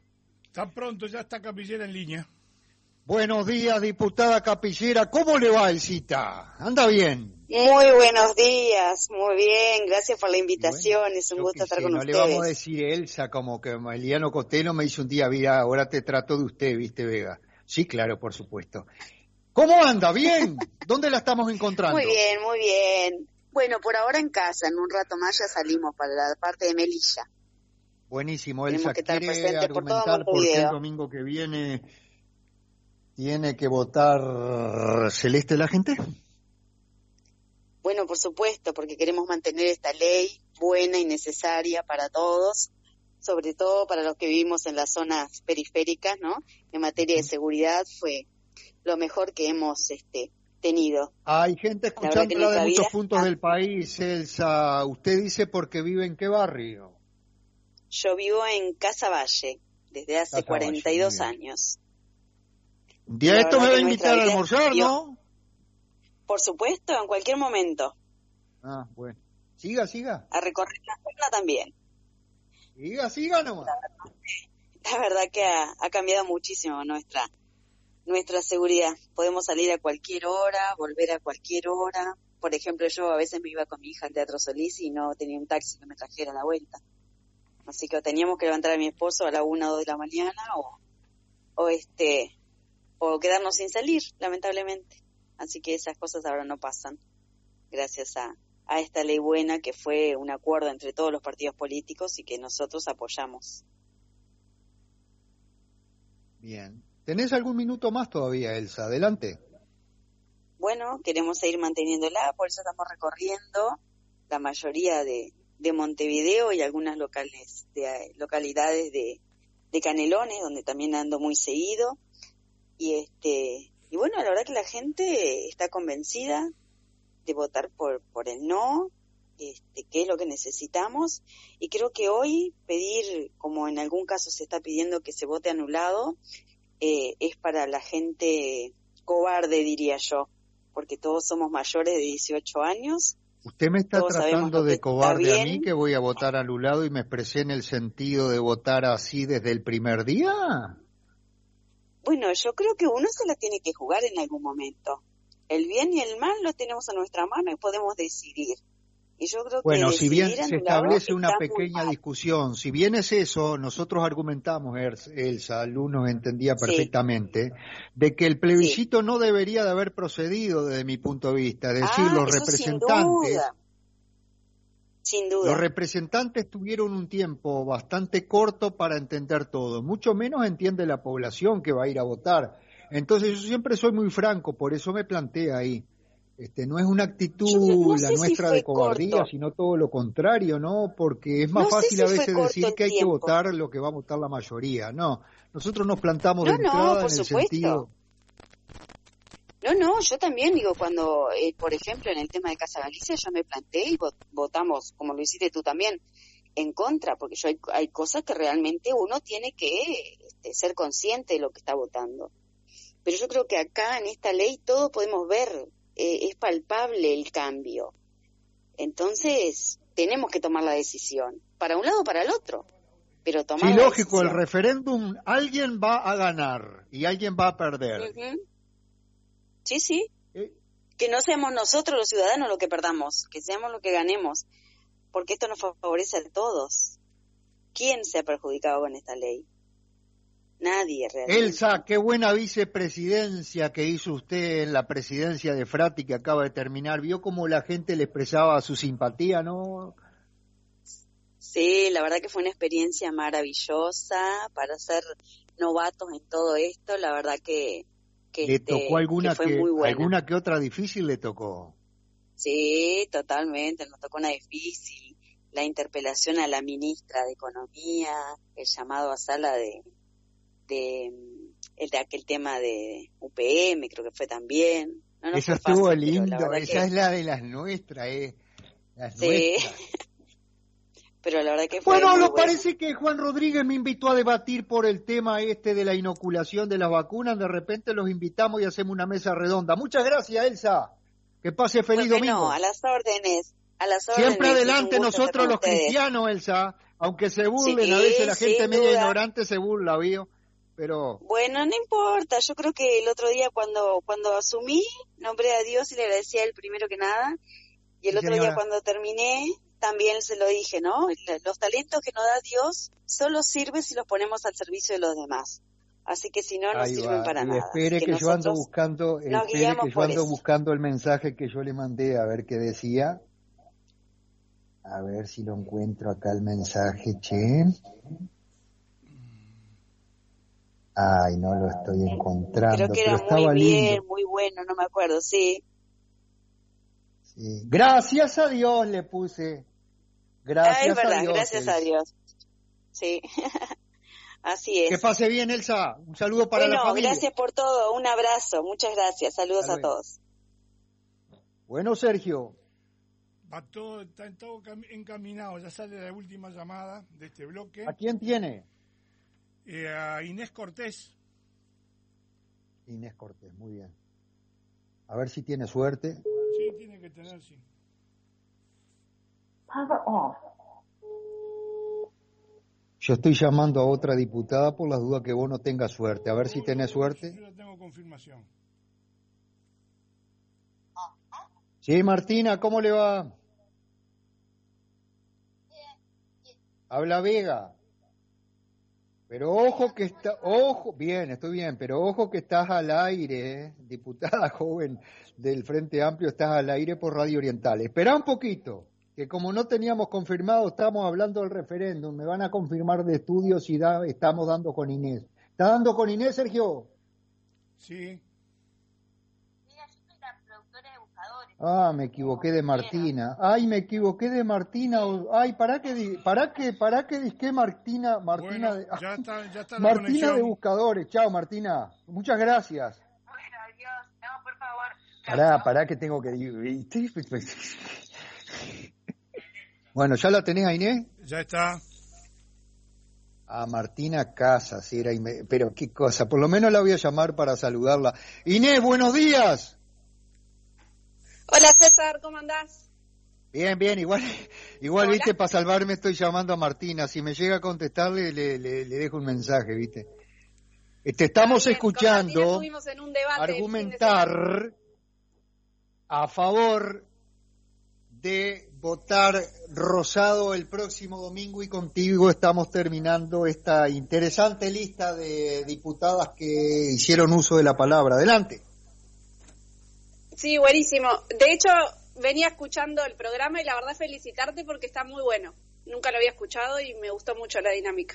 Está pronto, ya está Capillera en línea. Buenos días, diputada Capillera. ¿Cómo le va, Elcita? ¿Anda bien? Muy buenos días, muy bien. Gracias por la invitación. Bueno, es un gusto estar sé, con no ustedes. No le vamos a decir Elsa como que Emiliano Cotelo me hizo un día, mira, ahora te trato de usted, ¿viste, Vega? Sí, claro, por supuesto. ¿Cómo anda? ¿Bien? ¿Dónde la estamos encontrando? Muy bien, muy bien. Bueno, por ahora en casa. En un rato más ya salimos para la parte de Melilla. Buenísimo, Elsa. ¿Quiere argumentar por qué el domingo que viene tiene que votar celeste la gente? Bueno, por supuesto, porque queremos mantener esta ley buena y necesaria para todos, sobre todo para los que vivimos en las zonas periféricas, ¿no? En materia de seguridad fue lo mejor que hemos este, tenido. Hay gente escuchándola de muchos puntos ah, del país, Elsa. ¿Usted dice porque vive en qué barrio? Yo vivo en Casa Valle, desde hace Casa cuarenta y dos Valle, años. Un día esto me va a invitar a almorzar, ¿no? Por supuesto, en cualquier momento. Ah, bueno. Siga, siga. A recorrer la zona también. Siga, siga nomás. La verdad, la verdad que ha, ha cambiado muchísimo nuestra nuestra seguridad. Podemos salir a cualquier hora, volver a cualquier hora. Por ejemplo, yo a veces me iba con mi hija al Teatro Solís y no tenía un taxi que me trajera a la vuelta. Así que teníamos que levantar a mi esposo a la una o dos de la mañana o, o este o quedarnos sin salir, lamentablemente. Así que esas cosas ahora no pasan, gracias a, a esta ley buena que fue un acuerdo entre todos los partidos políticos y que nosotros apoyamos. Bien. ¿Tenés algún minuto más todavía, Elsa? Adelante. Bueno, queremos seguir manteniéndola, por eso estamos recorriendo la mayoría de, de Montevideo y algunas locales, de, localidades de, de Canelones, donde también ando muy seguido. Y este... Y bueno, la verdad que la gente está convencida de votar por por el no, este, que es lo que necesitamos. Y creo que hoy pedir, como en algún caso se está pidiendo que se vote anulado, eh, es para la gente cobarde, diría yo, porque todos somos mayores de dieciocho años. ¿Usted me está tratando de cobarde a mí que voy a votar anulado y me expresé en el sentido de votar así desde el primer día? Bueno, yo creo que uno se la tiene que jugar en algún momento. El bien y el mal lo tenemos a nuestra mano y podemos decidir. Y yo creo bueno, que si bien se establece una pequeña discusión, si bien es eso, nosotros argumentamos, Elsa, Lu nos entendía perfectamente, sí, de que el plebiscito sí. no debería de haber procedido desde mi punto de vista. Es decir, ah, los representantes... Sin duda. Sin duda. Los representantes tuvieron un tiempo bastante corto para entender todo, mucho menos entiende la población que va a ir a votar. Entonces yo siempre soy muy franco, por eso me plantea ahí. Este, no es una actitud no la nuestra si de cobardía, corto. sino todo lo contrario, ¿no? Porque es más no fácil si a veces decir que hay tiempo. que votar lo que va a votar la mayoría. No, nosotros nos plantamos no, de entrada no, en el supuesto. sentido... No, no, yo también digo, cuando, eh, por ejemplo, en el tema de Casa Galicia, yo me planteé y vot- votamos, como lo hiciste tú también, en contra, porque yo hay, hay cosas que realmente uno tiene que este, ser consciente de lo que está votando. Pero yo creo que acá, en esta ley, todo podemos ver, eh, es palpable el cambio. Entonces, tenemos que tomar la decisión, para un lado o para el otro, pero tomar sí, la lógico, decisión. El referéndum, alguien va a ganar y alguien va a perder. Uh-huh. Sí, sí. ¿Eh? Que no seamos nosotros los ciudadanos los que perdamos, que seamos los que ganemos, porque esto nos favorece a todos. ¿Quién se ha perjudicado con esta ley? Nadie realmente. Elsa, qué buena vicepresidencia que hizo usted en la presidencia de Frati que acaba de terminar. ¿Vio cómo la gente le expresaba su simpatía, no? Sí, la verdad que fue una experiencia maravillosa para ser novatos en todo esto. La verdad que Que ¿Le este, tocó alguna que, que, que alguna que otra difícil le tocó? Sí, totalmente, nos tocó una difícil, la interpelación a la ministra de Economía, el llamado a sala de, de, el de aquel tema de U P M, creo que fue también. No, no Esa fue estuvo fácil, lindo, esa que... es la de las nuestras, eh. Las sí. nuestras. Pero la verdad que fue bueno, muy lo bueno. Parece que Juan Rodríguez me invitó a debatir por el tema este de la inoculación de las vacunas. De repente los invitamos y hacemos una mesa redonda. Muchas gracias, Elsa. Que pase feliz bueno, domingo. No, a las órdenes, a las órdenes. Siempre adelante nosotros los ustedes. cristianos, Elsa. Aunque se burlen, sí, a veces la gente media duda. ignorante se burla, ¿vio? pero... Bueno, no importa, yo creo que el otro día cuando cuando asumí, nombré a Dios y le agradecí a él primero que nada, y el Sí, otro señora. día cuando terminé, también se lo dije, ¿no? Los talentos que nos da Dios solo sirven si los ponemos al servicio de los demás. Así que si no, no Ahí sirven va. para Y nada. espere Así que, que yo ando nosotros buscando, nos espere guiamos que yo por ando eso. buscando el mensaje que yo le mandé, a ver qué decía. A ver si lo encuentro acá el mensaje, che. Ay, no lo estoy encontrando, Creo que pero era estaba muy bien, lindo. muy bueno, no me acuerdo, sí. Sí. Gracias a Dios le puse. Gracias Ah, es verdad, a Dios. gracias a Elsa. Dios. Sí, así es. Que pase bien, Elsa. Un saludo para bueno, la familia. gracias por todo, un abrazo, muchas gracias, saludos Hasta a luego. todos. Bueno, Sergio. Va todo, está todo cam- encaminado, ya sale la última llamada de este bloque. ¿A quién tiene? Eh, a Inés Cortés. Inés Cortés, muy bien. A ver si tiene suerte. Sí, tiene que tener, sí. Power off. Yo estoy llamando a otra diputada por las dudas que vos no tengas suerte. A ver si tenés suerte. Yo no tengo confirmación. Sí, Martina, ¿cómo le va? Habla Vega. Pero ojo que está, ojo, bien, estoy bien, pero ojo que estás al aire, ¿eh? Diputada joven del Frente Amplio, estás al aire por Radio Oriental. Espera un poquito, que como no teníamos confirmado, estamos hablando del referéndum, me van a confirmar de estudios si da, estamos dando con Inés. ¿Está dando con Inés, Sergio? Sí. Ah, me equivoqué de Martina. Ay, me equivoqué de Martina. Ay, ¿para qué, di- para qué, para qué disqué Martina, Martina Bueno, de, ya está, ya está la Martina conexión. de Buscadores. Chao, Martina. Muchas gracias. Bueno, adiós. No, por favor. Pará, pará que tengo que... Bueno, ¿ya la tenés a Inés? Ya está. A Martina Casas, era inme- pero qué cosa, por lo menos la voy a llamar para saludarla. Inés, buenos días. Hola César, ¿cómo andás? Bien, bien, igual, igual Hola. viste, para salvarme estoy llamando a Martina. Si me llega a contestarle, le, le, le dejo un mensaje, viste. Eh, Te estamos Bien, con Martina escuchando estuvimos en un debate el fin de argumentar a favor de votar rosado el próximo domingo y contigo estamos terminando esta interesante lista de diputadas que hicieron uso de la palabra. Adelante. Sí, buenísimo. De hecho, venía escuchando el programa y la verdad felicitarte porque está muy bueno. Nunca lo había escuchado y me gustó mucho la dinámica.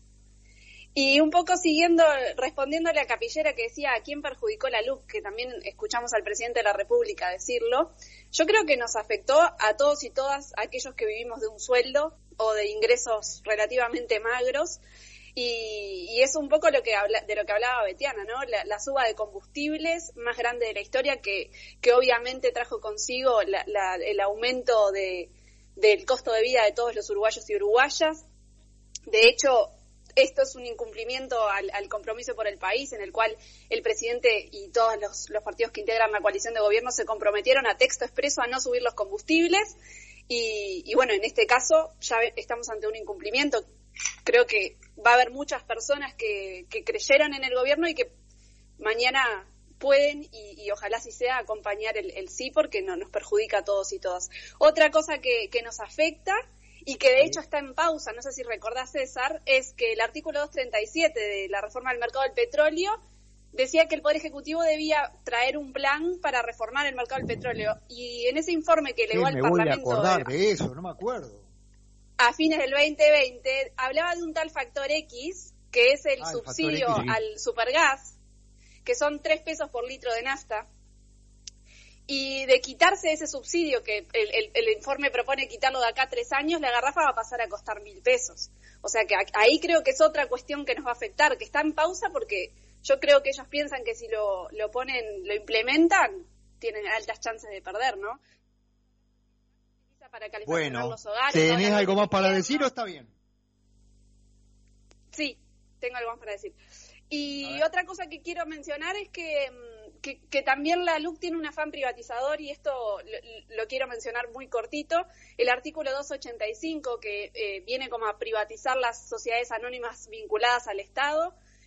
Y un poco siguiendo, respondiéndole a Capillera que decía a quién perjudicó la luz, que también escuchamos al presidente de la República decirlo, yo creo que nos afectó a todos y todas aquellos que vivimos de un sueldo o de ingresos relativamente magros. Y, y es un poco lo que habla, de lo que hablaba Betiana, ¿no? La, la suba de combustibles más grande de la historia que, que obviamente trajo consigo la, la, el aumento de, del costo de vida de todos los uruguayos y uruguayas. De hecho, esto es un incumplimiento al, al compromiso por el país, en el cual el presidente y todos los, los partidos que integran la coalición de gobierno se comprometieron a texto expreso a no subir los combustibles. Y, y bueno, en este caso ya estamos ante un incumplimiento. Creo que va a haber muchas personas que, que creyeron en el gobierno y que mañana pueden, y, y ojalá así sea, acompañar el, el sí, porque no, nos perjudica a todos y todas. Otra cosa que, que nos afecta y que de hecho está en pausa, no sé si recordás, César, es que el artículo doscientos treinta y siete de la reforma del mercado del petróleo decía que el Poder Ejecutivo debía traer un plan para reformar el mercado del petróleo. Y en ese informe que Sí, elevó al me voy a Parlamento acordar de eso, no me acuerdo. a fines del veinte veinte, hablaba de un tal factor X, que es el Ah, el subsidio factor X, sí. al supergas, que son tres pesos por litro de nafta, y de quitarse ese subsidio, que el, el, el informe propone quitarlo de acá a tres años, la garrafa va a pasar a costar mil pesos. O sea que ahí creo que es otra cuestión que nos va a afectar, que está en pausa porque yo creo que ellos piensan que si lo, lo ponen, lo implementan, tienen altas chances de perder, ¿no? Para calefaccionar Bueno, los hogares, ¿tenés ahora algo que más para invierno. decir o está bien? Sí, tengo algo más para decir. Y otra cosa que quiero mencionar es que, mm, que, que también la L U C tiene un afán privatizador, y esto lo, lo quiero mencionar muy cortito. El artículo doscientos ochenta y cinco, que eh, viene como a privatizar las sociedades anónimas vinculadas al Estado,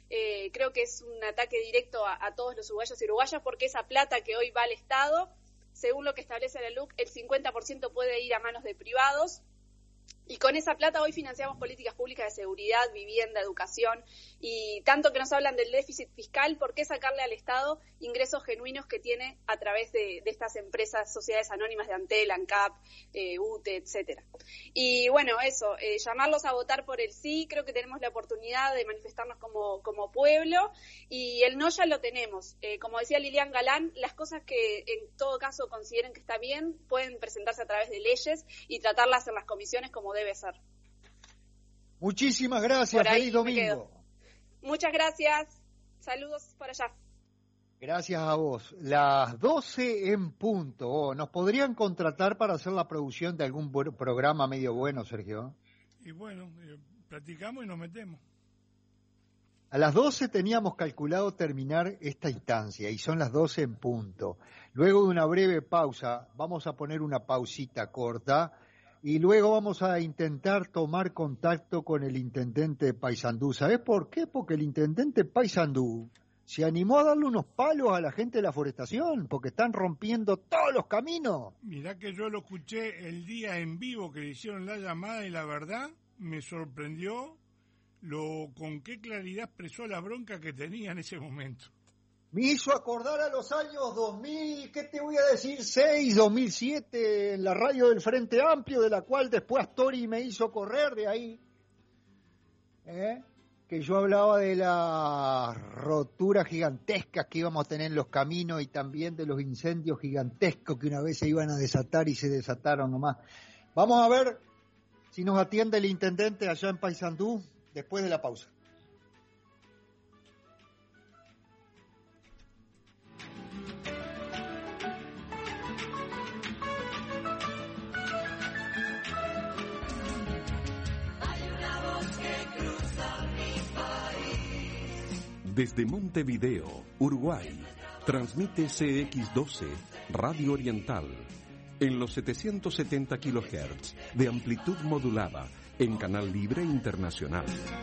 Eh, creo que es un ataque directo a, a todos los uruguayos y uruguayas, porque esa plata que hoy va al Estado, según lo que establece la L U C, el cincuenta por ciento puede ir a manos de privados. Y con esa plata hoy financiamos políticas públicas de seguridad, vivienda, educación, y tanto que nos hablan del déficit fiscal, ¿por qué sacarle al Estado ingresos genuinos que tiene a través de, de estas empresas, sociedades anónimas de Antel, ANCAP, eh, U T E, etcétera? Y bueno, eso, eh, llamarlos a votar por el sí, creo que tenemos la oportunidad de manifestarnos como, como pueblo, y el no ya lo tenemos. Eh, como decía Lilian Galán, las cosas que en todo caso consideren que está bien, pueden presentarse a través de leyes y tratarlas en las comisiones como debe ser. Muchísimas gracias, feliz domingo. Muchas gracias, saludos por allá. Gracias a vos. Las doce en punto. Oh, ¿nos podrían contratar para hacer la producción de algún bu- programa medio bueno, Sergio? Y bueno, eh, platicamos y nos metemos. A las doce teníamos calculado terminar esta instancia y son las doce en punto. Luego de una breve pausa, vamos a poner una pausita corta y luego vamos a intentar tomar contacto con el intendente de Paysandú. ¿Sabés por qué? Porque el intendente Paysandú se animó a darle unos palos a la gente de la forestación, porque están rompiendo todos los caminos. Mirá que yo lo escuché el día en vivo que le hicieron la llamada y la verdad me sorprendió lo con qué claridad expresó la bronca que tenía en ese momento. Me hizo acordar a los años dos mil, ¿qué te voy a decir? seis, dos mil siete, en la radio del Frente Amplio, de la cual después Astori me hizo correr de ahí. ¿Eh? Que yo hablaba de las roturas gigantescas que íbamos a tener en los caminos y también de los incendios gigantescos que una vez se iban a desatar y se desataron nomás. Vamos a ver si nos atiende el intendente allá en Paysandú después de la pausa. Desde Montevideo, Uruguay, transmite C X doce, Radio Oriental, en los setecientos setenta kilohertz de amplitud modulada, en Canal Libre Internacional.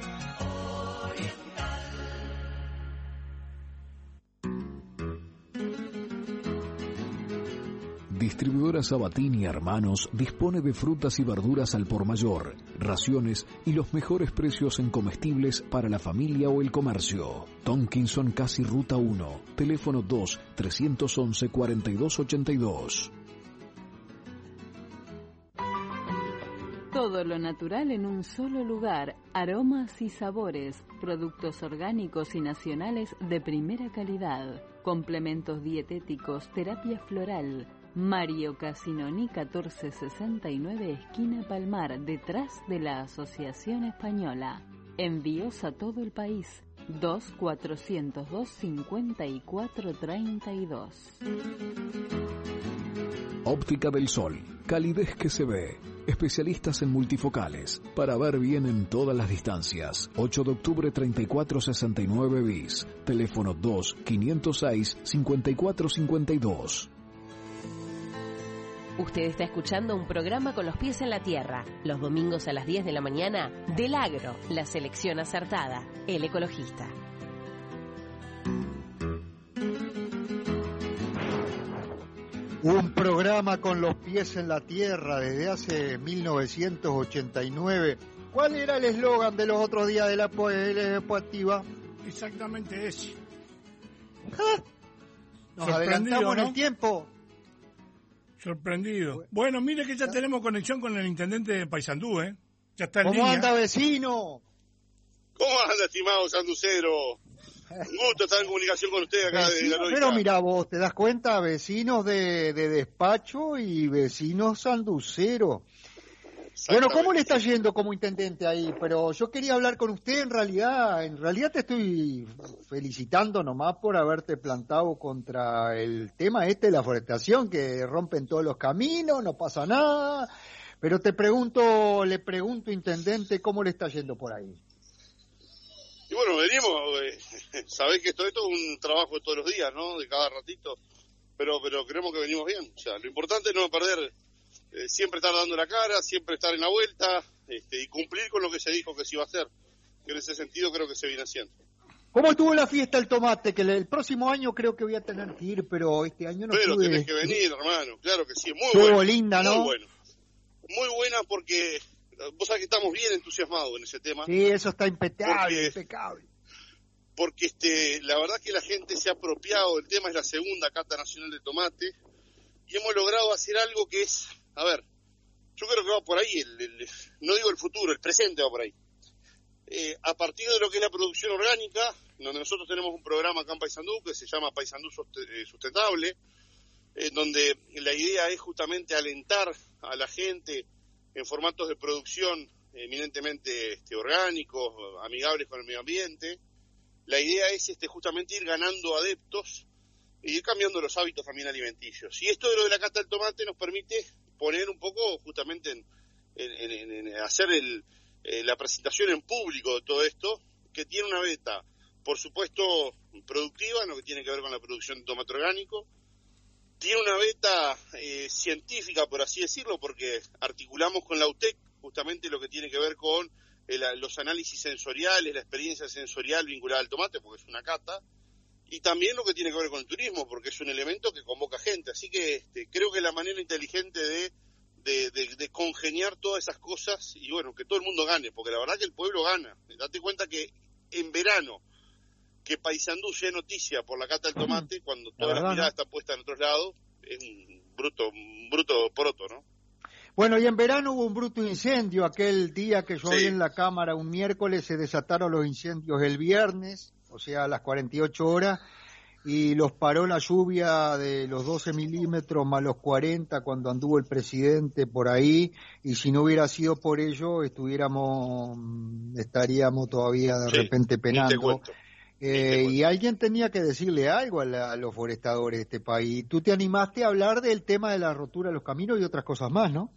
Distribuidora Sabatini Hermanos dispone de frutas y verduras al por mayor, raciones y los mejores precios en comestibles para la familia o el comercio. Tonkinson Casi Ruta uno, teléfono dos, tres once, cuarenta y dos ochenta y dos. Todo lo natural en un solo lugar, aromas y sabores, productos orgánicos y nacionales de primera calidad, complementos dietéticos, terapia floral. Mario Casinoni catorce sesenta y nueve, esquina Palmar, detrás de la Asociación Española. Envíos a todo el país. dos cuatrocientos dos, cincuenta y cuatro treinta y dos. Óptica del Sol, calidez que se ve. Especialistas en multifocales, para ver bien en todas las distancias. ocho de octubre treinta y cuatro sesenta y nueve bis. Teléfono dos, quinientos seis, cincuenta y cuatro cincuenta y dos. Usted está escuchando un programa con los pies en la tierra, los domingos a las diez de la mañana, del Agro, la selección acertada, el ecologista. Un programa con los pies en la tierra desde hace mil novecientos ochenta y nueve. ¿Cuál era el eslogan de los otros días de la Poactiva? Exactamente ese. ¿Ah? Nos adelantamos en ¿no? el tiempo. Sorprendido. Bueno, mire que ya tenemos conexión con el intendente de Paysandú, ¿eh? Ya está en ¿Cómo línea. anda, vecino? ¿Cómo anda, estimado sanducero? Un gusto estar en comunicación con usted acá Vecino, de la Lógica. pero mira vos, ¿te das cuenta? Vecinos de, de despacho y vecinos sanduceros. Bueno, ¿cómo le está yendo como intendente ahí? Pero yo quería hablar con usted en realidad, en realidad te estoy felicitando nomás por haberte plantado contra el tema este de la forestación, que rompen todos los caminos, no pasa nada, pero te pregunto, le pregunto, intendente, ¿cómo le está yendo por ahí? Y bueno, venimos, eh, sabés que esto, esto es un trabajo de todos los días, ¿no? De cada ratito, pero pero creemos que venimos bien. O sea, lo importante es no perder, eh, siempre estar dando la cara, siempre estar en la vuelta, este, y cumplir con lo que se dijo que se iba a hacer. Que en ese sentido creo que se viene haciendo. ¿Cómo estuvo la fiesta del tomate? Que el próximo año creo que voy a tener que ir, pero este año no pero pude. Pero tenés que venir, hermano, claro que sí, muy Estuvo bueno. linda, ¿no? Muy bueno. Muy buena porque vos sabés que estamos bien entusiasmados en ese tema. Sí, eso está impecable, porque, impecable. Porque este, la verdad que la gente se ha apropiado del tema, es la segunda cata nacional de tomate, y hemos logrado hacer algo que es, a ver, yo creo que va por ahí, el, el, no digo el futuro, el presente va por ahí. Eh, a partir de lo que es la producción orgánica, donde nosotros tenemos un programa acá en Paysandú que se llama Paysandú Sustentable, eh, donde la idea es justamente alentar a la gente en formatos de producción eminentemente este, orgánicos, amigables con el medio ambiente. La idea es este, justamente ir ganando adeptos e ir cambiando los hábitos también alimenticios. Y esto de lo de la cata del tomate nos permite poner un poco justamente en, en, en, en hacer el, eh, la presentación en público de todo esto, que tiene una beta, por supuesto, productiva, en lo que tiene que ver con la producción de tomate orgánico. Tiene una beta eh, científica, por así decirlo, porque articulamos con la U T E C justamente lo que tiene que ver con el, los análisis sensoriales, la experiencia sensorial vinculada al tomate, porque es una cata, y también lo que tiene que ver con el turismo, porque es un elemento que convoca gente. Así que este, creo que la manera inteligente de, de, de, de congeniar todas esas cosas, y bueno, que todo el mundo gane, porque la verdad que el pueblo gana. Date cuenta que en verano, que Paysandú sea noticia por la cata del tomate, cuando toda la, la mirada ¿no? está puesta en otros lados, es un bruto, un bruto poroto, ¿no? Bueno, y en verano hubo un bruto incendio, aquel día que yo sí. vi en la cámara, un miércoles se desataron los incendios el viernes, o sea, a las cuarenta y ocho horas, y los paró la lluvia de los doce milímetros más los cuarenta cuando anduvo el presidente por ahí, y si no hubiera sido por ello, estuviéramos, estaríamos todavía de sí, repente penando. Eh, y alguien tenía que decirle algo a, la, a los forestadores de este país. Tú te animaste a hablar del tema de la rotura de los caminos y otras cosas más, ¿no?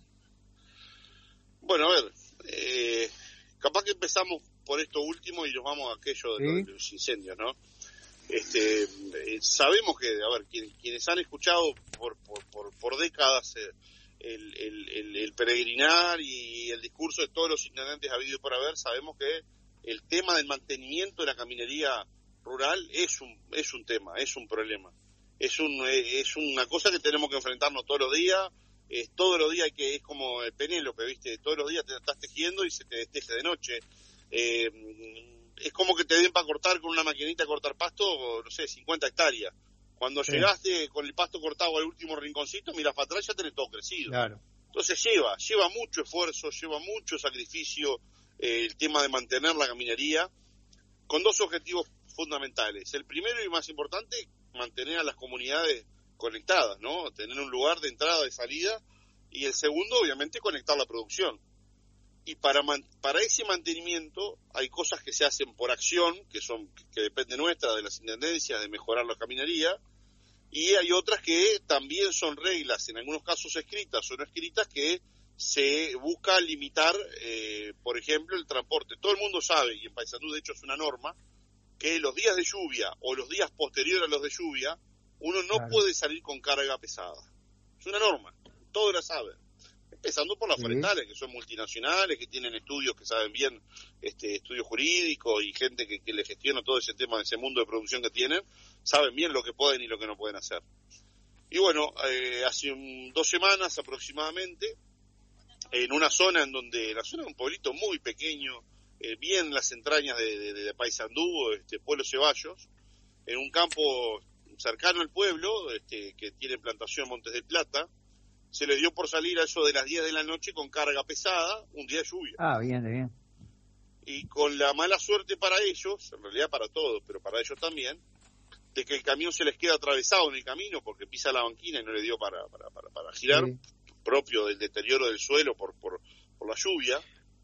Bueno, a ver, eh, capaz que empezamos por esto último y nos vamos a aquello de, ¿sí? los, de los incendios, ¿no? Este, eh, sabemos que, a ver, quien, quienes han escuchado por, por, por, por décadas eh, el, el, el, el peregrinar y el discurso de todos los intendentes habido y por haber, sabemos que el tema del mantenimiento de la caminería rural es un es un tema, es un problema. Es un es una cosa que tenemos que enfrentarnos todos los días. Es, todos los días hay que, es como el Penélope, ¿viste? Todos los días te estás tejiendo y se te desteje de noche. Eh, es como que te den para cortar con una maquinita, cortar pasto, no sé, cincuenta hectáreas. Cuando sí. llegaste con el pasto cortado al último rinconcito, miras para atrás, ya tenés todo crecido. Claro. Entonces lleva, lleva mucho esfuerzo, lleva mucho sacrificio, eh, el tema de mantener la caminería, con dos objetivos fundamentales. El primero y más importante, mantener a las comunidades conectadas, ¿no? Tener un lugar de entrada y salida. Y el segundo, obviamente, conectar la producción. Y para man, para ese mantenimiento hay cosas que se hacen por acción, que son que depende nuestra, de las intendencias, de mejorar la caminería, y hay otras que también son reglas, en algunos casos escritas o no escritas, que se busca limitar, eh, por ejemplo, el transporte. Todo el mundo sabe, y en Paysandú de hecho es una norma, que los días de lluvia o los días posteriores a los de lluvia, uno no claro. puede salir con carga pesada. Es una norma, todos la saben. Empezando por las sí. forestales, que son multinacionales, que tienen estudios que saben bien, este estudios jurídicos y gente que, que le gestiona todo ese tema, ese mundo de producción que tienen, saben bien lo que pueden y lo que no pueden hacer. Y bueno, eh, hace un, dos semanas aproximadamente, en una zona en donde, la zona de un pueblito muy pequeño, eh, bien en las entrañas de, de, de Paysandú, este Pueblo Ceballos, en un campo cercano al pueblo, este, que tiene plantación Montes del Plata, se les dio por salir a eso de las diez de la noche con carga pesada, un día de lluvia. Ah, bien, bien. Y con la mala suerte para ellos, en realidad para todos, pero para ellos también, de que el camión se les queda atravesado en el camino porque pisa la banquina y no le dio para, para, para, para girar, sí. propio del deterioro del suelo por, por, por la lluvia.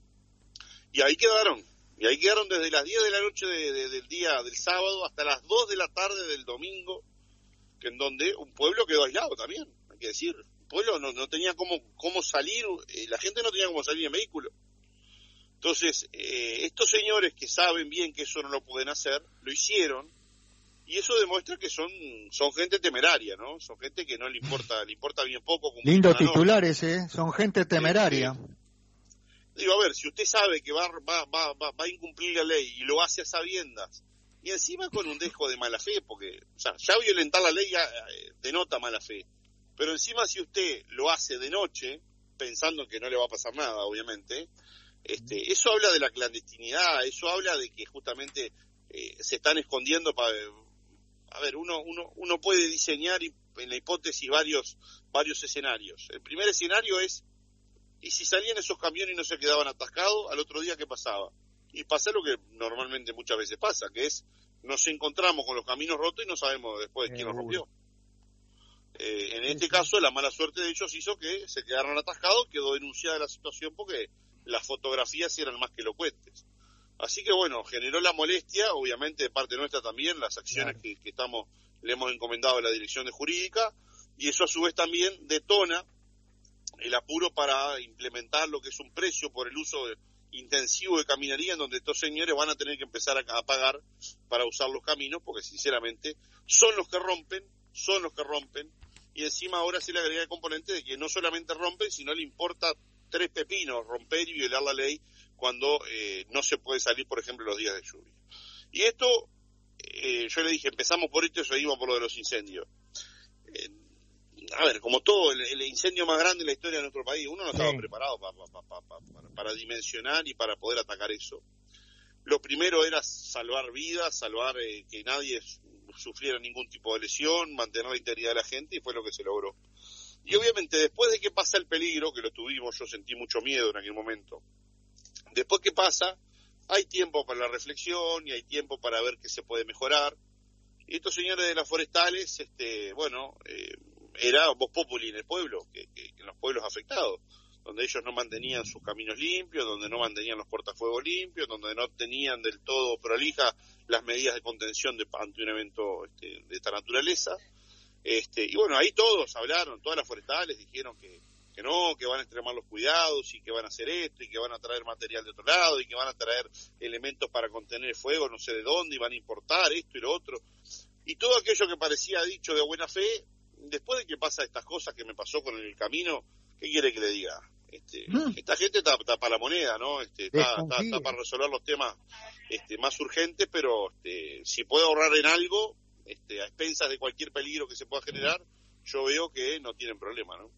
Y ahí quedaron. Y ahí quedaron desde las diez de la noche de, de, del día del sábado hasta las dos de la tarde del domingo, que en donde un pueblo quedó aislado también, hay que decir. El pueblo no, no tenía cómo, cómo salir, eh, la gente no tenía cómo salir en vehículo. Entonces, eh, estos señores que saben bien que eso no lo pueden hacer, lo hicieron, y eso demuestra que son son gente temeraria, ¿no? Son gente que no le importa, le importa bien poco. Lindo titular ese, son gente temeraria. Eh, eh, digo, a ver, si usted sabe que va, va, va, va, va a incumplir la ley y lo hace a sabiendas, y encima con un dejo de mala fe, porque o sea, ya violentar la ley ya eh, denota mala fe, pero encima si usted lo hace de noche, pensando que no le va a pasar nada, obviamente, este, eso habla de la clandestinidad, eso habla de que justamente eh, se están escondiendo para... A ver, uno, uno, uno puede diseñar y, en la hipótesis varios, varios escenarios. El primer escenario es, ¿y si salían esos camiones y no se quedaban atascados? Al otro día, ¿qué pasaba? Y pasa lo que normalmente muchas veces pasa, que es, nos encontramos con los caminos rotos y no sabemos después quién los rompió. Eh, en este caso, la mala suerte de ellos hizo que se quedaran atascados, quedó denunciada la situación porque las fotografías eran más que elocuentes. Así que bueno, generó la molestia, obviamente de parte nuestra también, las acciones claro. que, que estamos le hemos encomendado a la Dirección de Jurídica, y eso a su vez también detona el apuro para implementar lo que es un precio por el uso de, intensivo de caminaría, en donde estos señores van a tener que empezar a, a pagar para usar los caminos, porque sinceramente son los que rompen, son los que rompen, y encima ahora se le agrega el componente de que no solamente rompen, sino le importa tres pepinos romper y violar la ley cuando eh, no se puede salir, por ejemplo, los días de lluvia. Y esto, eh, yo le dije, empezamos por esto y seguimos por lo de los incendios. Eh, a ver, como todo, el, el incendio más grande en la historia de nuestro país, uno no estaba sí. preparado pa, pa, pa, pa, para, para dimensionar y para poder atacar eso. Lo primero era salvar vidas, salvar eh, que nadie sufriera ningún tipo de lesión, mantener la integridad de la gente, y fue lo que se logró. Y obviamente después de que pasa el peligro, que lo tuvimos, yo sentí mucho miedo en aquel momento, después que pasa, hay tiempo para la reflexión y hay tiempo para ver qué se puede mejorar. Y estos señores de las forestales, este, bueno, eh, era vox populi en el pueblo, que, que, que en los pueblos afectados, donde ellos no mantenían sus caminos limpios, donde no mantenían los cortafuegos limpios, donde no tenían del todo prolijas las medidas de contención de, ante un evento este, de esta naturaleza. Este, y bueno, ahí todos hablaron, todas las forestales dijeron que, que no, que van a extremar los cuidados y que van a hacer esto y que van a traer material de otro lado y que van a traer elementos para contener el fuego no sé de dónde y van a importar esto y lo otro. Y todo aquello que parecía dicho de buena fe, después de que pasa estas cosas que me pasó con el camino, ¿qué quiere que le diga? Este, mm. Esta gente está, está para la moneda, ¿no? Este, está, está, está para resolver los temas este, más urgentes, pero este, si puede ahorrar en algo, este, a expensas de cualquier peligro que se pueda generar, yo veo que no tienen problema, ¿no?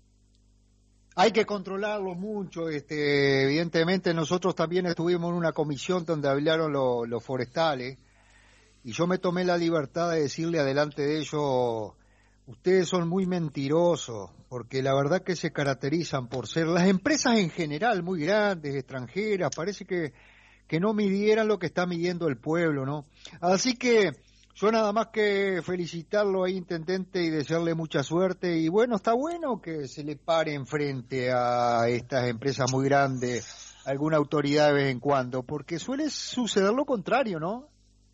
Hay que controlarlo mucho, este, evidentemente nosotros también estuvimos en una comisión donde hablaron lo, los forestales, y yo me tomé la libertad de decirle adelante de ellos, ustedes son muy mentirosos, porque la verdad que se caracterizan por ser, las empresas en general, muy grandes, extranjeras, parece que, que no midieran lo que está midiendo el pueblo, ¿no? Así que yo nada más que felicitarlo ahí, intendente, y desearle mucha suerte, y bueno, está bueno que se le pare enfrente a estas empresas muy grandes alguna autoridad de vez en cuando, porque suele suceder lo contrario, ¿no?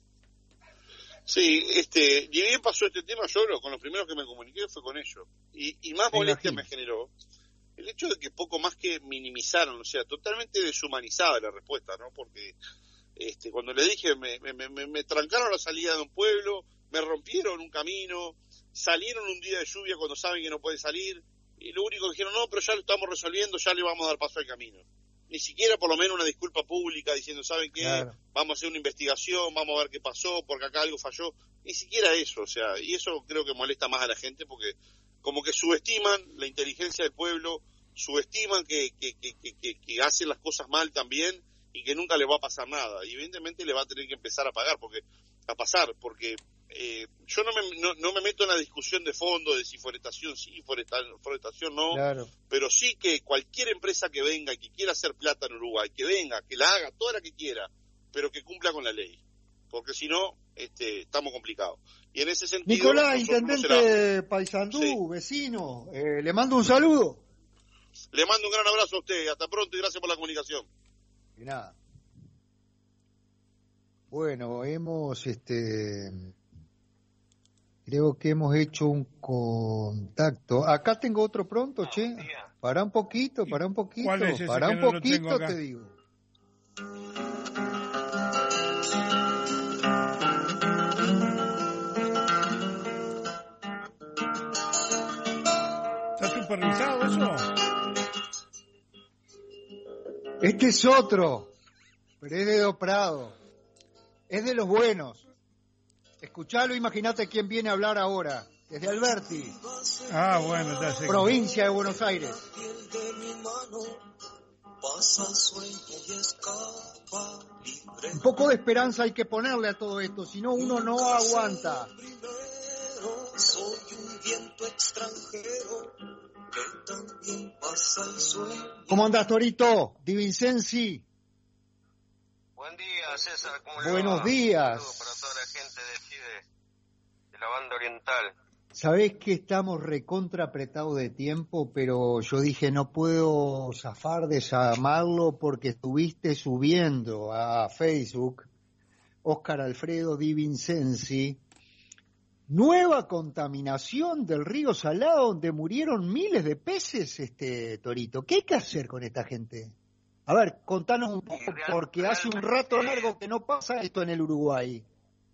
Sí, este, y bien pasó este tema, yo lo, con los primeros que me comuniqué fue con ellos, y, y más molestia me generó el hecho de que poco más que minimizaron, o sea, totalmente deshumanizada la respuesta, ¿no? Porque este, cuando le dije, me, me, me, me trancaron la salida de un pueblo, me rompieron un camino, salieron un día de lluvia cuando saben que no pueden salir, y lo único que dijeron, no, pero ya lo estamos resolviendo, ya le vamos a dar paso al camino. Ni siquiera por lo menos una disculpa pública diciendo, ¿saben qué? Claro. Vamos a hacer una investigación, vamos a ver qué pasó, porque acá algo falló. Ni siquiera eso, o sea, y eso creo que molesta más a la gente porque como que subestiman la inteligencia del pueblo, subestiman que, que, que, que, que hacen las cosas mal también y que nunca le va a pasar nada. Y evidentemente le va a tener que empezar a pagar, porque a pasar, porque eh, yo no me, no, no me meto en la discusión de fondo de si forestación sí, forestación, forestación no, claro. Pero sí que cualquier empresa que venga y que quiera hacer plata en Uruguay, que venga, que la haga toda la que quiera, pero que cumpla con la ley, porque si no, este, estamos complicados. Y en ese sentido... Nicolás, intendente Paysandú, sí. Vecino, eh, le mando un saludo. Le mando un gran abrazo a usted, hasta pronto y gracias por la comunicación. Y nada. Bueno, hemos, este, creo que hemos hecho un contacto. Acá tengo otro pronto, che. Para un poquito, para un poquito, para un poquito te digo. ¿Está supervisado eso? Este es otro, pero es de Do Prado. Es de los buenos. Escuchalo, imagínate quién viene a hablar ahora. Desde Alberti. Ah, bueno, ya sé. Provincia de Buenos Aires. Un poco de esperanza hay que ponerle a todo esto, si no uno no aguanta. Soy un viento extranjero que también pasa el sueño. ¿Cómo andás, Torito? Di Vincenzi. Buen día, César. ¿Cómo le va? Buenos días. Un saludo para toda la gente de aquí de, de la banda oriental. Sabés que estamos recontra apretados de tiempo, pero yo dije no puedo zafar de llamarlo porque estuviste subiendo a Facebook, Óscar Alfredo Di Vincenzi, nueva contaminación del río Salado donde murieron miles de peces, este Torito. ¿Qué hay que hacer con esta gente? A ver, contanos un poco, porque hace un rato largo que no pasa esto en el Uruguay.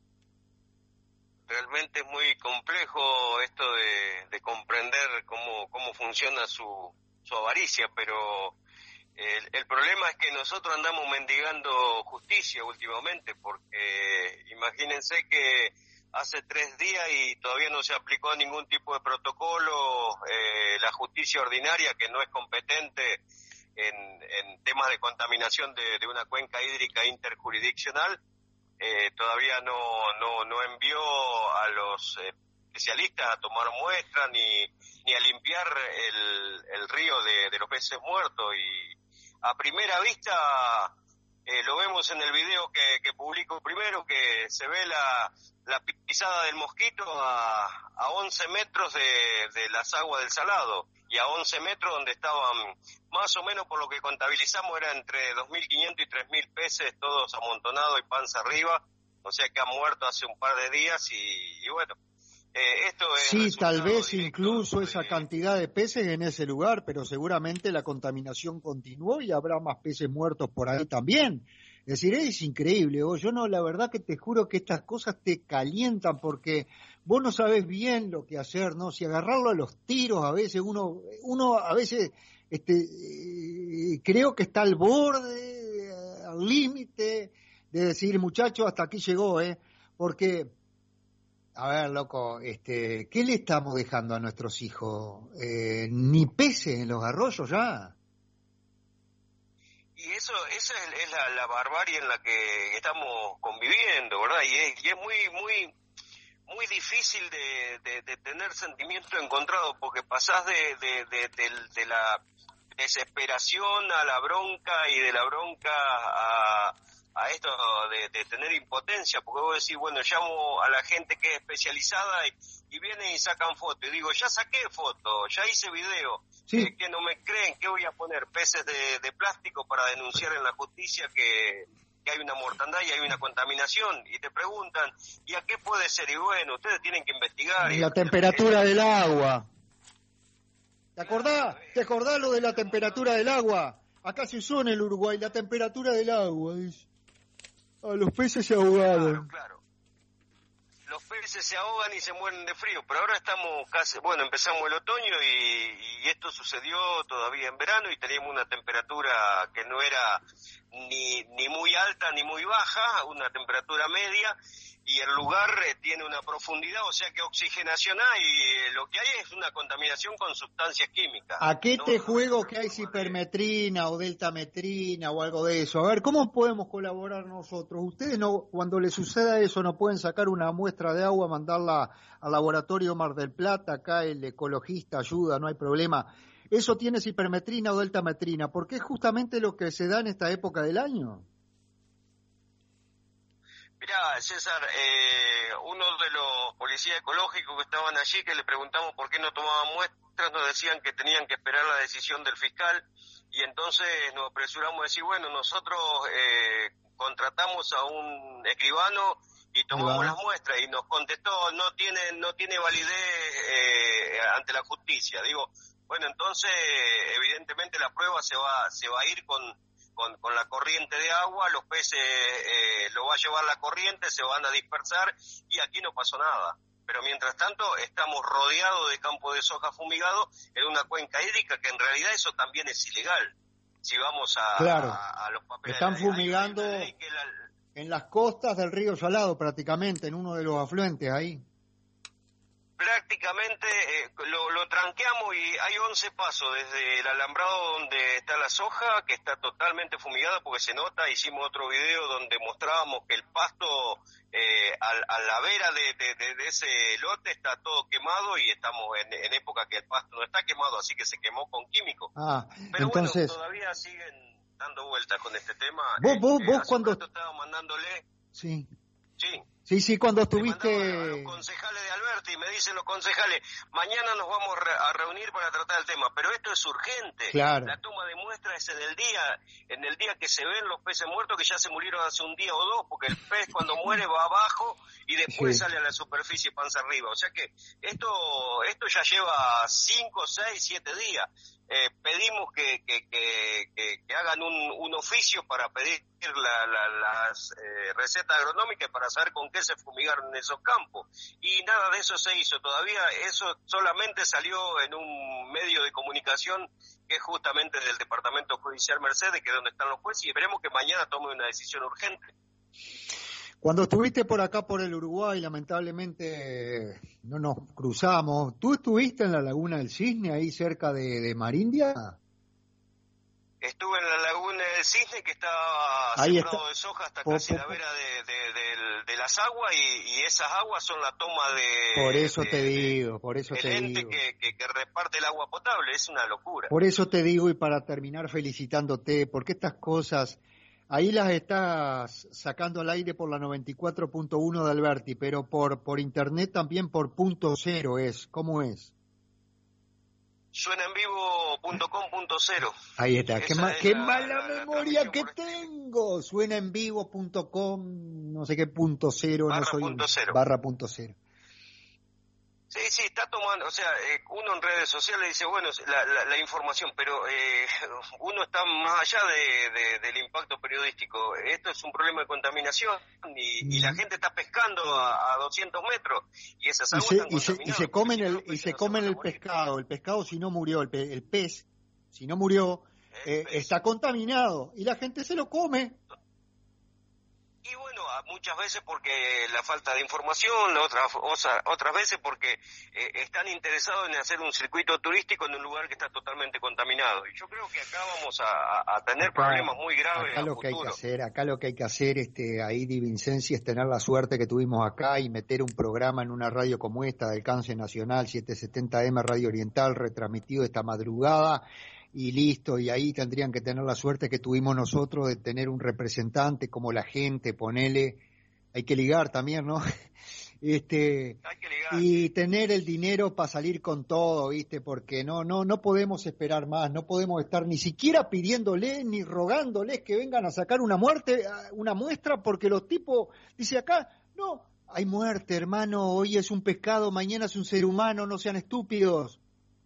Realmente es muy complejo esto de, de comprender cómo, cómo funciona su, su avaricia, pero el, el problema es que nosotros andamos mendigando justicia últimamente, porque imagínense que hace tres días y todavía no se aplicó ningún tipo de protocolo, eh, la justicia ordinaria, que no es competente en, en temas de contaminación de, de una cuenca hídrica interjurisdiccional, Eh, todavía no, no, no envió a los eh, especialistas a tomar muestras ni, ni a limpiar el, el río de, de los peces muertos. Y a primera vista eh, lo vemos en el video que, que publico primero, que se ve la, la pisada del mosquito a, a once metros de, de las aguas del Salado, y a once metros donde estaban, más o menos por lo que contabilizamos, era entre dos mil quinientos y tres mil peces, todos amontonados y panza arriba, o sea que han muerto hace un par de días y, y bueno, eh, esto es... Sí, tal vez incluso esa cantidad de peces en ese lugar, pero seguramente la contaminación continuó y habrá más peces muertos por ahí también. Es decir, es increíble, vos. Yo no, la verdad que te juro que estas cosas te calientan porque vos no sabés bien lo que hacer, ¿no? Si agarrarlo a los tiros, a veces uno, uno a veces, este, eh, creo que está al borde, al límite de decir, muchachos, hasta aquí llegó, ¿eh? Porque, a ver, loco, este, ¿qué le estamos dejando a nuestros hijos? Eh, ni peces en los arroyos ya. Y eso, esa es, es la, la barbarie en la que estamos conviviendo, ¿verdad? Y es, y es muy, muy, muy difícil de, de, de tener sentimientos encontrados, porque pasás de, de, de, de, de la desesperación a la bronca y de la bronca a, a esto de, de tener impotencia, porque vos decís, bueno, llamo a la gente que es especializada y, y vienen y sacan fotos. Y digo, ya saqué foto, ya hice video. Sí. Eh, que no me creen, ¿qué voy a poner? Peces de, de plástico para denunciar en la justicia que, que hay una mortandad y hay una contaminación. Y te preguntan, ¿y a qué puede ser? Y bueno, ustedes tienen que investigar. La temperatura del agua. ¿Te acordás? ¿Te acordás lo de la temperatura del agua? Acá se usó en el Uruguay, la temperatura del agua. A los peces se ahogaron. Claro, claro. Los peces se ahogan y se mueren de frío, pero ahora estamos casi, bueno, empezamos el otoño y, y esto sucedió todavía en verano y teníamos una temperatura que no era ni, ni muy alta ni muy baja, una temperatura media, y el lugar eh, tiene una profundidad, o sea que oxigenación hay, y eh, lo que hay es una contaminación con sustancias químicas. ¿A qué ¿no? te juego que hay cipermetrina o deltametrina o algo de eso? A ver, ¿cómo podemos colaborar nosotros? Ustedes no, cuando les suceda eso, no pueden sacar una muestra de agua, mandarla al laboratorio Mar del Plata, acá el ecologista ayuda, no hay problema. ¿Eso tiene cipermetrina o deltametrina? Porque es justamente lo que se da en esta época del año. Mirá, César, eh, uno de los policías ecológicos que estaban allí, que le preguntamos por qué no tomaban muestras, nos decían que tenían que esperar la decisión del fiscal, y entonces nos apresuramos a decir, bueno, nosotros eh, contratamos a un escribano y tomamos las muestras, y nos contestó, no tiene, no tiene validez eh, ante la justicia. Digo, bueno, entonces evidentemente la prueba se va, se va a ir con... Con, con la corriente de agua, los peces eh, lo va a llevar la corriente, se van a dispersar y aquí no pasó nada. Pero mientras tanto estamos rodeados de campos de soja fumigados en una cuenca hídrica que en realidad eso también es ilegal. Si vamos a, claro. a, a los papeles están de la ley, fumigando. hay una ley que la, en las costas del río Salado prácticamente, en uno de los afluentes ahí. Prácticamente eh, lo, lo tranqueamos y hay once pasos desde el alambrado donde está la soja, que está totalmente fumigada porque se nota. Hicimos otro video donde mostrábamos que el pasto eh, a, a la vera de, de, de, de ese lote está todo quemado y estamos en, en época que el pasto no está quemado, así que se quemó con químicos. Ah, Pero entonces... bueno, todavía siguen dando vueltas con este tema. Vos, eh, vos, eh, vos hace cuando... rato estaba mandándole... Sí. Sí. Sí, sí, cuando Le estuviste... mandamos a los concejales de Alberti y me dicen los concejales, mañana nos vamos re- a reunir para tratar el tema, pero esto es urgente. Claro. La toma de muestras es en el día, en el día que se ven los peces muertos que ya se murieron hace un día o dos, porque el pez cuando muere va abajo y después Sí. sale a la superficie panza arriba. O sea que esto, esto ya lleva cinco, seis, siete días. Eh, pedimos que, que, que, que, que hagan un, un oficio para pedir la, la, las eh, recetas agronómicas para saber con qué se fumigaron esos campos. Y nada de eso se hizo. Todavía eso solamente salió en un medio de comunicación que es justamente del Departamento Judicial Mercedes, que es donde están los jueces, y esperemos que mañana tome una decisión urgente. Cuando estuviste por acá, por el Uruguay, lamentablemente no nos cruzamos. ¿Tú estuviste en la Laguna del Cisne, ahí cerca de, de Marindia? Estuve en la Laguna del Cisne, que está Ahí sembrado está. de soja hasta Po- casi po- la vera de, de, de- de las aguas, y, y esas aguas son la toma de... Por eso de- te digo, por eso el te ente digo. que, que, que reparte el agua potable. Es una locura. Por eso te digo, y para terminar felicitándote, porque estas cosas, ahí las estás sacando al aire por la noventa y cuatro punto uno de Alberti, pero por, por internet también por punto cero es. ¿Cómo es? Suenaenvivo punto com punto cero. Ahí está. Qué, Esa ma- es qué la- mala la- la memoria que tengo. Suenaenvivo punto com, no sé qué punto cero, no Barra soy un- punto cero. barra punto cero. Sí, sí, está tomando, o sea, eh, uno en redes sociales dice, bueno, la, la, la información, pero eh, uno está más allá de, de- del impacto periodístico. Esto es un problema de contaminación y, y la gente está pescando a, a doscientos metros y esas Y aguas se, están y se, y contaminadas. se comen el y se comen el pescado. El pescado si no murió, el, pe- el pez si no murió eh, está contaminado y la gente se lo come. Y bueno, a- muchas veces porque la falta de información, otras osa- otras veces porque eh, están interesados en hacer un circuito turístico en un lugar que está totalmente contaminado. Y yo creo que acá vamos a, a- a tener Acá- problemas muy graves Acá a lo que hay que futuro. hacer, acá lo que hay que hacer, este, ahí Di Vincenzi, es tener la suerte que tuvimos acá y meter un programa en una radio como esta de alcance nacional, setecientos setenta eme Radio Oriental, retransmitido esta madrugada y listo. Y ahí tendrían que tener la suerte que tuvimos nosotros de tener un representante como la gente, ponele, hay que ligar también, ¿no? Este, y tener el dinero para salir con todo, ¿viste? Porque no no no podemos esperar más, no podemos estar ni siquiera pidiéndoles ni rogándoles que vengan a sacar una muerte, una muestra, porque los tipos, dice acá, no, hay muerte, hermano, hoy es un pescado, mañana es un ser humano, no sean estúpidos.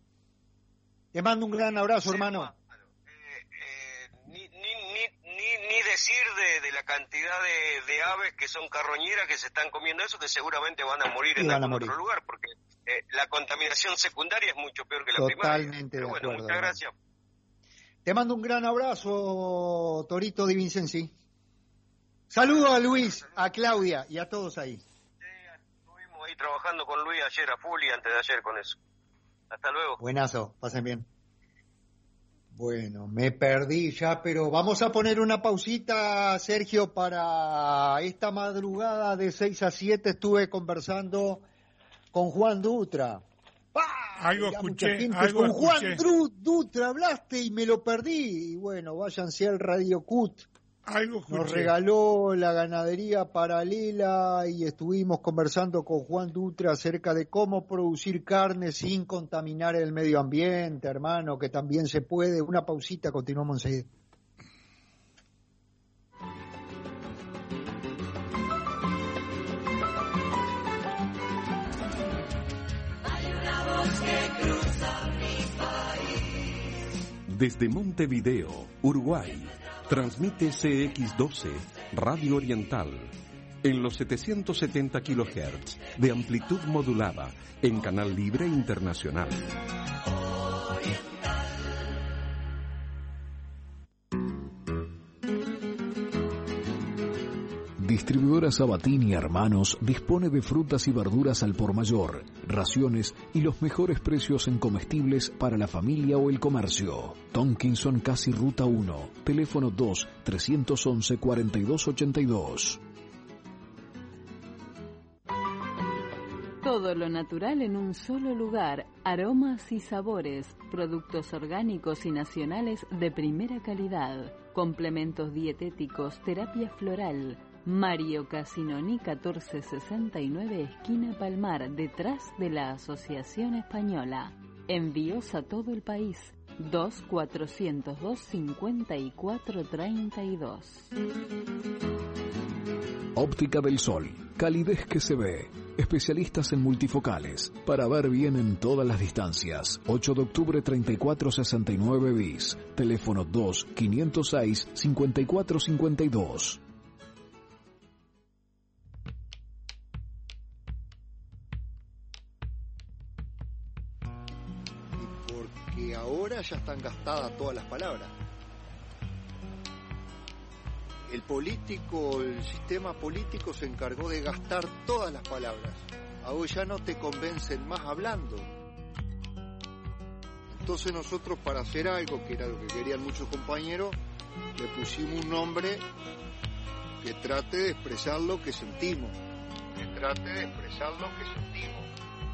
Te mando un gran abrazo, hermano. Ni, ni, ni, ni, ni decir de, de la cantidad de, de aves que son carroñeras que se están comiendo eso, que seguramente van a morir Y en van a algún morir. otro lugar, porque eh, la contaminación secundaria es mucho peor que la primaria. Totalmente Pero de bueno, acuerdo, muchas hermano. gracias. Te mando un gran abrazo, Torito Di Vincenzi. Saludos a Luis, a Claudia y a todos ahí. Estuvimos ahí trabajando con Luis ayer a full y antes de ayer con eso. Hasta luego. Buenazo, pasen bien. Bueno, me perdí ya, pero vamos a poner una pausita, Sergio, para esta madrugada de seis a siete estuve conversando con Juan Dutra. Algo Ya escuché, mucha gente, algo con escuché. Juan Dru- Dutra hablaste y me lo perdí. Y bueno, váyanse al Radio Cut. Algo Nos escuché. regaló la ganadería paralela y estuvimos conversando con Juan Dutra acerca de cómo producir carne sin contaminar el medio ambiente, hermano, que también se puede. Una pausita, continuamos enseguida. Desde Montevideo, Uruguay, transmite C X doce, Radio Oriental, en los setecientos setenta kilohertz de amplitud modulada, en Canal Libre Internacional. Distribuidora Sabatini y Hermanos dispone de frutas y verduras al por mayor, raciones y los mejores precios en comestibles para la familia o el comercio. Tonkinson Casi Ruta uno, teléfono dos, tres once, cuarenta y dos ochenta y dos. Todo lo natural en un solo lugar, aromas y sabores, productos orgánicos y nacionales de primera calidad, complementos dietéticos, terapia floral. Mario Casinoni catorce sesenta y nueve, esquina Palmar, detrás de la Asociación Española. Envíos a todo el país. dos cuatrocientos dos, cincuenta y cuatro treinta y dos. Óptica del Sol, calidez que se ve. Especialistas en multifocales, para ver bien en todas las distancias. ocho de octubre treinta y cuatro sesenta y nueve bis, teléfono dos, quinientos seis, cincuenta y cuatro cincuenta y dos. Y porque ahora ya están gastadas todas las palabras. El político, el sistema político se encargó de gastar todas las palabras. Ahora ya no te convencen más hablando. Entonces nosotros, para hacer algo, que era lo que querían muchos compañeros, le pusimos un nombre que trate de expresar lo que sentimos. Que trate de expresar lo que sentimos.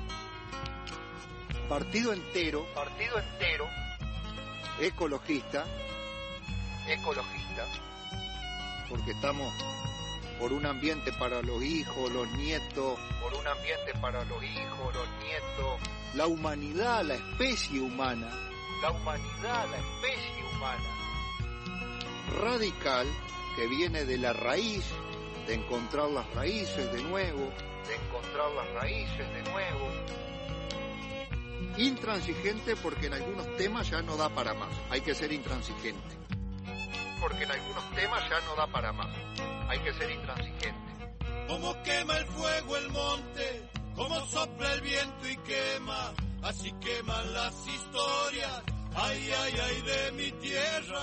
Partido entero, partido entero, ecologista, ecologista, porque estamos por un ambiente para los hijos, los nietos, por un ambiente para los hijos, los nietos, la humanidad, la especie humana, la humanidad, la especie humana, radical, que viene de la raíz, de encontrar las raíces de nuevo, de encontrar las raíces de nuevo, intransigente, porque en algunos temas ya no da para más, hay que ser intransigente. Porque en algunos temas ya no da para más. Hay que ser intransigente. Como quema el fuego el monte, como sopla el viento y quema, así queman las historias, ay, ay, ay, de mi tierra.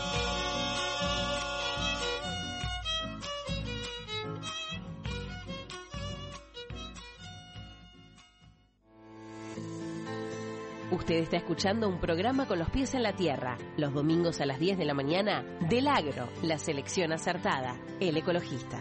Usted está escuchando un programa con los pies en la tierra, los domingos a las diez de la mañana, del Agro, la selección acertada, el ecologista.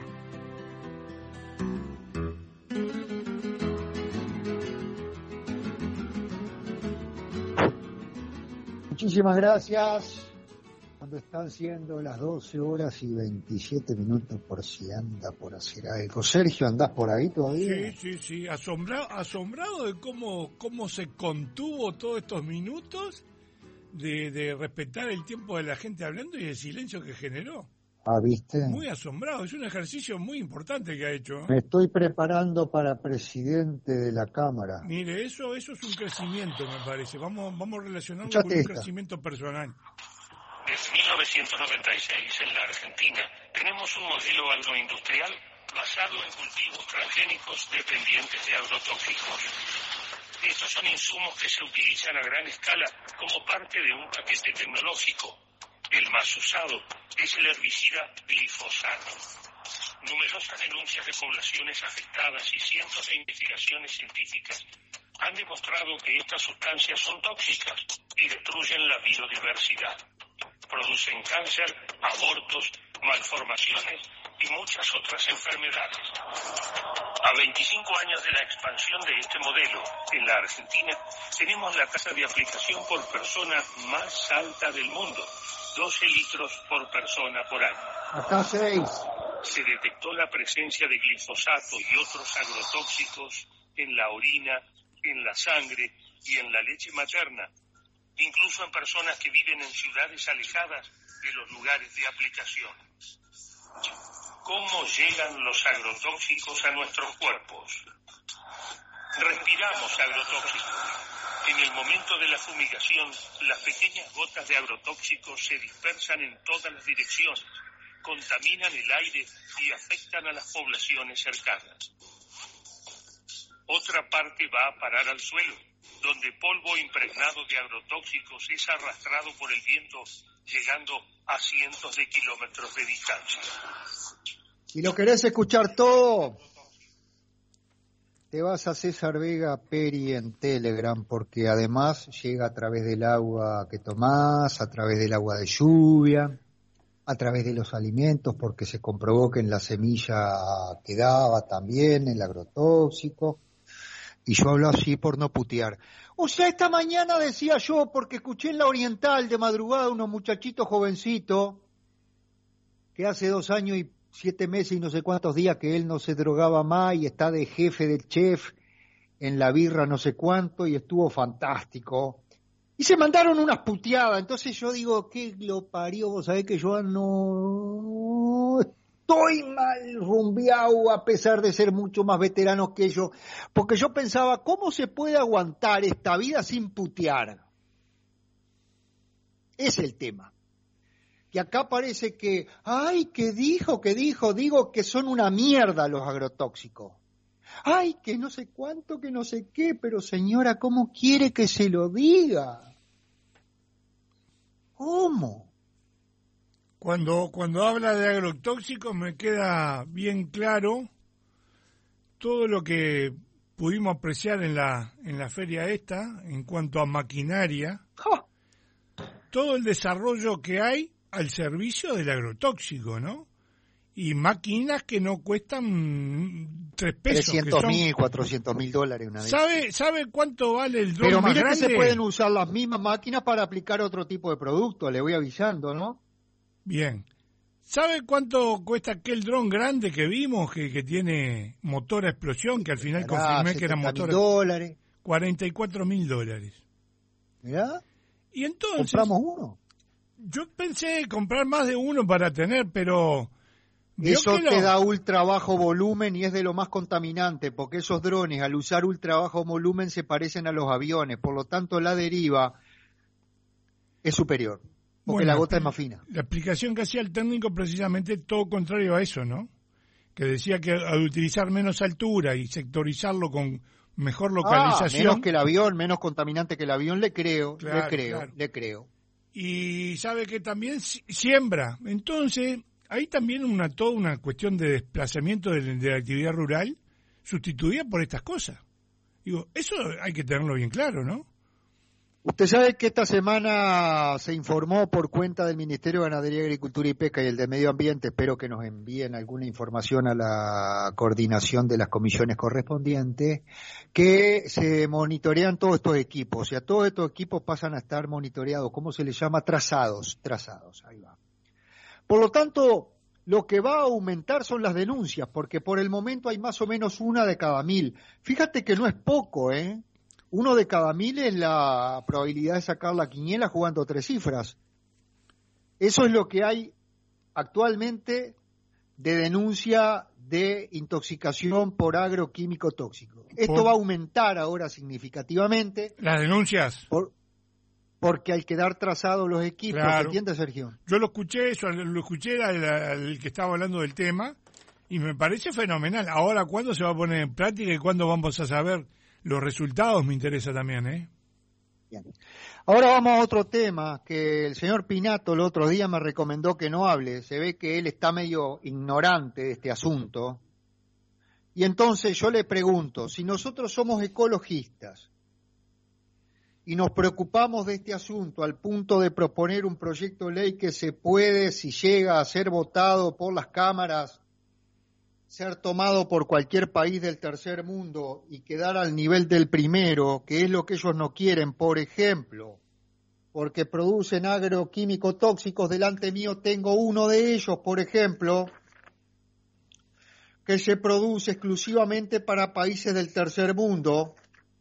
Muchísimas gracias. Cuando están siendo las doce horas y veintisiete minutos, por si anda por hacer algo. Sergio, ¿andás por ahí todavía? Sí, sí, sí. Asombrado, asombrado de cómo, cómo se contuvo todos estos minutos, de, de respetar el tiempo de la gente hablando y el silencio que generó. Ah, ¿viste? Muy asombrado. Es un ejercicio muy importante que ha hecho. Me estoy preparando para presidente de la Cámara. Mire, eso, eso es un crecimiento, me parece. Vamos, vamos a relacionarlo Escuchate con un esta. crecimiento personal. Desde mil novecientos noventa y seis, en la Argentina, tenemos un modelo agroindustrial basado en cultivos transgénicos dependientes de agrotóxicos. Estos son insumos que se utilizan a gran escala como parte de un paquete tecnológico. El más usado es el herbicida glifosato. Numerosas denuncias de poblaciones afectadas y cientos de investigaciones científicas han demostrado que estas sustancias son tóxicas y destruyen la biodiversidad. Producen cáncer, abortos, malformaciones y muchas otras enfermedades. A veinticinco años de la expansión de este modelo en la Argentina, tenemos la tasa de aplicación por persona más alta del mundo, doce litros por persona por año. Acá seis. Se detectó la presencia de glifosato y otros agrotóxicos en la orina, en la sangre y en la leche materna, incluso en personas que viven en ciudades alejadas de los lugares de aplicación. ¿Cómo llegan los agrotóxicos a nuestros cuerpos? Respiramos agrotóxicos. En el momento de la fumigación, las pequeñas gotas de agrotóxicos se dispersan en todas las direcciones, contaminan el aire y afectan a las poblaciones cercanas. Otra parte va a parar al suelo, donde polvo impregnado de agrotóxicos es arrastrado por el viento, llegando a cientos de kilómetros de distancia. Si lo querés escuchar todo, te vas a César Vega Peri en Telegram, porque además llega a través del agua que tomás, a través del agua de lluvia, a través de los alimentos, porque se comprobó que en la semilla quedaba también el agrotóxico. Y yo hablo así por no putear. O sea, esta mañana decía yo, porque escuché en la Oriental de madrugada unos muchachitos jovencitos, que hace dos años y siete meses y no sé cuántos días que él no se drogaba más y está de jefe del chef en la birra no sé cuánto y estuvo fantástico. Y se mandaron unas puteadas. Entonces yo digo, ¿qué lo parió? Vos sabés que yo no... Estoy mal rumbeado a pesar de ser mucho más veterano que yo, porque yo pensaba, ¿cómo se puede aguantar esta vida sin putear? Es el tema. Que acá parece que, ay, ¿qué dijo? ¿Qué dijo? Digo que son una mierda los agrotóxicos. Ay, que no sé cuánto, que no sé qué, pero señora, ¿cómo quiere que se lo diga? ¿Cómo? Cuando, cuando habla de agrotóxicos me queda bien claro todo lo que pudimos apreciar en la, en la feria esta, en cuanto a maquinaria, ¡oh! Todo el desarrollo que hay al servicio del agrotóxico, ¿no? Y máquinas que no cuestan tres pesos. trescientos mil, cuatrocientos mil dólares una vez. ¿Sabe, ¿Sabe cuánto vale el dron Pero más mire grande? que se pueden usar las mismas máquinas para aplicar otro tipo de producto, le voy avisando, ¿no? Bien. ¿Sabe cuánto cuesta aquel dron grande que vimos, que, que tiene motor a explosión, que al final Mirá, confirmé que era motor a dólares. cuarenta y cuatro mil dólares. ¿Mirá? Y entonces... ¿Compramos uno? Yo pensé comprar más de uno para tener, pero... Eso lo... te da ultra bajo volumen y es de lo más contaminante, porque esos drones al usar ultra bajo volumen se parecen a los aviones, por lo tanto la deriva es superior. Porque bueno, la gota es más fina. La explicación que hacía el técnico precisamente todo contrario a eso, ¿no? Que decía que al utilizar menos altura y sectorizarlo con mejor localización... Ah, menos que el avión, menos contaminante que el avión, le creo, claro, le creo, claro. le creo. Y sabe que también siembra. Entonces, hay también una toda una cuestión de desplazamiento de, de la actividad rural sustituida por estas cosas. Digo, eso hay que tenerlo bien claro, ¿no? Usted sabe que esta semana se informó por cuenta del Ministerio de Ganadería, Agricultura y Pesca y el de Medio Ambiente, espero que nos envíen alguna información a la coordinación de las comisiones correspondientes, que se monitorean todos estos equipos, o sea, todos estos equipos pasan a estar monitoreados, ¿cómo se les llama? Trazados, trazados, ahí va. Por lo tanto, lo que va a aumentar son las denuncias, porque por el momento hay más o menos una de cada mil. Fíjate que no es poco, ¿eh? Uno de cada mil es la probabilidad de sacar la quiniela jugando tres cifras. Eso es lo que hay actualmente de denuncia de intoxicación por agroquímico tóxico. Esto por... va a aumentar ahora significativamente. Las denuncias. Por... Porque al quedar trazados los equipos, claro. ¿entiendes, Sergio? Yo lo escuché, eso, lo escuché al, al que estaba hablando del tema y me parece fenomenal. Ahora, ¿cuándo se va a poner en práctica y cuándo vamos a saber los resultados? Me interesa también, ¿eh? Bien. Ahora vamos a otro tema que el señor Pinato el otro día me recomendó que no hable. Se ve que él está medio ignorante de este asunto. Y entonces yo le pregunto, si nosotros somos ecologistas y nos preocupamos de este asunto al punto de proponer un proyecto de ley que se puede, si llega a ser votado por las cámaras, ser tomado por cualquier país del tercer mundo y quedar al nivel del primero, que es lo que ellos no quieren, por ejemplo, porque producen agroquímicos tóxicos, delante mío tengo uno de ellos, por ejemplo, que se produce exclusivamente para países del tercer mundo,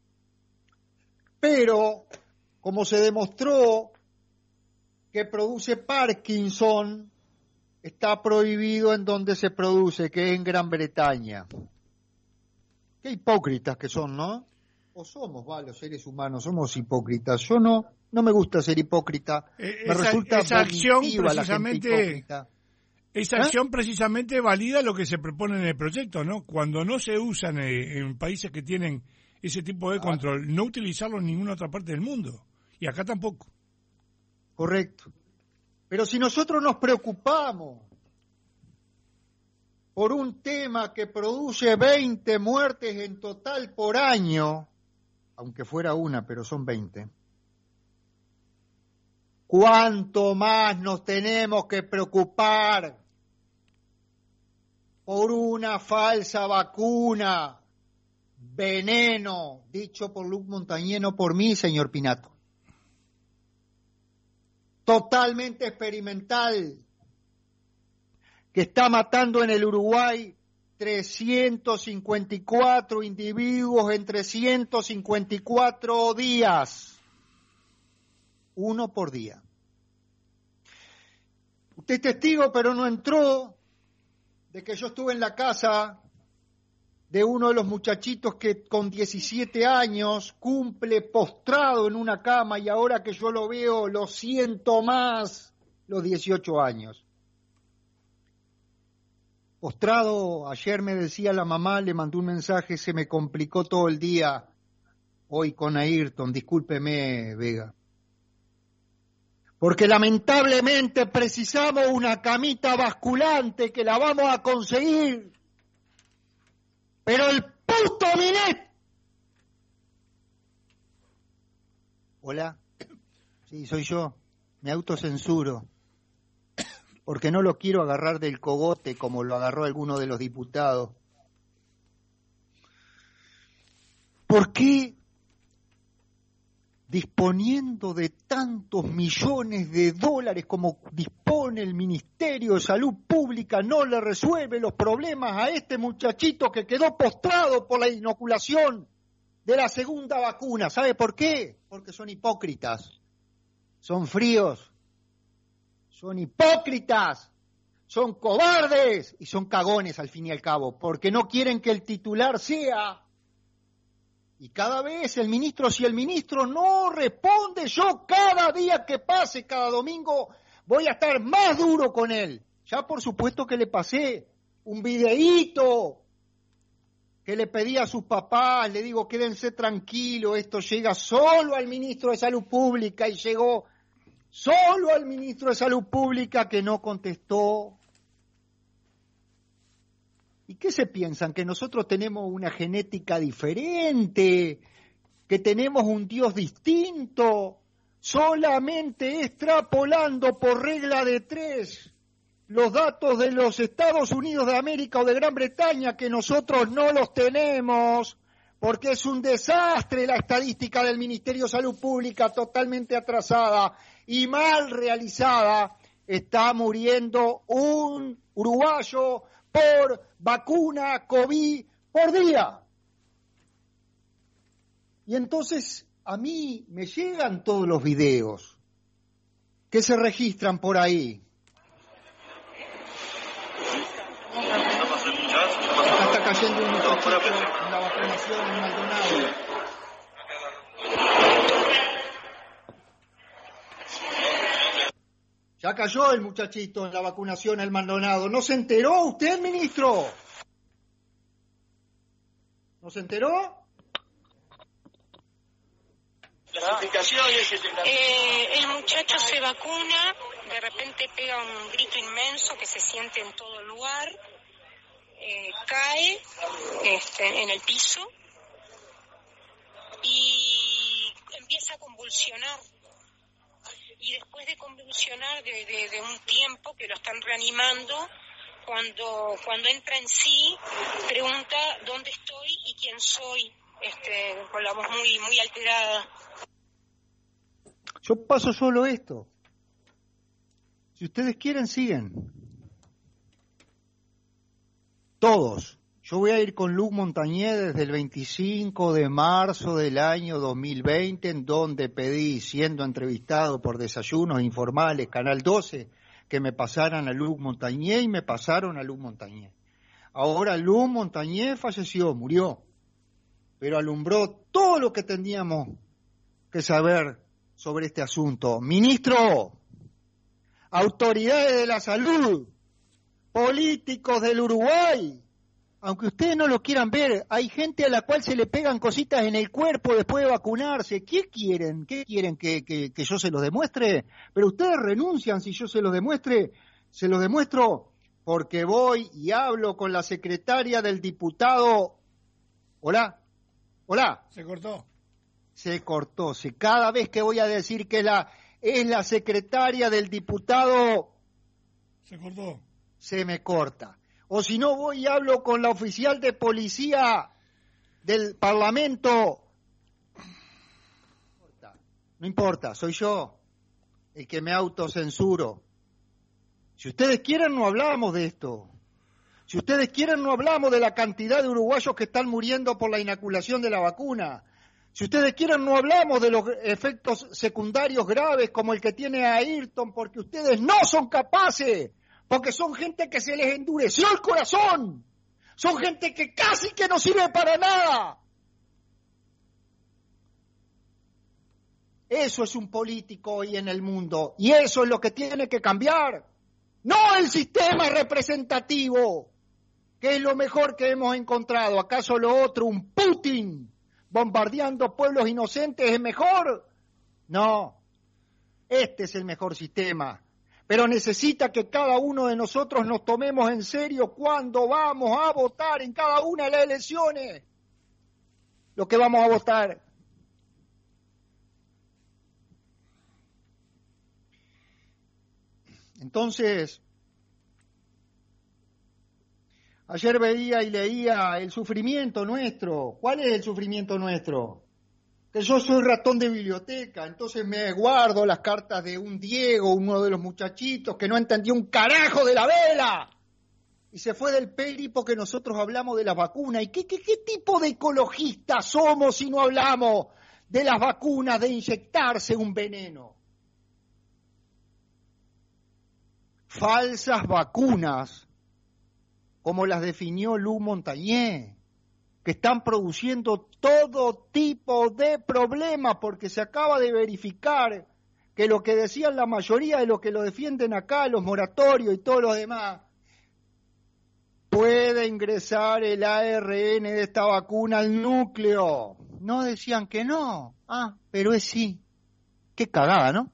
pero como se demostró que produce Parkinson, está prohibido en donde se produce, que es en Gran Bretaña. Qué hipócritas que son, ¿no? O somos, va, los seres humanos, somos hipócritas. Yo no, no me gusta ser hipócrita. Eh, me esa, resulta esa acción precisamente, precisamente, esa ¿Eh? acción precisamente valida lo que se propone en el proyecto, ¿no? Cuando no se usan en, en países que tienen ese tipo de control, no utilizarlo en ninguna otra parte del mundo. Y acá tampoco. Correcto. Pero si nosotros nos preocupamos por un tema que produce veinte muertes en total por año, aunque fuera una, pero son veinte, ¿cuánto más nos tenemos que preocupar por una falsa vacuna, veneno, dicho por Luc Montagnier, no por mí, señor Pinato? Totalmente experimental, que está matando en el Uruguay trescientos cincuenta y cuatro individuos en trescientos cincuenta y cuatro días, uno por día. Usted es testigo, pero no entró, de que yo estuve en la casa de uno de los muchachitos que con diecisiete años cumple postrado en una cama, y ahora que yo lo veo lo siento más, los dieciocho años. Postrado, ayer me decía la mamá, le mandó un mensaje, se me complicó todo el día hoy con Ayrton, discúlpeme, Vega. Porque lamentablemente precisamos una camita basculante que la vamos a conseguir. Pero el puto Minet. Hola. Sí, soy yo. Me autocensuro. Porque no lo quiero agarrar del cogote como lo agarró alguno de los diputados. ¿Por qué, disponiendo de tantos millones de dólares como dispone el Ministerio de Salud Pública, no le resuelve los problemas a este muchachito que quedó postrado por la inoculación de la segunda vacuna? ¿Sabe por qué? Porque son hipócritas, son fríos, son hipócritas, son cobardes y son cagones al fin y al cabo, porque no quieren que el titular sea... Y cada vez el ministro, si el ministro no responde, yo cada día que pase, cada domingo, voy a estar más duro con él. Ya por supuesto que le pasé un videíto que le pedí a sus papás, le digo, quédense tranquilos, esto llega solo al ministro de Salud Pública, y llegó solo al ministro de Salud Pública, que no contestó. ¿Y qué se piensan? ¿Que nosotros tenemos una genética diferente? ¿Que tenemos un Dios distinto? Solamente extrapolando por regla de tres los datos de los Estados Unidos de América o de Gran Bretaña, que nosotros no los tenemos, porque es un desastre la estadística del Ministerio de Salud Pública, totalmente atrasada y mal realizada. Está muriendo un uruguayo por vacuna COVID por día. Y entonces a mí me llegan todos los videos que se registran por ahí. Acá está cayendo un muchachito en la vacunación en Maldonado. Ya cayó el muchachito en la vacunación en Maldonado. ¿No se enteró usted, ministro? ¿No se enteró? Eh, el muchacho se vacuna, de repente pega un grito inmenso que se siente en todo el lugar, eh, cae este, en el piso y empieza a convulsionar. Y después de convulsionar de, de, de un tiempo que lo están reanimando, cuando cuando entra en sí, pregunta dónde estoy y quién soy, este, con la voz muy muy alterada. Yo paso solo esto. Si ustedes quieren, siguen. Todos. Yo voy a ir con Luc Montagnier desde el veinticinco de marzo del año dos mil veinte, en donde pedí, siendo entrevistado por Desayunos Informales, Canal doce, que me pasaran a Luc Montagnier, y me pasaron a Luc Montagnier. Ahora Luc Montagnier falleció, murió, pero alumbró todo lo que teníamos que saber sobre este asunto. Ministro, autoridades de la salud, políticos del Uruguay, aunque ustedes no lo quieran ver, hay gente a la cual se le pegan cositas en el cuerpo después de vacunarse. ¿Qué quieren? ¿Qué quieren? ¿Que, que, que yo se los demuestre? Pero ustedes renuncian si yo se los demuestre. Se los demuestro porque voy y hablo con la secretaria del diputado. Hola, hola. Se cortó. Se cortó. Si cada vez que voy a decir que la es la secretaria del diputado, se cortó. Se me corta. O si no voy y hablo con la oficial de policía del Parlamento. No importa, soy yo el que me autocensuro. Si ustedes quieren, no hablamos de esto. Si ustedes quieren, no hablamos de la cantidad de uruguayos que están muriendo por la inoculación de la vacuna. Si ustedes quieren, no hablamos de los efectos secundarios graves como el que tiene Ayrton, porque ustedes no son capaces, porque son gente que se les endureció el corazón. Son gente que casi que no sirve para nada. Eso es un político hoy en el mundo, y eso es lo que tiene que cambiar. No el sistema representativo, que es lo mejor que hemos encontrado. ¿Acaso lo otro, un Putin bombardeando pueblos inocentes, es mejor? No, este es el mejor sistema. Pero necesita que cada uno de nosotros nos tomemos en serio cuando vamos a votar en cada una de las elecciones. Lo que vamos a votar. Entonces, ayer veía y leía el sufrimiento nuestro. ¿Cuál es el sufrimiento nuestro? Que yo soy ratón de biblioteca, entonces me guardo las cartas de un Diego, uno de los muchachitos, que no entendió un carajo de la vela. Y se fue del peli porque nosotros hablamos de las vacunas. ¿Y qué, qué, qué tipo de ecologistas somos si no hablamos de las vacunas, de inyectarse un veneno? Falsas vacunas, como las definió Lou Montagnier, que están produciendo todo tipo de problemas, porque se acaba de verificar que lo que decían la mayoría de los que lo defienden acá, los moratorios y todos los demás, puede ingresar el A R N de esta vacuna al núcleo. No decían que no, ah, pero es sí. Qué cagada, ¿no?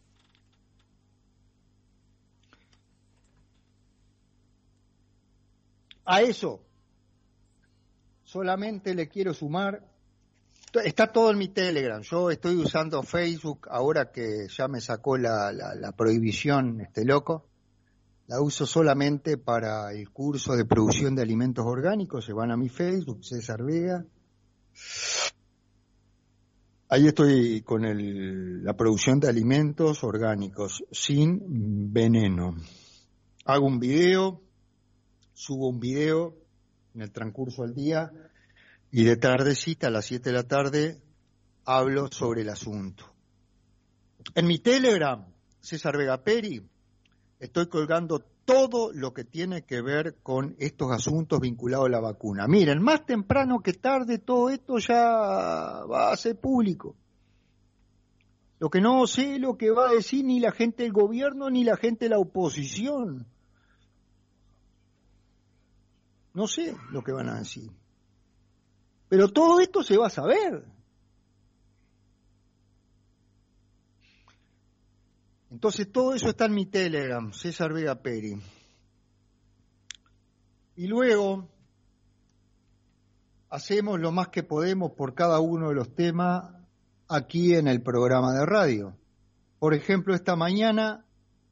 A eso solamente le quiero sumar, está todo en mi Telegram, yo estoy usando Facebook ahora que ya me sacó la, la, la prohibición este loco, la uso solamente para el curso de producción de alimentos orgánicos, se van a mi Facebook, César Vega, ahí estoy con el, la producción de alimentos orgánicos sin veneno, hago un video, subo un video en el transcurso del día y de tardecita a las siete de la tarde hablo sobre el asunto. En mi Telegram, César Vega Peri, estoy colgando todo lo que tiene que ver con estos asuntos vinculados a la vacuna. Miren, más temprano que tarde todo esto ya va a ser público. Lo que no sé lo que va a decir ni la gente del gobierno ni la gente de la oposición. No sé lo que van a decir. Pero todo esto se va a saber. Entonces todo eso está en mi Telegram, César Vega Peri. Y luego hacemos lo más que podemos por cada uno de los temas aquí en el programa de radio. Por ejemplo, esta mañana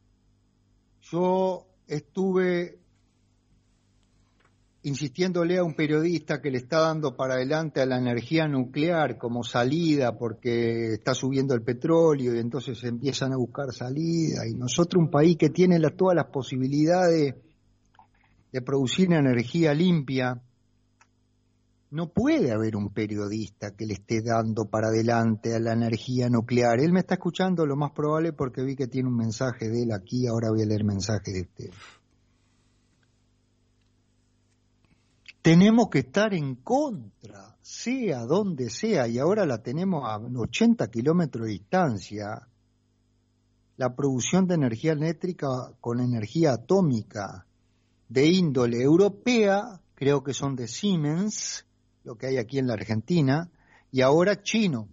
yo estuve insistiéndole a un periodista que le está dando para adelante a la energía nuclear como salida porque está subiendo el petróleo y entonces empiezan a buscar salida. Y nosotros, un país que tiene la, todas las posibilidades de producir energía limpia, no puede haber un periodista que le esté dando para adelante a la energía nuclear. Él me está escuchando, lo más probable, porque vi que tiene un mensaje de él aquí, ahora voy a leer mensaje de usted. Tenemos que estar en contra, sea donde sea, y ahora la tenemos a ochenta kilómetros de distancia, la producción de energía eléctrica con energía atómica de índole europea, creo que son de Siemens, lo que hay aquí en la Argentina, y ahora chino.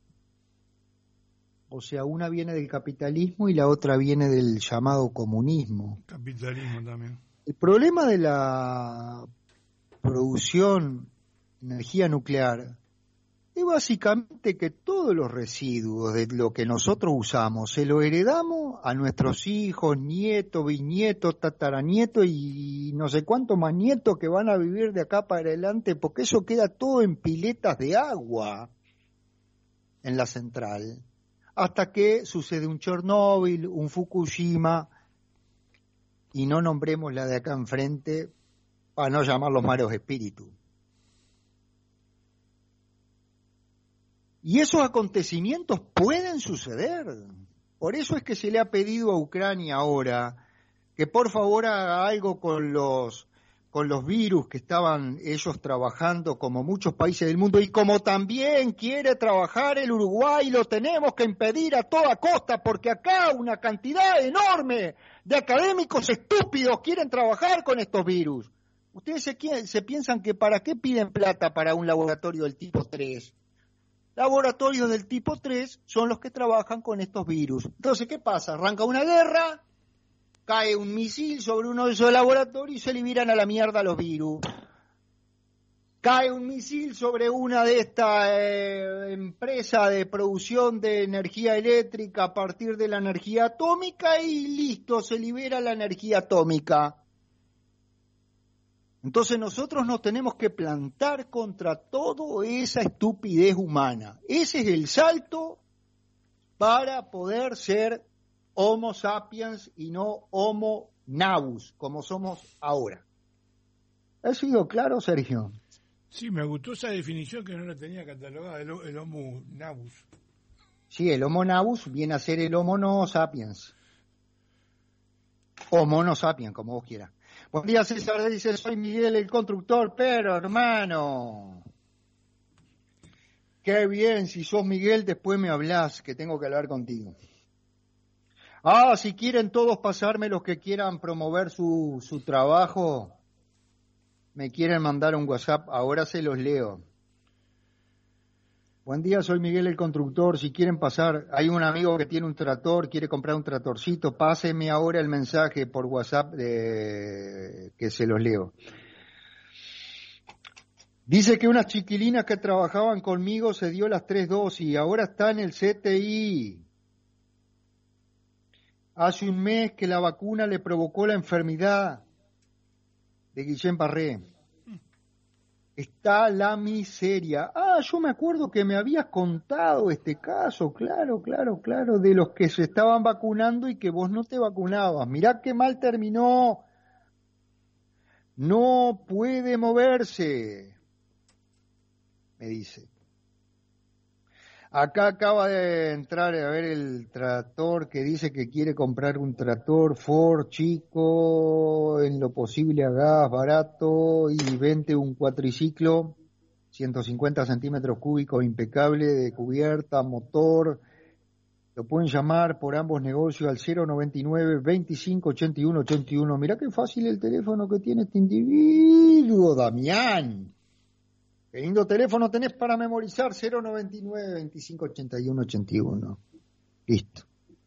O sea, una viene del capitalismo y la otra viene del llamado comunismo. Capitalismo también. El problema de la producción de energía nuclear es básicamente que todos los residuos de lo que nosotros usamos se lo heredamos a nuestros hijos, nietos, bisnietos, tataranietos y no sé cuántos más nietos que van a vivir de acá para adelante, porque eso queda todo en piletas de agua en la central, hasta que sucede un Chernóbil, un Fukushima, y no nombremos la de acá enfrente para no llamarlos malos espíritus. Y esos acontecimientos pueden suceder. Por eso es que se le ha pedido a Ucrania ahora que por favor haga algo con los con los virus que estaban ellos trabajando, como muchos países del mundo, y como también quiere trabajar el Uruguay, lo tenemos que impedir a toda costa, porque acá una cantidad enorme de académicos estúpidos quieren trabajar con estos virus. Ustedes se, se piensan que para qué piden plata para un laboratorio del tipo tres. Laboratorios del tipo tres son los que trabajan con estos virus. Entonces, ¿qué pasa? Arranca una guerra, cae un misil sobre uno de esos laboratorios y se liberan a la mierda los virus. Cae un misil sobre una de estas eh, empresas de producción de energía eléctrica a partir de la energía atómica y listo, se libera la energía atómica. Entonces nosotros nos tenemos que plantar contra toda esa estupidez humana. Ese es el salto para poder ser Homo sapiens y no Homo nabus, como somos ahora. ¿Ha sido claro, Sergio? Sí, me gustó esa definición que no la tenía catalogada, el, el Homo nabus. Sí, el Homo nabus viene a ser el Homo no sapiens. O mono sapiens, como vos quieras. Buen día, César, dice, soy Miguel el constructor, pero hermano, qué bien, si sos Miguel, después me hablás, que tengo que hablar contigo. Ah, si quieren todos pasarme los que quieran promover su, su trabajo, me quieren mandar un WhatsApp, ahora se los leo. Buen día, soy Miguel el constructor, si quieren pasar, hay un amigo que tiene un tractor, quiere comprar un tractorcito, páseme ahora el mensaje por WhatsApp de... que se los leo. Dice que unas chiquilinas que trabajaban conmigo se dio las tres dosis y ahora está en el C T I. Hace un mes que la vacuna le provocó la enfermedad de Guillén Barré. Está la miseria. Ah, yo me acuerdo que me habías contado este caso, claro, claro, claro, de los que se estaban vacunando y que vos no te vacunabas. Mirá qué mal terminó. No puede moverse, me dice. Acá acaba de entrar a ver el tractor que dice que quiere comprar un tractor Ford chico, en lo posible a gas, barato, y vende un cuatriciclo, ciento cincuenta centímetros cúbicos, impecable, de cubierta, motor. Lo pueden llamar por ambos negocios al cero noventa y nueve, veinticinco, ochenta y uno, ochenta y uno. Mirá qué fácil el teléfono que tiene este individuo, Damián. Qué lindo teléfono tenés para memorizar, cero noventa y nueve, veinticinco, ochenta y uno, ochenta y uno. Listo.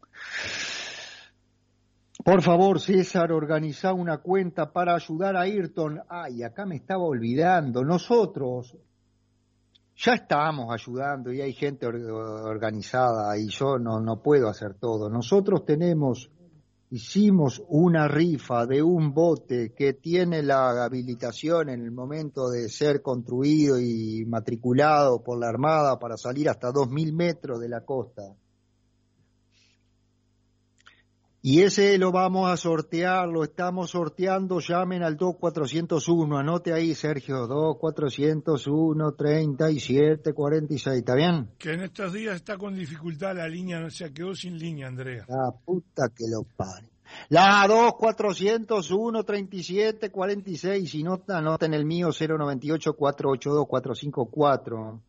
Por favor, César, organizá una cuenta para ayudar a Ayrton. Ay, acá me estaba olvidando. Nosotros ya estamos ayudando y hay gente organizada y yo no, no puedo hacer todo. Nosotros tenemos... Hicimos una rifa de un bote que tiene la habilitación en el momento de ser construido y matriculado por la Armada para salir hasta dos mil metros de la costa. Y ese lo vamos a sortear, lo estamos sorteando, llamen al dos cuatrocientos uno, anote ahí, Sergio, dos cuatrocientos uno, treinta y siete, cuarenta y seis, ¿está bien? Que en estos días está con dificultad la línea, no se quedó sin línea, Andrea. La puta que lo pare. La dos cuatrocientos uno, treinta y siete, cuarenta y seis, si no, anoten el mío, cero noventa y ocho, cuatrocientos ochenta y dos, cuatrocientos cincuenta y cuatro.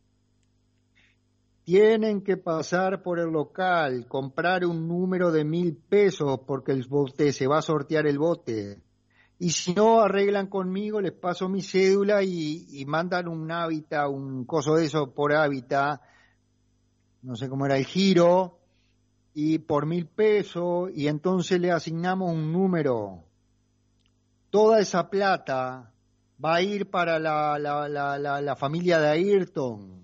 Tienen que pasar por el local, comprar un número de mil pesos porque el bote se va a sortear el bote. Y si no arreglan conmigo, les paso mi cédula y, y mandan un hábitat, un coso de eso por hábitat, no sé cómo era el giro, y por mil pesos, y entonces le asignamos un número. toda esa plata va a ir para la, la, la, la, la familia de Ayrton.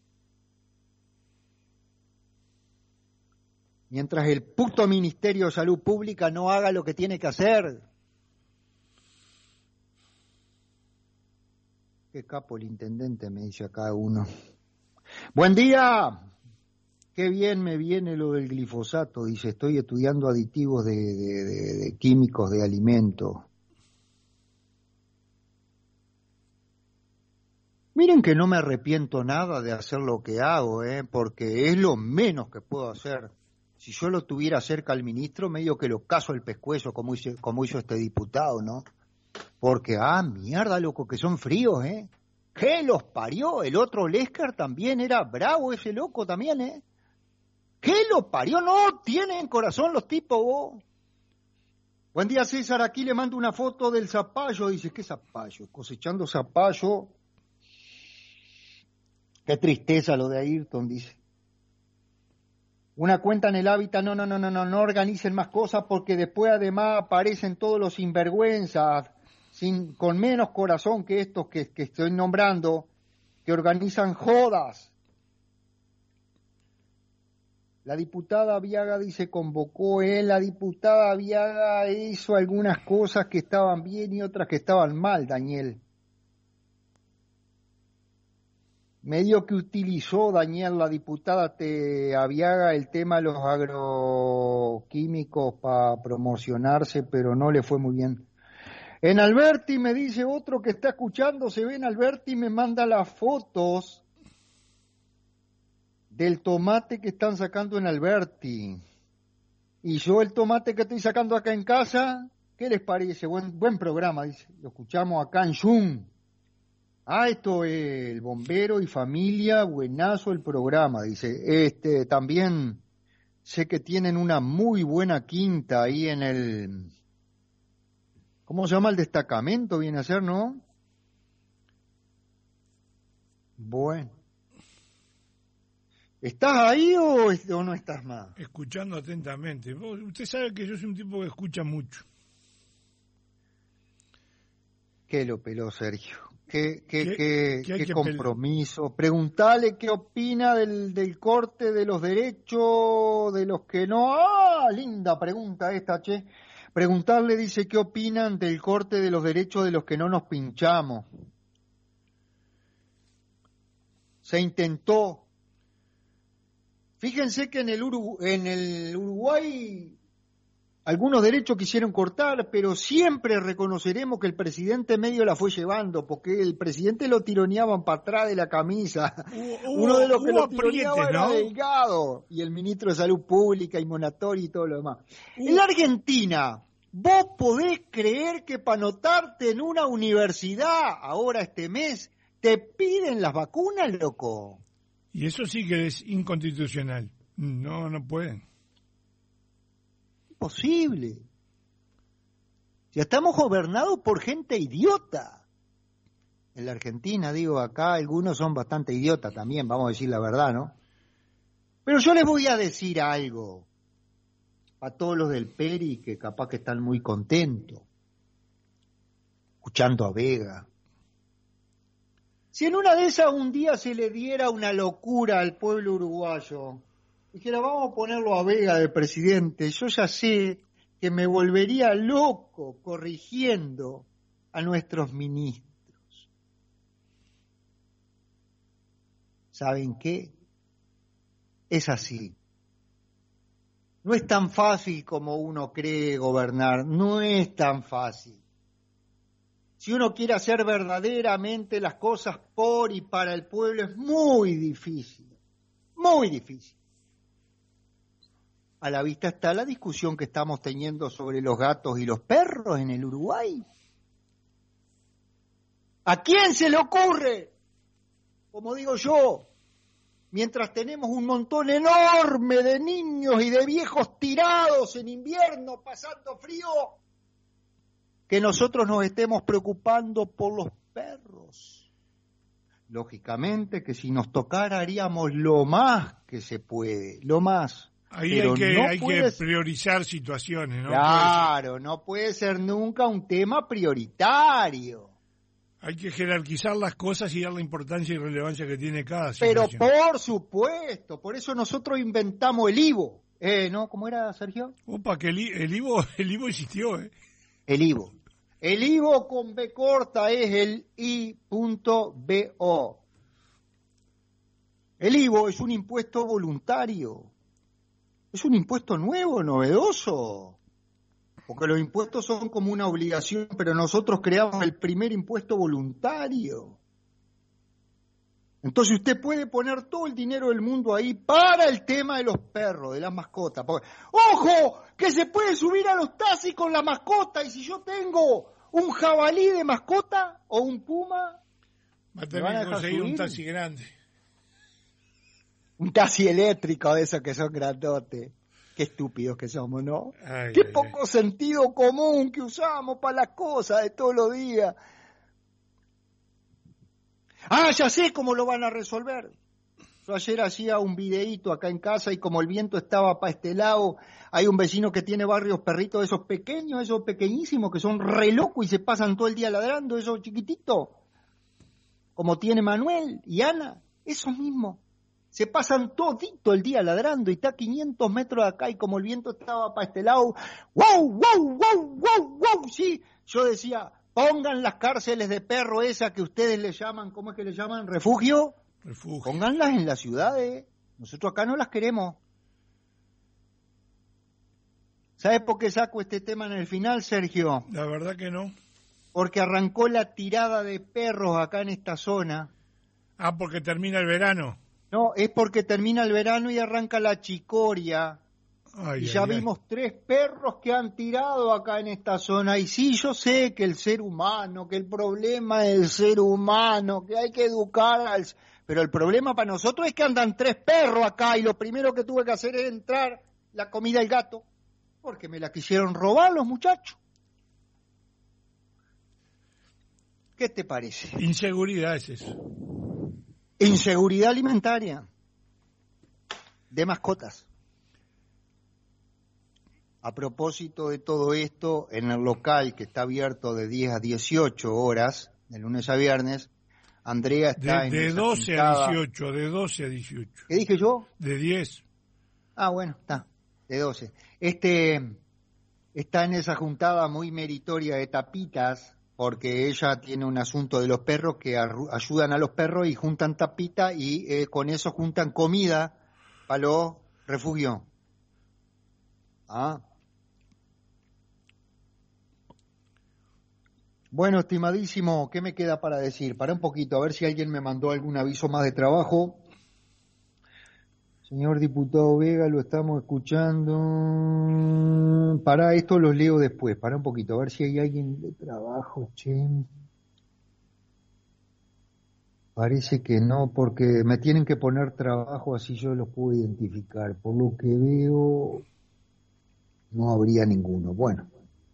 Mientras el puto Ministerio de Salud Pública no haga lo que tiene que hacer. Qué capo el intendente, me dice acá uno. Buen día. Qué bien me viene lo del glifosato. Dice, estoy estudiando aditivos de, de, de, de químicos de alimentos. Miren que no me arrepiento nada de hacer lo que hago, ¿eh? Porque es lo menos que puedo hacer. Si yo lo tuviera cerca al ministro, medio que lo caso el pescuezo, como hizo, como hizo este diputado, ¿no? Porque, ah, mierda, loco, que son fríos, ¿eh? ¿Qué los parió? El otro Lescar también era bravo, ese loco también, ¿eh? ¿Qué los parió? No, tienen corazón los tipos, vos. Buen día, César, aquí le mando una foto del zapallo. Dice, ¿qué zapallo? Cosechando zapallo. Qué tristeza lo de Ayrton, dice. Una cuenta en el hábitat, no, no, no, no, no, no organicen más cosas porque después además aparecen todos los sinvergüenzas, sin, con menos corazón que estos que, que estoy nombrando, que organizan jodas. La diputada Viaga dice, convocó él, la diputada Viaga hizo algunas cosas que estaban bien y otras que estaban mal, Daniel. Medio que utilizó, Daniel, la diputada te Aviaga, el tema de los agroquímicos para promocionarse, pero no le fue muy bien. En Alberti me dice otro que está escuchando, se ve en Alberti, me manda las fotos del tomate que están sacando en Alberti. Y yo el tomate que estoy sacando acá en casa, ¿qué les parece? Buen, buen programa, dice. Lo escuchamos acá en Zoom. Ah, esto es el bombero y familia, buenazo el programa, dice. Este, también sé que tienen una muy buena quinta ahí en el, ¿cómo se llama? El destacamento, viene a ser, ¿no? Bueno. ¿Estás ahí o, o no estás más? Escuchando atentamente. Usted sabe que yo soy un tipo que escucha mucho. ¿Qué lo peló, Sergio? Qué, qué, ¿Qué, qué, qué, qué qué compromiso. Preguntale qué opina del, del corte de los derechos de los que no... ¡Ah! Linda pregunta esta, che. Preguntarle, dice, qué opinan del corte de los derechos de los que no nos pinchamos. Se intentó. Fíjense que en el, Urugu- en el Uruguay... algunos derechos quisieron cortar, pero siempre reconoceremos que el presidente medio la fue llevando, porque el presidente lo tironeaban para atrás de la camisa. Hubo, Uno de los que lo aprietes, tironeaba era ¿no? Delgado, y el ministro de Salud Pública, y Monatori y todo lo demás. En la Argentina, vos podés creer que para anotarte en una universidad, ahora este mes, te piden las vacunas, loco. Y eso sí que es inconstitucional. No, no pueden. Posible. Ya estamos gobernados por gente idiota. En la Argentina, digo, acá algunos son bastante idiotas también, vamos a decir la verdad, ¿no? Pero yo les voy a decir algo a todos los del Peri que capaz que están muy contentos, escuchando a Vega. Si en una de esas un día se le diera una locura al pueblo uruguayo, dijera, vamos a ponerlo a Vega de presidente, yo ya sé que me volvería loco corrigiendo a nuestros ministros. ¿Saben qué? Es así. No es tan fácil como uno cree gobernar, no es tan fácil. Si uno quiere hacer verdaderamente las cosas por y para el pueblo, es muy difícil, muy difícil. A la vista está la discusión que estamos teniendo sobre los gatos y los perros en el Uruguay. ¿A quién se le ocurre? Como digo yo, mientras tenemos un montón enorme de niños y de viejos tirados en invierno pasando frío, que nosotros nos estemos preocupando por los perros. Lógicamente que si nos tocara haríamos lo más que se puede, lo más. Ahí Pero hay, que, no hay puede... que priorizar situaciones, ¿no? Claro, no puede ser nunca un tema prioritario. Hay que jerarquizar las cosas y dar la importancia y relevancia que tiene cada situación. Pero por supuesto, por eso nosotros inventamos el I V O. Eh, ¿no? ¿Cómo era, Sergio? Opa, que el, el I V O, el I V O existió, ¿eh? El I V O. El I V O con B corta es el I V O. El I V O es un impuesto voluntario. Es un impuesto nuevo, novedoso. Porque los impuestos son como una obligación, pero nosotros creamos el primer impuesto voluntario. Entonces usted puede poner todo el dinero del mundo ahí para el tema de los perros, de las mascotas. Porque, ¡ojo! Que se puede subir a los taxis con la mascota, y si yo tengo un jabalí de mascota o un puma, va a tener que conseguir subir? Un taxi grande. Un taxi eléctrico de esos que son grandotes. Qué estúpidos que somos, ¿no? Ay, Qué ay, poco ay. sentido común que usamos para las cosas de todos los días. Ah, ya sé cómo lo van a resolver. Yo ayer hacía un videíto acá en casa y como el viento estaba para este lado, hay un vecino que tiene varios perritos, esos pequeños, esos pequeñísimos, que son re locos y se pasan todo el día ladrando, esos chiquititos, como tiene Manuel y Ana, esos mismos. Se pasan todito el día ladrando y está a quinientos metros de acá y como el viento estaba para este lado, ¡wow, wow, wow, wow, wow! Sí, yo decía, pongan las cárceles de perro esas que ustedes le llaman, ¿cómo es que le llaman? ¿Refugio? Refugio. Pónganlas en las ciudades. Nosotros acá no las queremos. ¿Sabes por qué saco este tema en el final, Sergio? La verdad que no. Porque arrancó la tirada de perros acá en esta zona. Ah, porque termina el verano. No, es porque termina el verano y arranca la chicoria. Ay, y ya ay, vimos ay. tres perros que han tirado acá en esta zona. Y sí, yo sé que el ser humano, que el problema es el ser humano, que hay que educar al... Pero el problema para nosotros es que andan tres perros acá y lo primero que tuve que hacer es entrar la comida al gato, porque me la quisieron robar los muchachos. ¿Qué te parece? Inseguridad es eso. Inseguridad alimentaria de mascotas. A propósito de todo esto, en el local que está abierto de diez a dieciocho horas, de lunes a viernes, Andrea está de, en de esa doce juntada... a dieciocho, de doce a dieciocho. ¿Qué dije yo? De diez. Ah, bueno, está, de doce. Este está en esa juntada muy meritoria de tapitas, porque ella tiene un asunto de los perros que ayudan a los perros y juntan tapita y eh, con eso juntan comida para los refugios. Ah. Bueno, estimadísimo, ¿qué me queda para decir? Para un poquito, a ver si alguien me mandó algún aviso más de trabajo. Señor diputado Vega, lo estamos escuchando. Para esto los leo después, para un poquito, a ver si hay alguien de trabajo, che. Parece que no, porque me tienen que poner trabajo, así yo los puedo identificar. Por lo que veo, no habría ninguno. Bueno.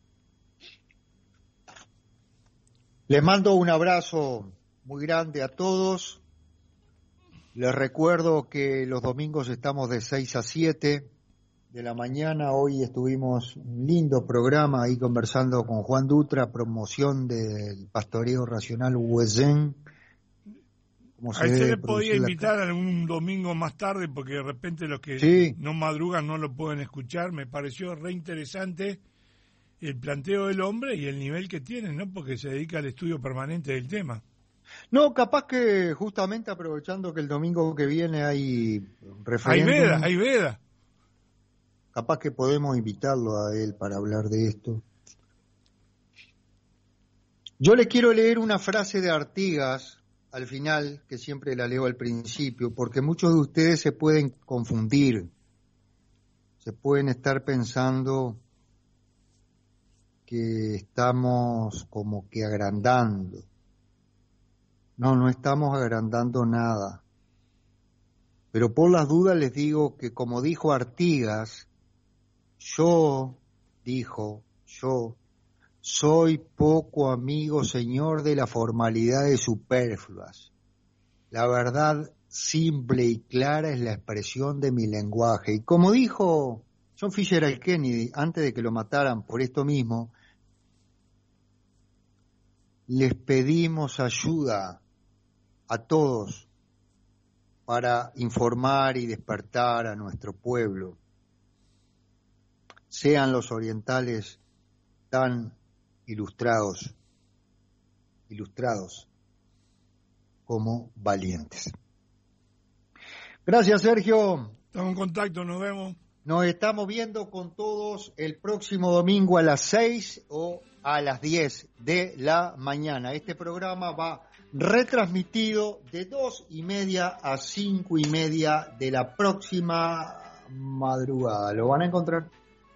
Les mando un abrazo muy grande a todos. Les recuerdo que los domingos estamos de seis a siete de la mañana. Hoy estuvimos un lindo programa ahí conversando con Juan Dutra, promoción del pastoreo racional Huesén. Ahí se le podía invitar algún domingo más tarde porque de repente los que sí. no madrugan no lo pueden escuchar. Me pareció re interesante el planteo del hombre y el nivel que tiene, ¿no? Porque se dedica al estudio permanente del tema. No, capaz que justamente aprovechando que el domingo que viene hay referéndum. Hay veda, hay veda. Capaz que podemos invitarlo a él para hablar de esto. Yo le quiero leer una frase de Artigas al final, que siempre la leo al principio, porque muchos de ustedes se pueden confundir. Se pueden estar pensando que estamos como que agrandando. No, no estamos agrandando nada. Pero por las dudas les digo que como dijo Artigas, yo, dijo, yo, soy poco amigo, señor, de las formalidades superfluas. La verdad simple y clara es la expresión de mi lenguaje. Y como dijo John Fitzgerald Kennedy antes de que lo mataran por esto mismo, les pedimos ayuda a todos para informar y despertar a nuestro pueblo. Sean los orientales tan ilustrados, ilustrados como valientes. Gracias, Sergio. Estamos en contacto, nos vemos. Nos estamos viendo con todos el próximo domingo a las seis o a las diez de la mañana. Este programa va retransmitido de dos y media a cinco y media de la próxima madrugada. Lo van a encontrar.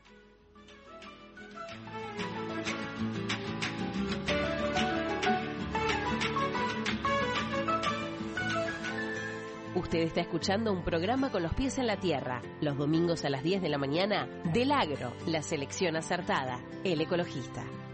Usted está escuchando un programa con los pies en la tierra, los domingos a las diez de la mañana, del Agro, la selección acertada, el ecologista.